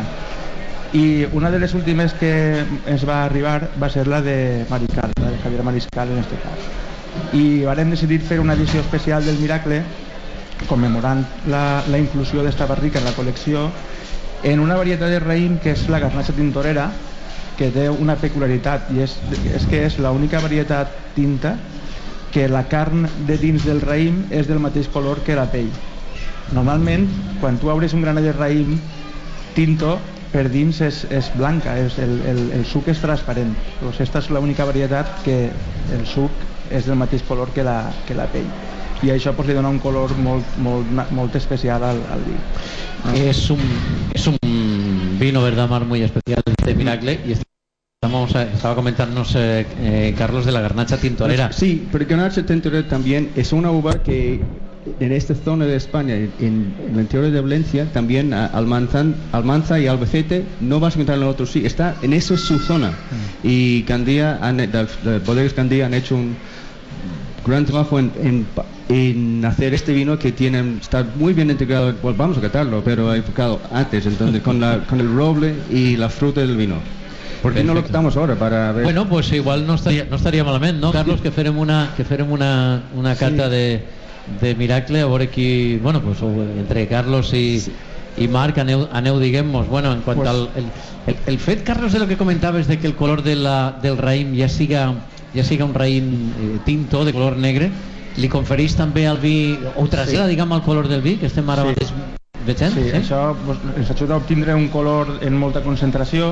Speaker 16: i una de les últimes que ens va arribar va ser la de Mariscal, la de Javier Mariscal en este cas, i vàrem decidir fer una edició especial del Miracle commemorant la, la inclusió d'esta barrica en la col·lecció en una varietat de raïm que és la garnatxa tintorera, que té una peculiaritat, i és, és que és l'única varietat tinta que la carn de dins del raïm és del mateix color que la pell. Normalment, quan tu obres un granet de raïm tinto, per dins és, és blanca, és el, el, el suc és transparent. Doncs esta és l'única varietat que el suc és del mateix color que la, que la pell. I això pues, li dona un color molt, molt, molt especial al, al vi.
Speaker 2: Es un, es un vino, ¿verdad, Mar? Muy especial este Miracle, y estamos, estaba comentándonos eh, eh, Carlos de la garnacha tintorera.
Speaker 25: Sí, pero garnacha tintorera también es una uva que en esta zona de España, en el interior de Valencia, también Almanza, Almanza y Albacete, no vas a encontrar en el otro, sí, está, en eso es su zona. Mm. Y Gandía, han, de, de Bodegas Gandía han hecho un gran trabajo en, en, en hacer este vino que tiene, está muy bien integrado, pues vamos a catarlo, pero enfocado antes, entonces con, la, con el roble y la fruta del vino. ¿Por qué no lo catamos ahora para ver?
Speaker 2: Bueno, pues igual no estaría, no estaría malament, no, Carlos, que farem una, que farem una, una cata sí. de, de Miracle, a veure qui, bueno, pues entre Carlos y, sí. y Marc aneu, aneu diguem-nos, bueno, en cuanto pues, al el, el, el fet, Carlos, de lo que comentaves de que el color de la, del raïm ja siga ja siga un raïm eh, tinto de color negre, li confereix també al vi, o trasllada, sí. diguem, al color del vi que estem ara mateix sí. veient?
Speaker 16: Sí, sí, això pues, ens ajuda a obtindre un color en molta concentració.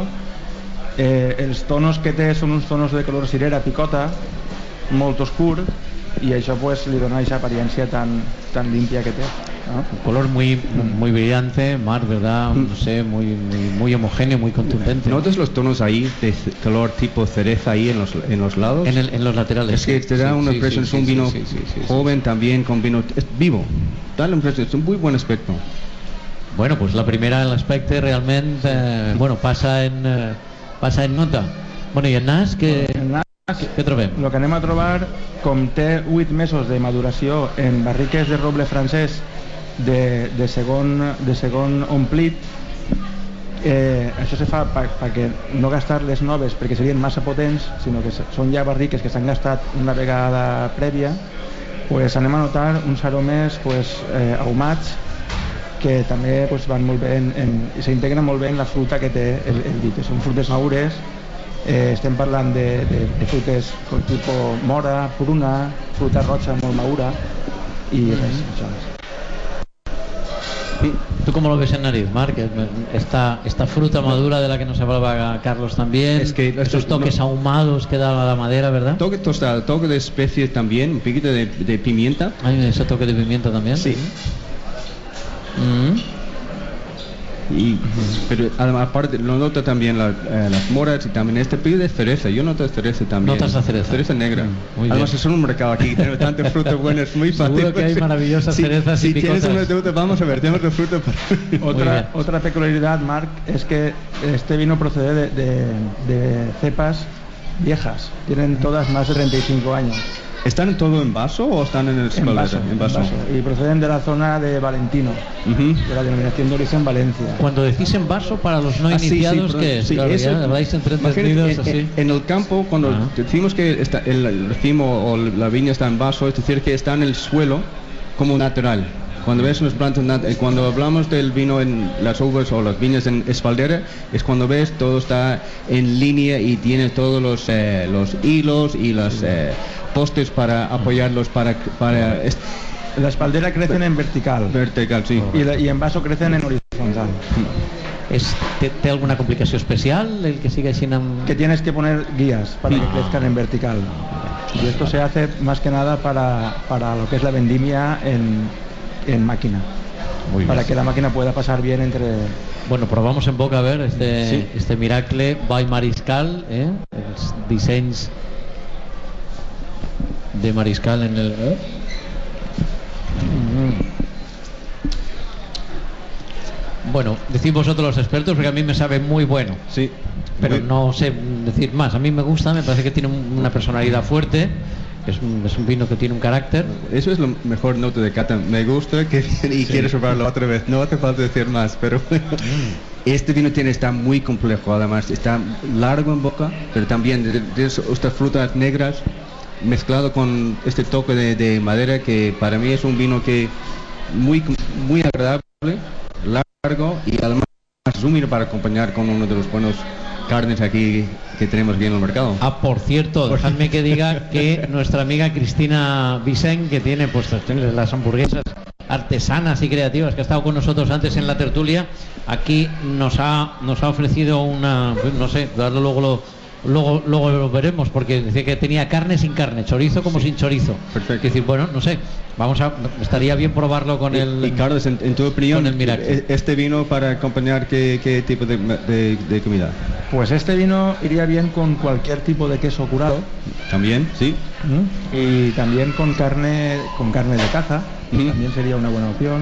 Speaker 16: Eh, els tonos que té són uns tonos de color cirera picota, molt oscur, y això pues li dona esa apariencia tan, tan limpia que té, ¿no?
Speaker 2: Un color muy, muy brillante, Mar, ¿verdad? No sé, muy, muy, muy homogéneo, muy contundente.
Speaker 25: ¿Notas los tonos ahí de color tipo cereza ahí en los, en los lados?
Speaker 2: En, el, en los laterales.
Speaker 25: Es que te da sí, una impresión, sí, sí, es un vino sí, sí, sí, sí, joven sí, sí. también, con vino es vivo. Da la impresión, es un muy buen aspecto.
Speaker 2: Bueno, pues la primera en l'aspecte realment eh, bueno, passa en eh, passa en nota. Bueno, i en nas, què, què trobem?
Speaker 16: El que anem a trobar, com té vuit mesos de maduració en barriques de roble francès de, de, segon, de segon omplit, eh, això se fa perquè pa no gastar les noves perquè serien massa potents, sinó que són ja barriques que s'han gastat una vegada prèvia, pues anem a notar uns aromes pues, eh, ahumats que també pues, van molt bé en, en, s'integren molt bé en la fruta que té el, el vi. Són frutes madures, eh, estem parlant de, de, de frutes com tipus mora, pruna, fruta roja molt madura i res, això és.
Speaker 2: ¿Tú cómo lo ves en nariz, Marc? Esta, esta fruta madura de la que nos hablaba Carlos también, es que esos toques no, ahumados que da la madera, ¿verdad?
Speaker 25: Toque tostado, toque de especie también, un poquito de, de pimienta.
Speaker 2: ¿Hay ese toque de pimienta también?
Speaker 25: Sí. Mm. Y, pero además, aparte, lo noto también la, eh, las moras y también este pedido de cereza. Yo noto cereza también.
Speaker 2: ¿Notas la cereza?
Speaker 25: Cereza negra.
Speaker 2: Mm,
Speaker 25: además, es un mercado aquí, tenemos tantas frutas buenas, muy fácil.
Speaker 2: Seguro que hay maravillosas
Speaker 25: si,
Speaker 2: cerezas
Speaker 25: si
Speaker 2: y picotas.
Speaker 25: Si tienes una duda, vamos a ver, tenemos de fruta para...
Speaker 16: Otra, otra peculiaridad, Marc, es que este vino procede de, de, de cepas viejas. Tienen todas más de treinta y cinco años.
Speaker 25: ¿Están todo en vaso o están en el
Speaker 16: en vaso,
Speaker 25: en vaso?
Speaker 16: En vaso. Y proceden de la zona de Valentino, uh-huh. de la denominación de origen Valencia.
Speaker 2: Cuando decís en vaso, para los no ah, iniciados, sí, sí, ¿qué es?
Speaker 25: Sí,
Speaker 2: claro,
Speaker 25: eso,
Speaker 2: ya habláis entre entendidos así.
Speaker 25: En, en el campo, cuando uh-huh. decimos que está, el, el racimo o la viña está en vaso, es decir, que está en el suelo como natural. Cuando ves unas plantas, cuando hablamos del vino en las uvas o las viñas en espaldera, es cuando ves todo está en línea y tiene todos los, eh, los hilos y los eh, postes para apoyarlos para... para est-
Speaker 16: la espaldera crecen en vertical.
Speaker 25: Vertical, sí.
Speaker 16: Y, la, y en vaso crecen en horizontal.
Speaker 2: Es, ¿Té alguna complicación especial el que siga sin am...
Speaker 16: Que tienes que poner guías para que crezcan en vertical. Y esto se hace más que nada para, para lo que es la vendimia en... en máquina. Muy para bien. Que la máquina pueda pasar bien entre...
Speaker 2: Bueno, probamos en boca a ver este, sí. este Miracle by Mariscal, eh? Els dissenys de Mariscal en el... ¿eh? Mm. Bueno, decid vosotros los expertos porque a mí me sabe muy bueno.
Speaker 25: Sí.
Speaker 2: Pero no sé decir más. A mí me gusta, me parece que tiene una personalidad fuerte. Es un, es un vino que tiene un carácter.
Speaker 25: Eso es lo mejor nota de cata. Me gusta que y sí. Quieres probarlo otra vez. No hace falta decir más, pero mm. Este vino tiene está muy complejo. Además está largo en boca, pero también de, de estas frutas negras mezclado con este toque de, de madera que para mí es un vino que muy muy agradable, largo y además es un vino para acompañar con uno de los buenos carnes aquí que tenemos bien en el mercado.
Speaker 2: Ah, por cierto, dejadme que diga que nuestra amiga Cristina Vicent, que tiene pues las hamburguesas artesanas y creativas, que ha estado con nosotros antes en la tertulia, aquí nos ha nos ha ofrecido una, no sé, darlo luego lo Luego, luego lo veremos, porque decía que tenía carne sin carne, chorizo como sí. sin chorizo.
Speaker 25: Perfecto.
Speaker 2: Es decir, bueno, no sé, vamos a, estaría bien probarlo con
Speaker 25: y,
Speaker 2: el...
Speaker 25: Y Carlos, en, en tu opinión,
Speaker 2: el
Speaker 25: este vino para acompañar qué, qué tipo de, de, de comida?
Speaker 16: Pues este vino iría bien con cualquier tipo de queso curado.
Speaker 25: También, sí.
Speaker 16: ¿Mm? Y también con carne, con carne de caza, ¿Mm? También sería una buena opción.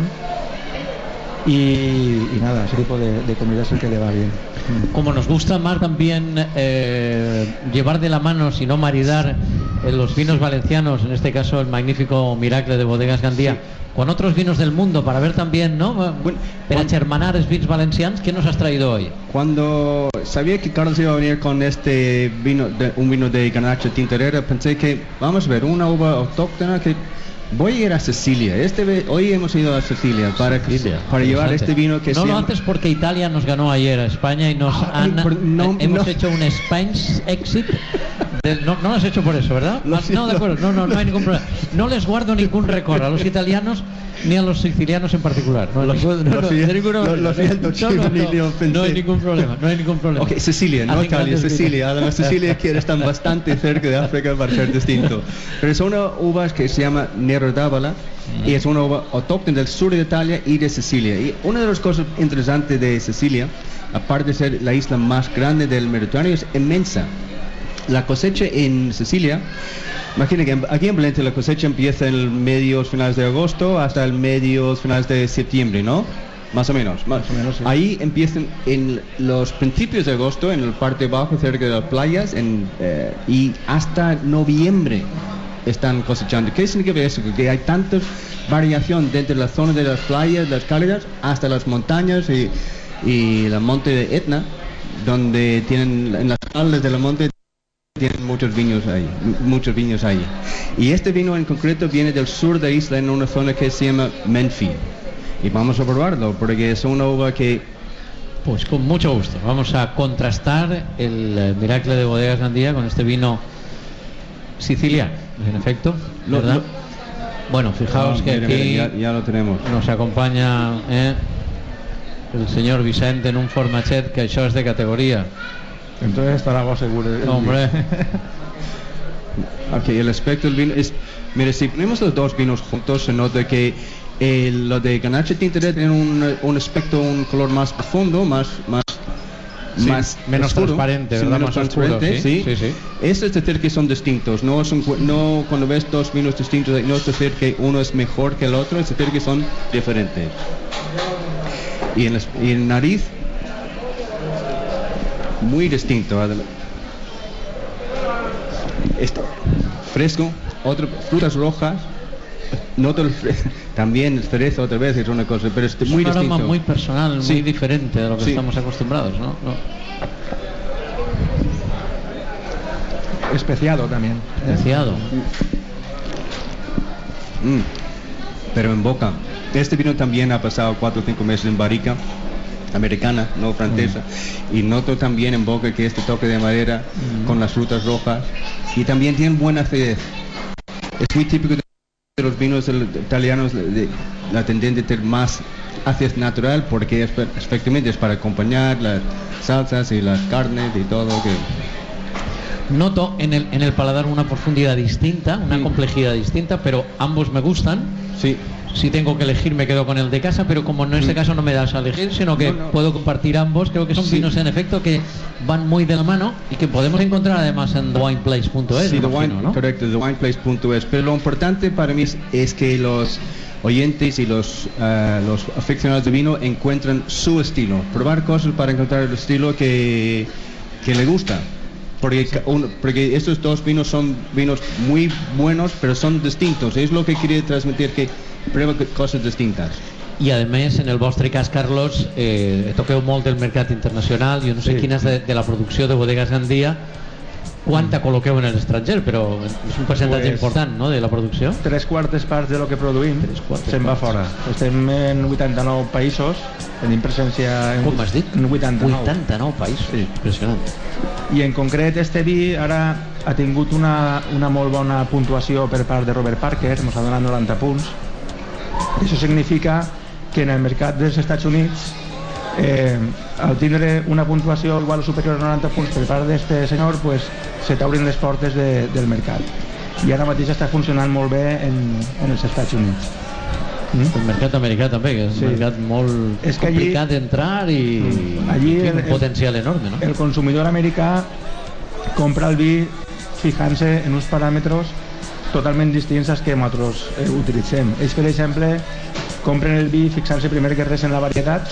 Speaker 16: Y, y nada, ese tipo de, de comida es el que le va bien.
Speaker 2: Como nos gusta más también eh, llevar de la mano, si no maridar, eh, los vinos valencianos, en este caso el magnífico Miracle de Bodegas Gandía, sí. con otros vinos del mundo, para ver también, ¿no? Bueno, para germanar los vinos valencianos, ¿qué nos has traído hoy?
Speaker 25: Cuando sabía que Carlos iba a venir con este vino, de, un vino de Garnacha Tintorera, pensé que vamos a ver una uva autóctona que... Voy a ir a Sicilia. Este hoy hemos ido a Sicilia para, Sicilia. para llevar este vino que
Speaker 2: no
Speaker 25: se
Speaker 2: lo
Speaker 25: llama...
Speaker 2: haces porque Italia nos ganó ayer a España y nos
Speaker 25: Ay,
Speaker 2: han
Speaker 25: por, no,
Speaker 2: hemos
Speaker 25: no.
Speaker 2: hecho un Spain's exit. De, no, no lo has hecho por eso, ¿verdad?
Speaker 25: Lo
Speaker 2: no, de acuerdo. No, no, no hay ningún problema. No les guardo ningún récord a los italianos ni a los sicilianos en particular. No,
Speaker 25: lo,
Speaker 2: ningún, no,
Speaker 25: lo,
Speaker 2: no,
Speaker 25: siento,
Speaker 2: no,
Speaker 25: lo, lo siento,
Speaker 2: no, no, no, no hay ningún problema, no hay ningún problema.
Speaker 25: Ok, Sicilia, no Italia, Sicilia. Además, Sicilia quiere estar bastante cerca de África para ser distinto. Pero es una uva que se llama Nero d'Avola mm. y es una uva autóctona del sur de Italia y de Sicilia. Y una de las cosas interesantes de Sicilia, aparte de ser la isla más grande del Mediterráneo, es inmensa. La cosecha en Sicilia, imagina que aquí en Valencia la cosecha empieza en el medios finales de agosto hasta el medios finales de septiembre, ¿no? Más o menos. Más,
Speaker 16: Más o menos, sí.
Speaker 25: Ahí empiezan en los principios de agosto, en la parte baja, cerca de las playas, en, eh, y hasta noviembre están cosechando. ¿Qué significa eso? Que hay tanta variación desde la zona de las playas, las cálidas, hasta las montañas y, y el monte de Etna, donde tienen, en las faldas de la monte, tienen muchos viños ahí, muchos viños ahí. Y este vino en concreto viene del sur de la isla, en una zona que se llama Menfi. Y vamos a probarlo, porque es una uva que...
Speaker 2: Pues con mucho gusto. Vamos a contrastar el eh, Miracle de Bodegas Gandía con este vino siciliano, en efecto, ¿verdad? Lo, lo... Bueno, fijaos no, que mire, aquí
Speaker 25: mire, ya, ya lo tenemos.
Speaker 2: Nos acompaña eh, el señor Vicente en un formachet que això es de categoría.
Speaker 16: Entonces estará vos seguro.
Speaker 2: Hombre.
Speaker 25: Ok, el aspecto del vino es... Mire, si ponemos los dos vinos juntos, se nota que el, lo de Grenache Tintoret tiene un, un aspecto, un color más profundo, más... más
Speaker 2: Sí,
Speaker 25: más
Speaker 2: menos
Speaker 25: oscuro,
Speaker 2: transparente,
Speaker 25: sí,
Speaker 2: ¿verdad?
Speaker 25: menos
Speaker 2: Más oscuro,
Speaker 25: transparente,
Speaker 2: sí,
Speaker 25: sí.
Speaker 2: sí, sí.
Speaker 25: Eso es decir que son distintos, no, es un, no cuando ves dos vinos distintos, no es decir que uno es mejor que el otro, es decir que son diferentes. Y en, y en nariz, muy distinto. Esto, fresco, otro, frutas rojas. Noto el también el cerezo otra vez es una cosa, pero es,
Speaker 2: es
Speaker 25: muy
Speaker 2: un aroma
Speaker 25: distinto.
Speaker 2: muy personal,
Speaker 25: Sí.
Speaker 2: muy diferente de lo que
Speaker 25: Sí.
Speaker 2: estamos acostumbrados, ¿no? No.
Speaker 16: Especiado también.
Speaker 2: Especiado.
Speaker 25: Mm. Pero en boca. Este vino también ha pasado cuatro o cinco meses en barrica americana, no francesa, mm. y noto también en boca que este toque de madera mm. con las frutas rojas, y también tiene buena acidez. Es muy típico de de los vinos italianos, de la tendencia a tener más acidez natural, porque es, efectivamente es para acompañar las salsas y las carnes y todo. Que...
Speaker 2: Noto en el, en el paladar una profundidad distinta, una sí. complejidad distinta, pero ambos me gustan.
Speaker 25: Sí.
Speaker 2: Si tengo que elegir me quedo con el de casa, pero como en este caso no me das a elegir, sino que no, no. puedo compartir ambos, creo que son sí. vinos en efecto que van muy de la mano y que podemos encontrar además en the wine place punto es.
Speaker 25: Sí, the wine, ¿no? Correcto, the wine place punto es. Pero lo importante para mí es, es que los oyentes y los, uh, los aficionados de vino encuentran su estilo, probar cosas para encontrar el estilo que, que le gusta. Porque, un, porque estos dos vinos son vinos muy buenos, pero son distintos. Es lo que quiere transmitir, que prueba cosas distintas.
Speaker 2: I a més, en el vostre cas, Carlos, eh, toqueu molt del mercat internacional. Jo no sé sí. quina és de, de la producció de Bodegas Gandía, quanta mm. col·loqueu en l'estranger, però és un percentatge pues, important, no?, de la producció.
Speaker 16: Tres quartes parts de lo que produïm se'n va fora. Estem en vuitanta-nou països, tenim presència en,
Speaker 2: Com has dit?
Speaker 16: en vuitanta-nou.
Speaker 2: vuitanta-nou països, sí. Impressionant.
Speaker 16: I en concret este vi ara ha tingut una, una molt bona puntuació per part de Robert Parker, ens ha donat noranta punts. Això significa que en el mercat dels Estats Units, eh, al tindre una puntuació igual o superior a noranta punts per part d'este senyor, pues, se t'obrin les portes de, del mercat. I ara mateix està funcionant molt bé en, en els Estats Units.
Speaker 2: Mm? El mercat americà també, que és sí. un mercat molt és complicat d'entrar i,
Speaker 16: allí
Speaker 2: i
Speaker 16: el,
Speaker 2: un potencial enorme, no?
Speaker 16: El consumidor americà compra el vi fijant-se en uns paràmetres totalment distints als que nosaltres eh, utilitzem. Ells, per exemple, compren el vi fixant-se primer que res en la varietat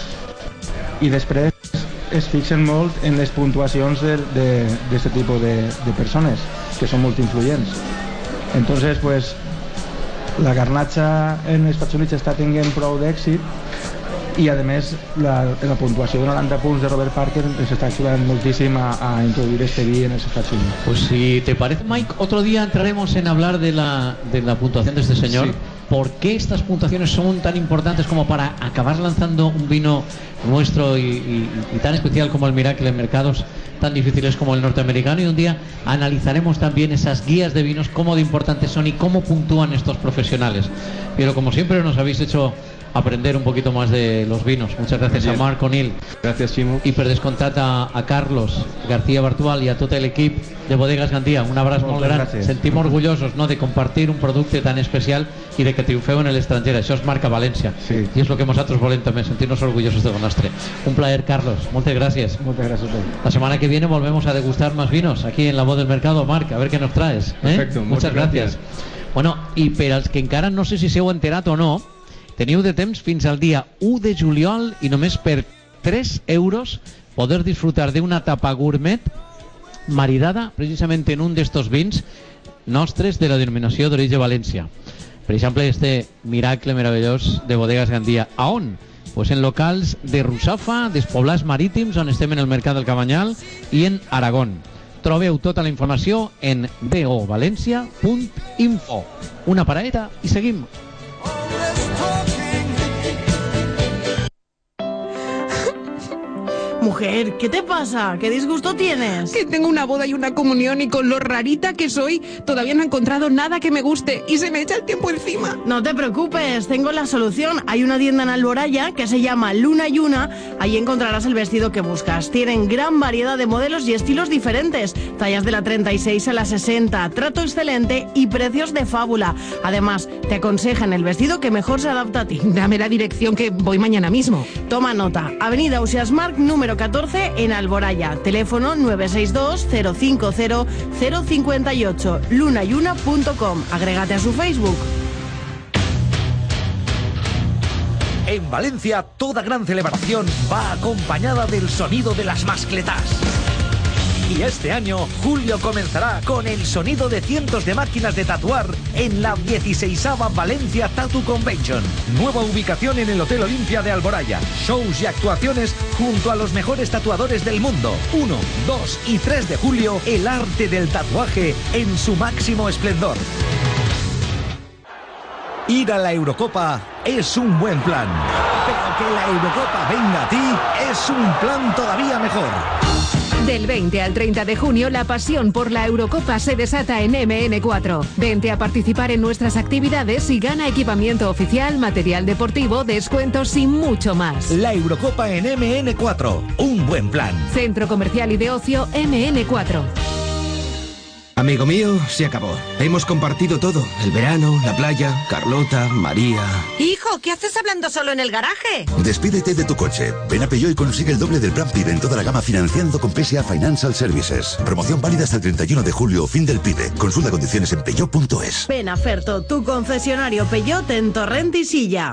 Speaker 16: i després es fixen molt en les puntuacions d'aquest tipus de, de persones, que són molt influents. Entonces, pues, la garnatxa en els Estats Units està tenint prou d'èxit i a més la, la puntuació de noranta punts de Robert Parker ens està ajudant moltíssim a, a introduir este vi en els Estats Unidos.
Speaker 2: Pues si te parece, Mike, otro día entraremos en hablar de la, de la puntuación de este señor. Sí. ¿Por qué estas puntuaciones son tan importantes como para acabar lanzando un vino nuestro y, y, y tan especial como el Miracle en mercados tan difíciles como el norteamericano? Y un día analizaremos también esas guías de vinos, cómo de importantes son y cómo puntúan estos profesionales. Pero como siempre nos habéis hecho aprender un poquito más de los vinos. Muchas gracias a Marc O'Neill.
Speaker 25: Gracias, Ximo.
Speaker 2: I per descomptat a, a Carlos García Bartual i a tot l'equip de Bodegas Gandía. Un abraç molt gran. Gràcies. Sentim orgullosos, no, de compartir un producte tan especial i de que triomfeu en l'estranger. Això es marca València. Sí. I és el que nosaltres volem també, sentirnos orgullosos de lo nostre. Un plaer, Carlos. Muchas gracias.
Speaker 16: Muchas gracias.
Speaker 2: La semana que viene volvemos a degustar más vinos aquí en La Voz del Mercado. Marc, a ver qué nos traes. ¿eh?
Speaker 25: Perfecto.
Speaker 2: Muchas gracias. gracias. Bueno, i per als que encara no sé si s'heu enterat o no, Teniu de temps fins al dia u de juliol i només per tres euros poder disfrutar d'una tapa gourmet maridada precisament en un d'estos vins nostres de la denominació d'origen València. Per exemple, este miracle meravellós de Bodegas Gandia. A on? Pues en locals de Russafa, d'Espoblats Marítims, on estem en el Mercat del Cabanyal, i en Aragón. Trobeu tota la informació en do valencia punt info. Una paradeta i seguim.
Speaker 5: Mujer, ¿qué te pasa? ¿Qué disgusto tienes?
Speaker 17: Que tengo una boda y una comunión y con lo rarita que soy, todavía no he encontrado nada que me guste y se me echa el tiempo encima.
Speaker 5: No te preocupes, tengo la solución. Hay una tienda en Alboraya que se llama Luna y Una. Ahí encontrarás el vestido que buscas. Tienen gran variedad de modelos y estilos diferentes. Tallas de la treinta y seis a la sesenta, trato excelente y precios de fábula. Además, te aconsejan el vestido que mejor se adapta a ti.
Speaker 17: Dame la dirección que voy mañana mismo.
Speaker 5: Toma nota. Avenida Usias Marc, número catorce en Alboraya. Teléfono nueve seis dos cero cinco cero cero cinco ocho. luna y una punto com. Agrégate a su Facebook.
Speaker 12: En Valencia, toda gran celebración va acompañada del sonido de las mascletas. Y este año, julio comenzará con el sonido de cientos de máquinas de tatuar en la dieciseisava Valencia Tattoo Convention. Nueva ubicación en el Hotel Olimpia de Alboraya. Shows y actuaciones junto a los mejores tatuadores del mundo. uno, dos y tres de julio, el arte del tatuaje en su máximo esplendor. Ir a la Eurocopa es un buen plan, pero que la Eurocopa venga a ti es un plan todavía mejor.
Speaker 9: Del veinte al treinta de junio, la pasión por la Eurocopa se desata en eme ene cuatro. Vente a participar en nuestras actividades y gana equipamiento oficial, material deportivo, descuentos y mucho más.
Speaker 12: La Eurocopa en eme ene cuatro, un buen plan.
Speaker 9: Centro Comercial y de Ocio eme ene cuatro.
Speaker 4: Amigo mío, se acabó. Hemos compartido todo. El verano, la playa, Carlota, María...
Speaker 18: Hijo, ¿qué haces hablando solo en el garaje?
Speaker 6: Despídete de tu coche. Ven a Peugeot y consigue el doble del plan PIB en toda la gama financiando con P S A Financial Services. Promoción válida hasta el treinta y uno de julio, fin del PIB. Consulta condiciones en peugeot punto es.
Speaker 5: Ven a Ferto, tu concesionario Peugeot en Torrent y Silla.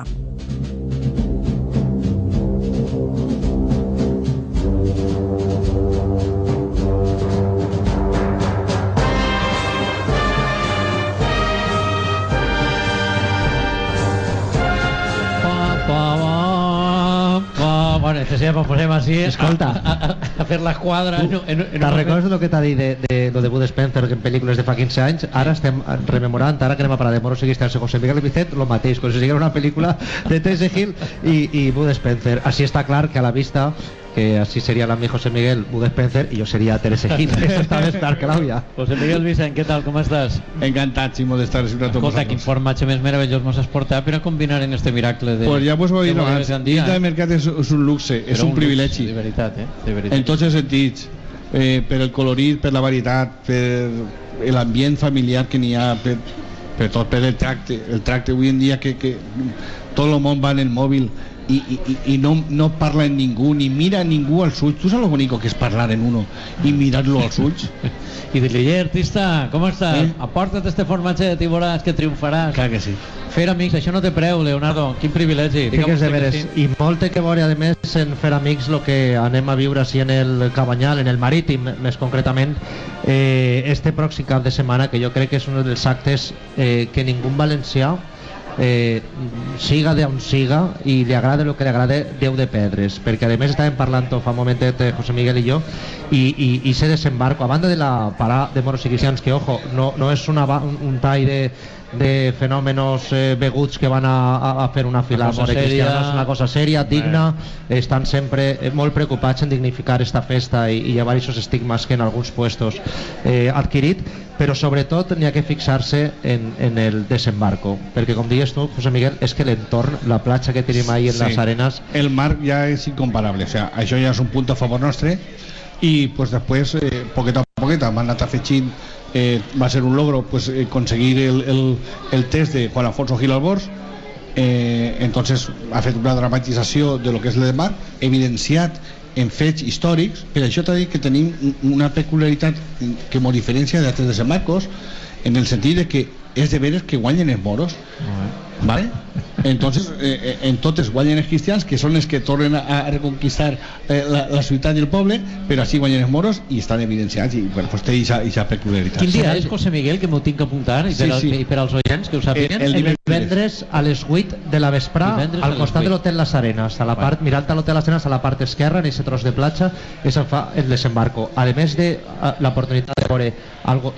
Speaker 2: Bueno, este se posem així
Speaker 3: Escolta,
Speaker 2: a, a, a fer la quadra en, en, en
Speaker 3: te'n recordes el que t'ha dit de, de lo de Bud Spencer en pel·lícules de fa quinze anys? Ara estem rememorant, ara que anem a parar de Moro Seguista en José Miguel Vicent, lo mateix, com si siguera una pel·lícula de Terence Hill i, i Bud Spencer. Així està clar que a la vista que así sería la mi José Miguel Bud Spencer y yo sería Terence Hill. Eso está més clar que l'àvia.
Speaker 2: José Miguel Vicent, què tal, com estàs?
Speaker 8: Encantadísimo de estar un rato.
Speaker 2: Escolta, quin formatge més meravellós mos has portat per a combinar en este miracle de...
Speaker 8: Pues ya pues voy a ir abans. Ir de mercat és, és un luxe, és un, un privilegi.
Speaker 2: De veritat, eh? De veritat.
Speaker 8: En tots els sentits. Eh, per el colorit, per la varietat, per l'ambient familiar que n'hi ha, per, per tot, per el tracte. El tracte avui en dia que, que tot el món va en el mòbil i, i, i no, no parla en ningú ni mira a ningú als ulls. Tu saps lo bonico que és parlar en uno i mirar-lo als ulls?
Speaker 2: I dir-li, eh, artista, com estàs? Eh? Aporta't este formatget i veuràs que triomfaràs.
Speaker 8: Clar que sí.
Speaker 2: Fer amics, això no té preu, Leonardo. Quin privilegi.
Speaker 3: Sí que és de veres. I molt té que veure, a més, en fer amics el que anem a viure així en el Cabanyal, en el Marítim, més concretament, eh, este pròxim cap de setmana, que jo crec que és un dels actes eh, que ningú valencià eh, siga d'on siga i li agrada el que li agrada deu de perdre's, perquè a més estàvem parlant fa un momentet José Miguel i jo i, i, i se desembarco, a banda de la parada de moros i cristians, que ojo, no, no és una, un, un tall de de fenòmenos eh, beguts que van a, a, a fer una fila
Speaker 2: una cristiana,
Speaker 3: és una cosa sèria, digna, eh. estan sempre eh, molt preocupats en dignificar esta festa i, i llevar aquests estigmes que en alguns puestos eh, adquirit, però sobretot n'hi ha que fixar-se en, en el desembarco, perquè com digues tu, José Miguel, és que l'entorn, la platja que tenim ahí en sí. les arenas,
Speaker 8: el mar ja és incomparable, o sea, això ja és un punt a favor nostre i pues després, eh, poquet a poquet hem anat afegint. Eh, va ser un logro pues eh, conseguir el, el, el test de Juan Alfonso Gil Albors, eh, entonces ha fet una dramatització de lo que és el mar, evidenciat en fets històrics. Per això t'ha dit que tenim una peculiaritat que ens diferencia d'altres desembarcos, en el sentit de que és de veres que guanyen els moros, vale? entonces eh, en totes guanyen els cristians, que són els que tornen a, a reconquistar eh, la, la ciutat i el poble, però així guanyen els moros i estan evidenciats i bueno, pues té aquesta peculiaritat.
Speaker 2: Quin dia és, José Miguel, que m'ho tinc que apuntar i per, sí, sí. Al, i per als oients que ho sàpiguen?
Speaker 3: El, el divendres a les vuit de la vesprà al costat de l'hotel Las Arenas, a la part, mirant a l'hotel Las Arenas, a la part esquerra, en aquest tros de platja, és on fa el desembarco. A més de l'oportunitat de veure algo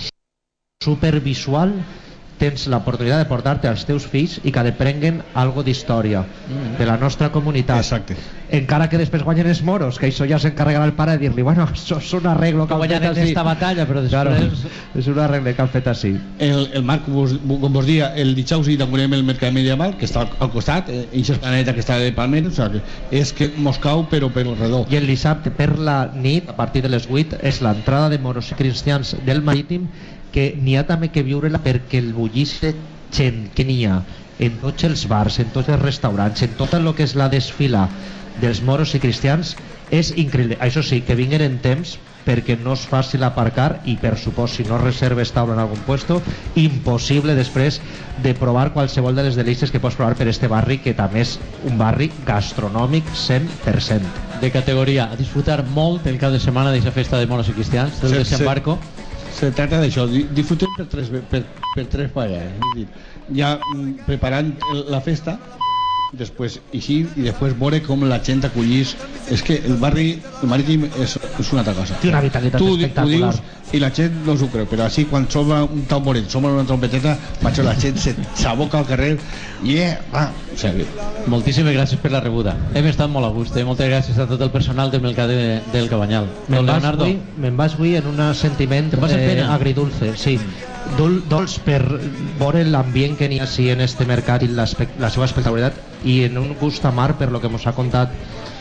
Speaker 3: supervisual, tens l'oportunitat de portar-te als teus fills i que aprenguen algo d'història mm. de la nostra comunitat.
Speaker 8: Exacte.
Speaker 3: Encara que després guanyen els moros, que això ja s'encarregarà el pare de dir-li, bueno, això és un arreglo que han fet
Speaker 2: així. Esta batalla, però després...
Speaker 3: Claro, és un arregle que han fet així.
Speaker 8: El, el Marc, com vos dia, el dijous inaugurem el mercat medieval, que està al costat, eh, i aquesta planeta que està de Palmer, o sigui, és que Moscou, però per el redó.
Speaker 3: I el dissabte, per la nit, a partir de les vuit, és l'entrada de moros i cristians del Marítim, que n'hi ha també que viure-la perquè el bullici gent que n'hi ha en tots els bars, en tots els restaurants, en tot el que és la desfila dels moros i cristians és increïble. Això sí, que vinguin en temps perquè no és fàcil aparcar i per supost si no reserves taula en algun puesto, impossible després de provar qualsevol de les delícies que pots provar per este barri, que també és un barri gastronòmic cent per cent.
Speaker 2: De categoria, a disfrutar molt el cap de setmana d'aquesta festa de moros i cristians, del sí, desembarco.
Speaker 8: Sí. Se trata d'això, disfrutem per tres, per, per tres pares, és dir, ja mm, preparant la festa, després així i després veure com la gent acollís. És que el barri, el Marítim és, és una altra cosa.
Speaker 3: Té una vitalitat
Speaker 8: tu,
Speaker 3: espectacular.
Speaker 8: Tu dius, i la gent no s'ho creu, però així quan soma un tamboret, soma una trompeteta, vaig, la gent s'aboca al carrer i yeah, va, o sigui.
Speaker 2: Moltíssimes gràcies per la rebuda. Hem estat molt a gust, eh? Moltes gràcies a tot el personal del Mercat de, del Cabanyal.
Speaker 3: Me'n vas, avui, me'n vas avui en un sentiment eh, agridulce, sí. Dol, dolç per veure l'ambient que n'hi ha sí, en este mercat i la seva espectacularitat, i en un gust amar per lo que ens ha contat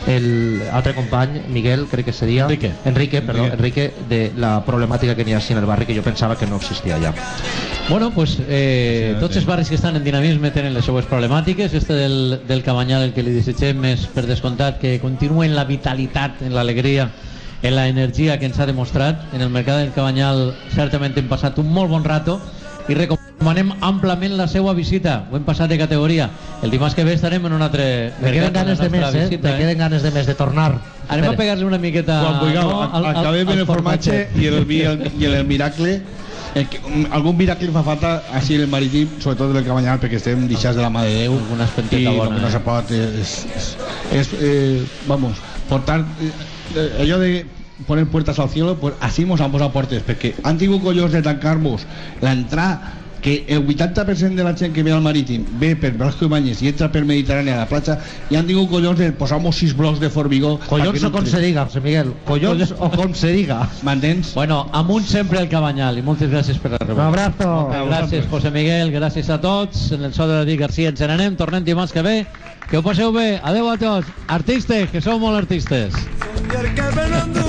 Speaker 3: el altre company, Miguel, crec que seria
Speaker 2: Enrique,
Speaker 3: Enrique, perdó, Enrique, de la problemàtica que n'hi ha sí, en el barri, que jo pensava que no existia ja.
Speaker 2: Bueno, pues eh, sí, tots els barris que estan en dinamisme tenen les seues problemàtiques. Este del, del Cabanyal, el que li desitgem és, per descomptat, que continuï en la vitalitat, en l'alegria, en la energia que ens ha demostrat. En el Mercat del Cabanyal certament hem passat un molt bon rato i recomanem amplament la seva visita. Ho hem passat de categoria. El dimarts que ve estarem en un altre
Speaker 3: me queden ganes de més, eh?
Speaker 2: visita,
Speaker 3: me queden
Speaker 2: eh?
Speaker 3: ganes de més de tornar.
Speaker 2: Anem a pegar-li una miqueta.
Speaker 8: Quan vulgueu, no, acabem el formatge i el, i el, i el miracle. El que, algun miracle fa falta així en el Marítim, sobretot en el Cabanyal, perquè estem deixats de la mà de Déu i bona, no se pot és, és, és eh, vamos, portar eh, allò de poner puertas al cielo, pues así nos han posat portes, perquè han tingut collons de tancar-nos l'entrada, que el vuitanta per cent de la gent que ve al Marítim ve per Blasco Ibáñez i entra per Mediterrània a la platja, i han tingut collons de posar-nos sis blocs de formigó.
Speaker 3: Collons o com se diga, José Miguel, collons o com se diga.
Speaker 8: M'entens?
Speaker 2: Bueno, amunt sempre el Cabanyal, i moltes gràcies per la rebuda.
Speaker 3: Un abrazo.
Speaker 2: Gràcies, José Miguel, gràcies a tots. En el so de David García ens n'anem, tornem dimarts que ve. Que ho passeu bé, adeu a tots. Artistes, que sou molt artistes.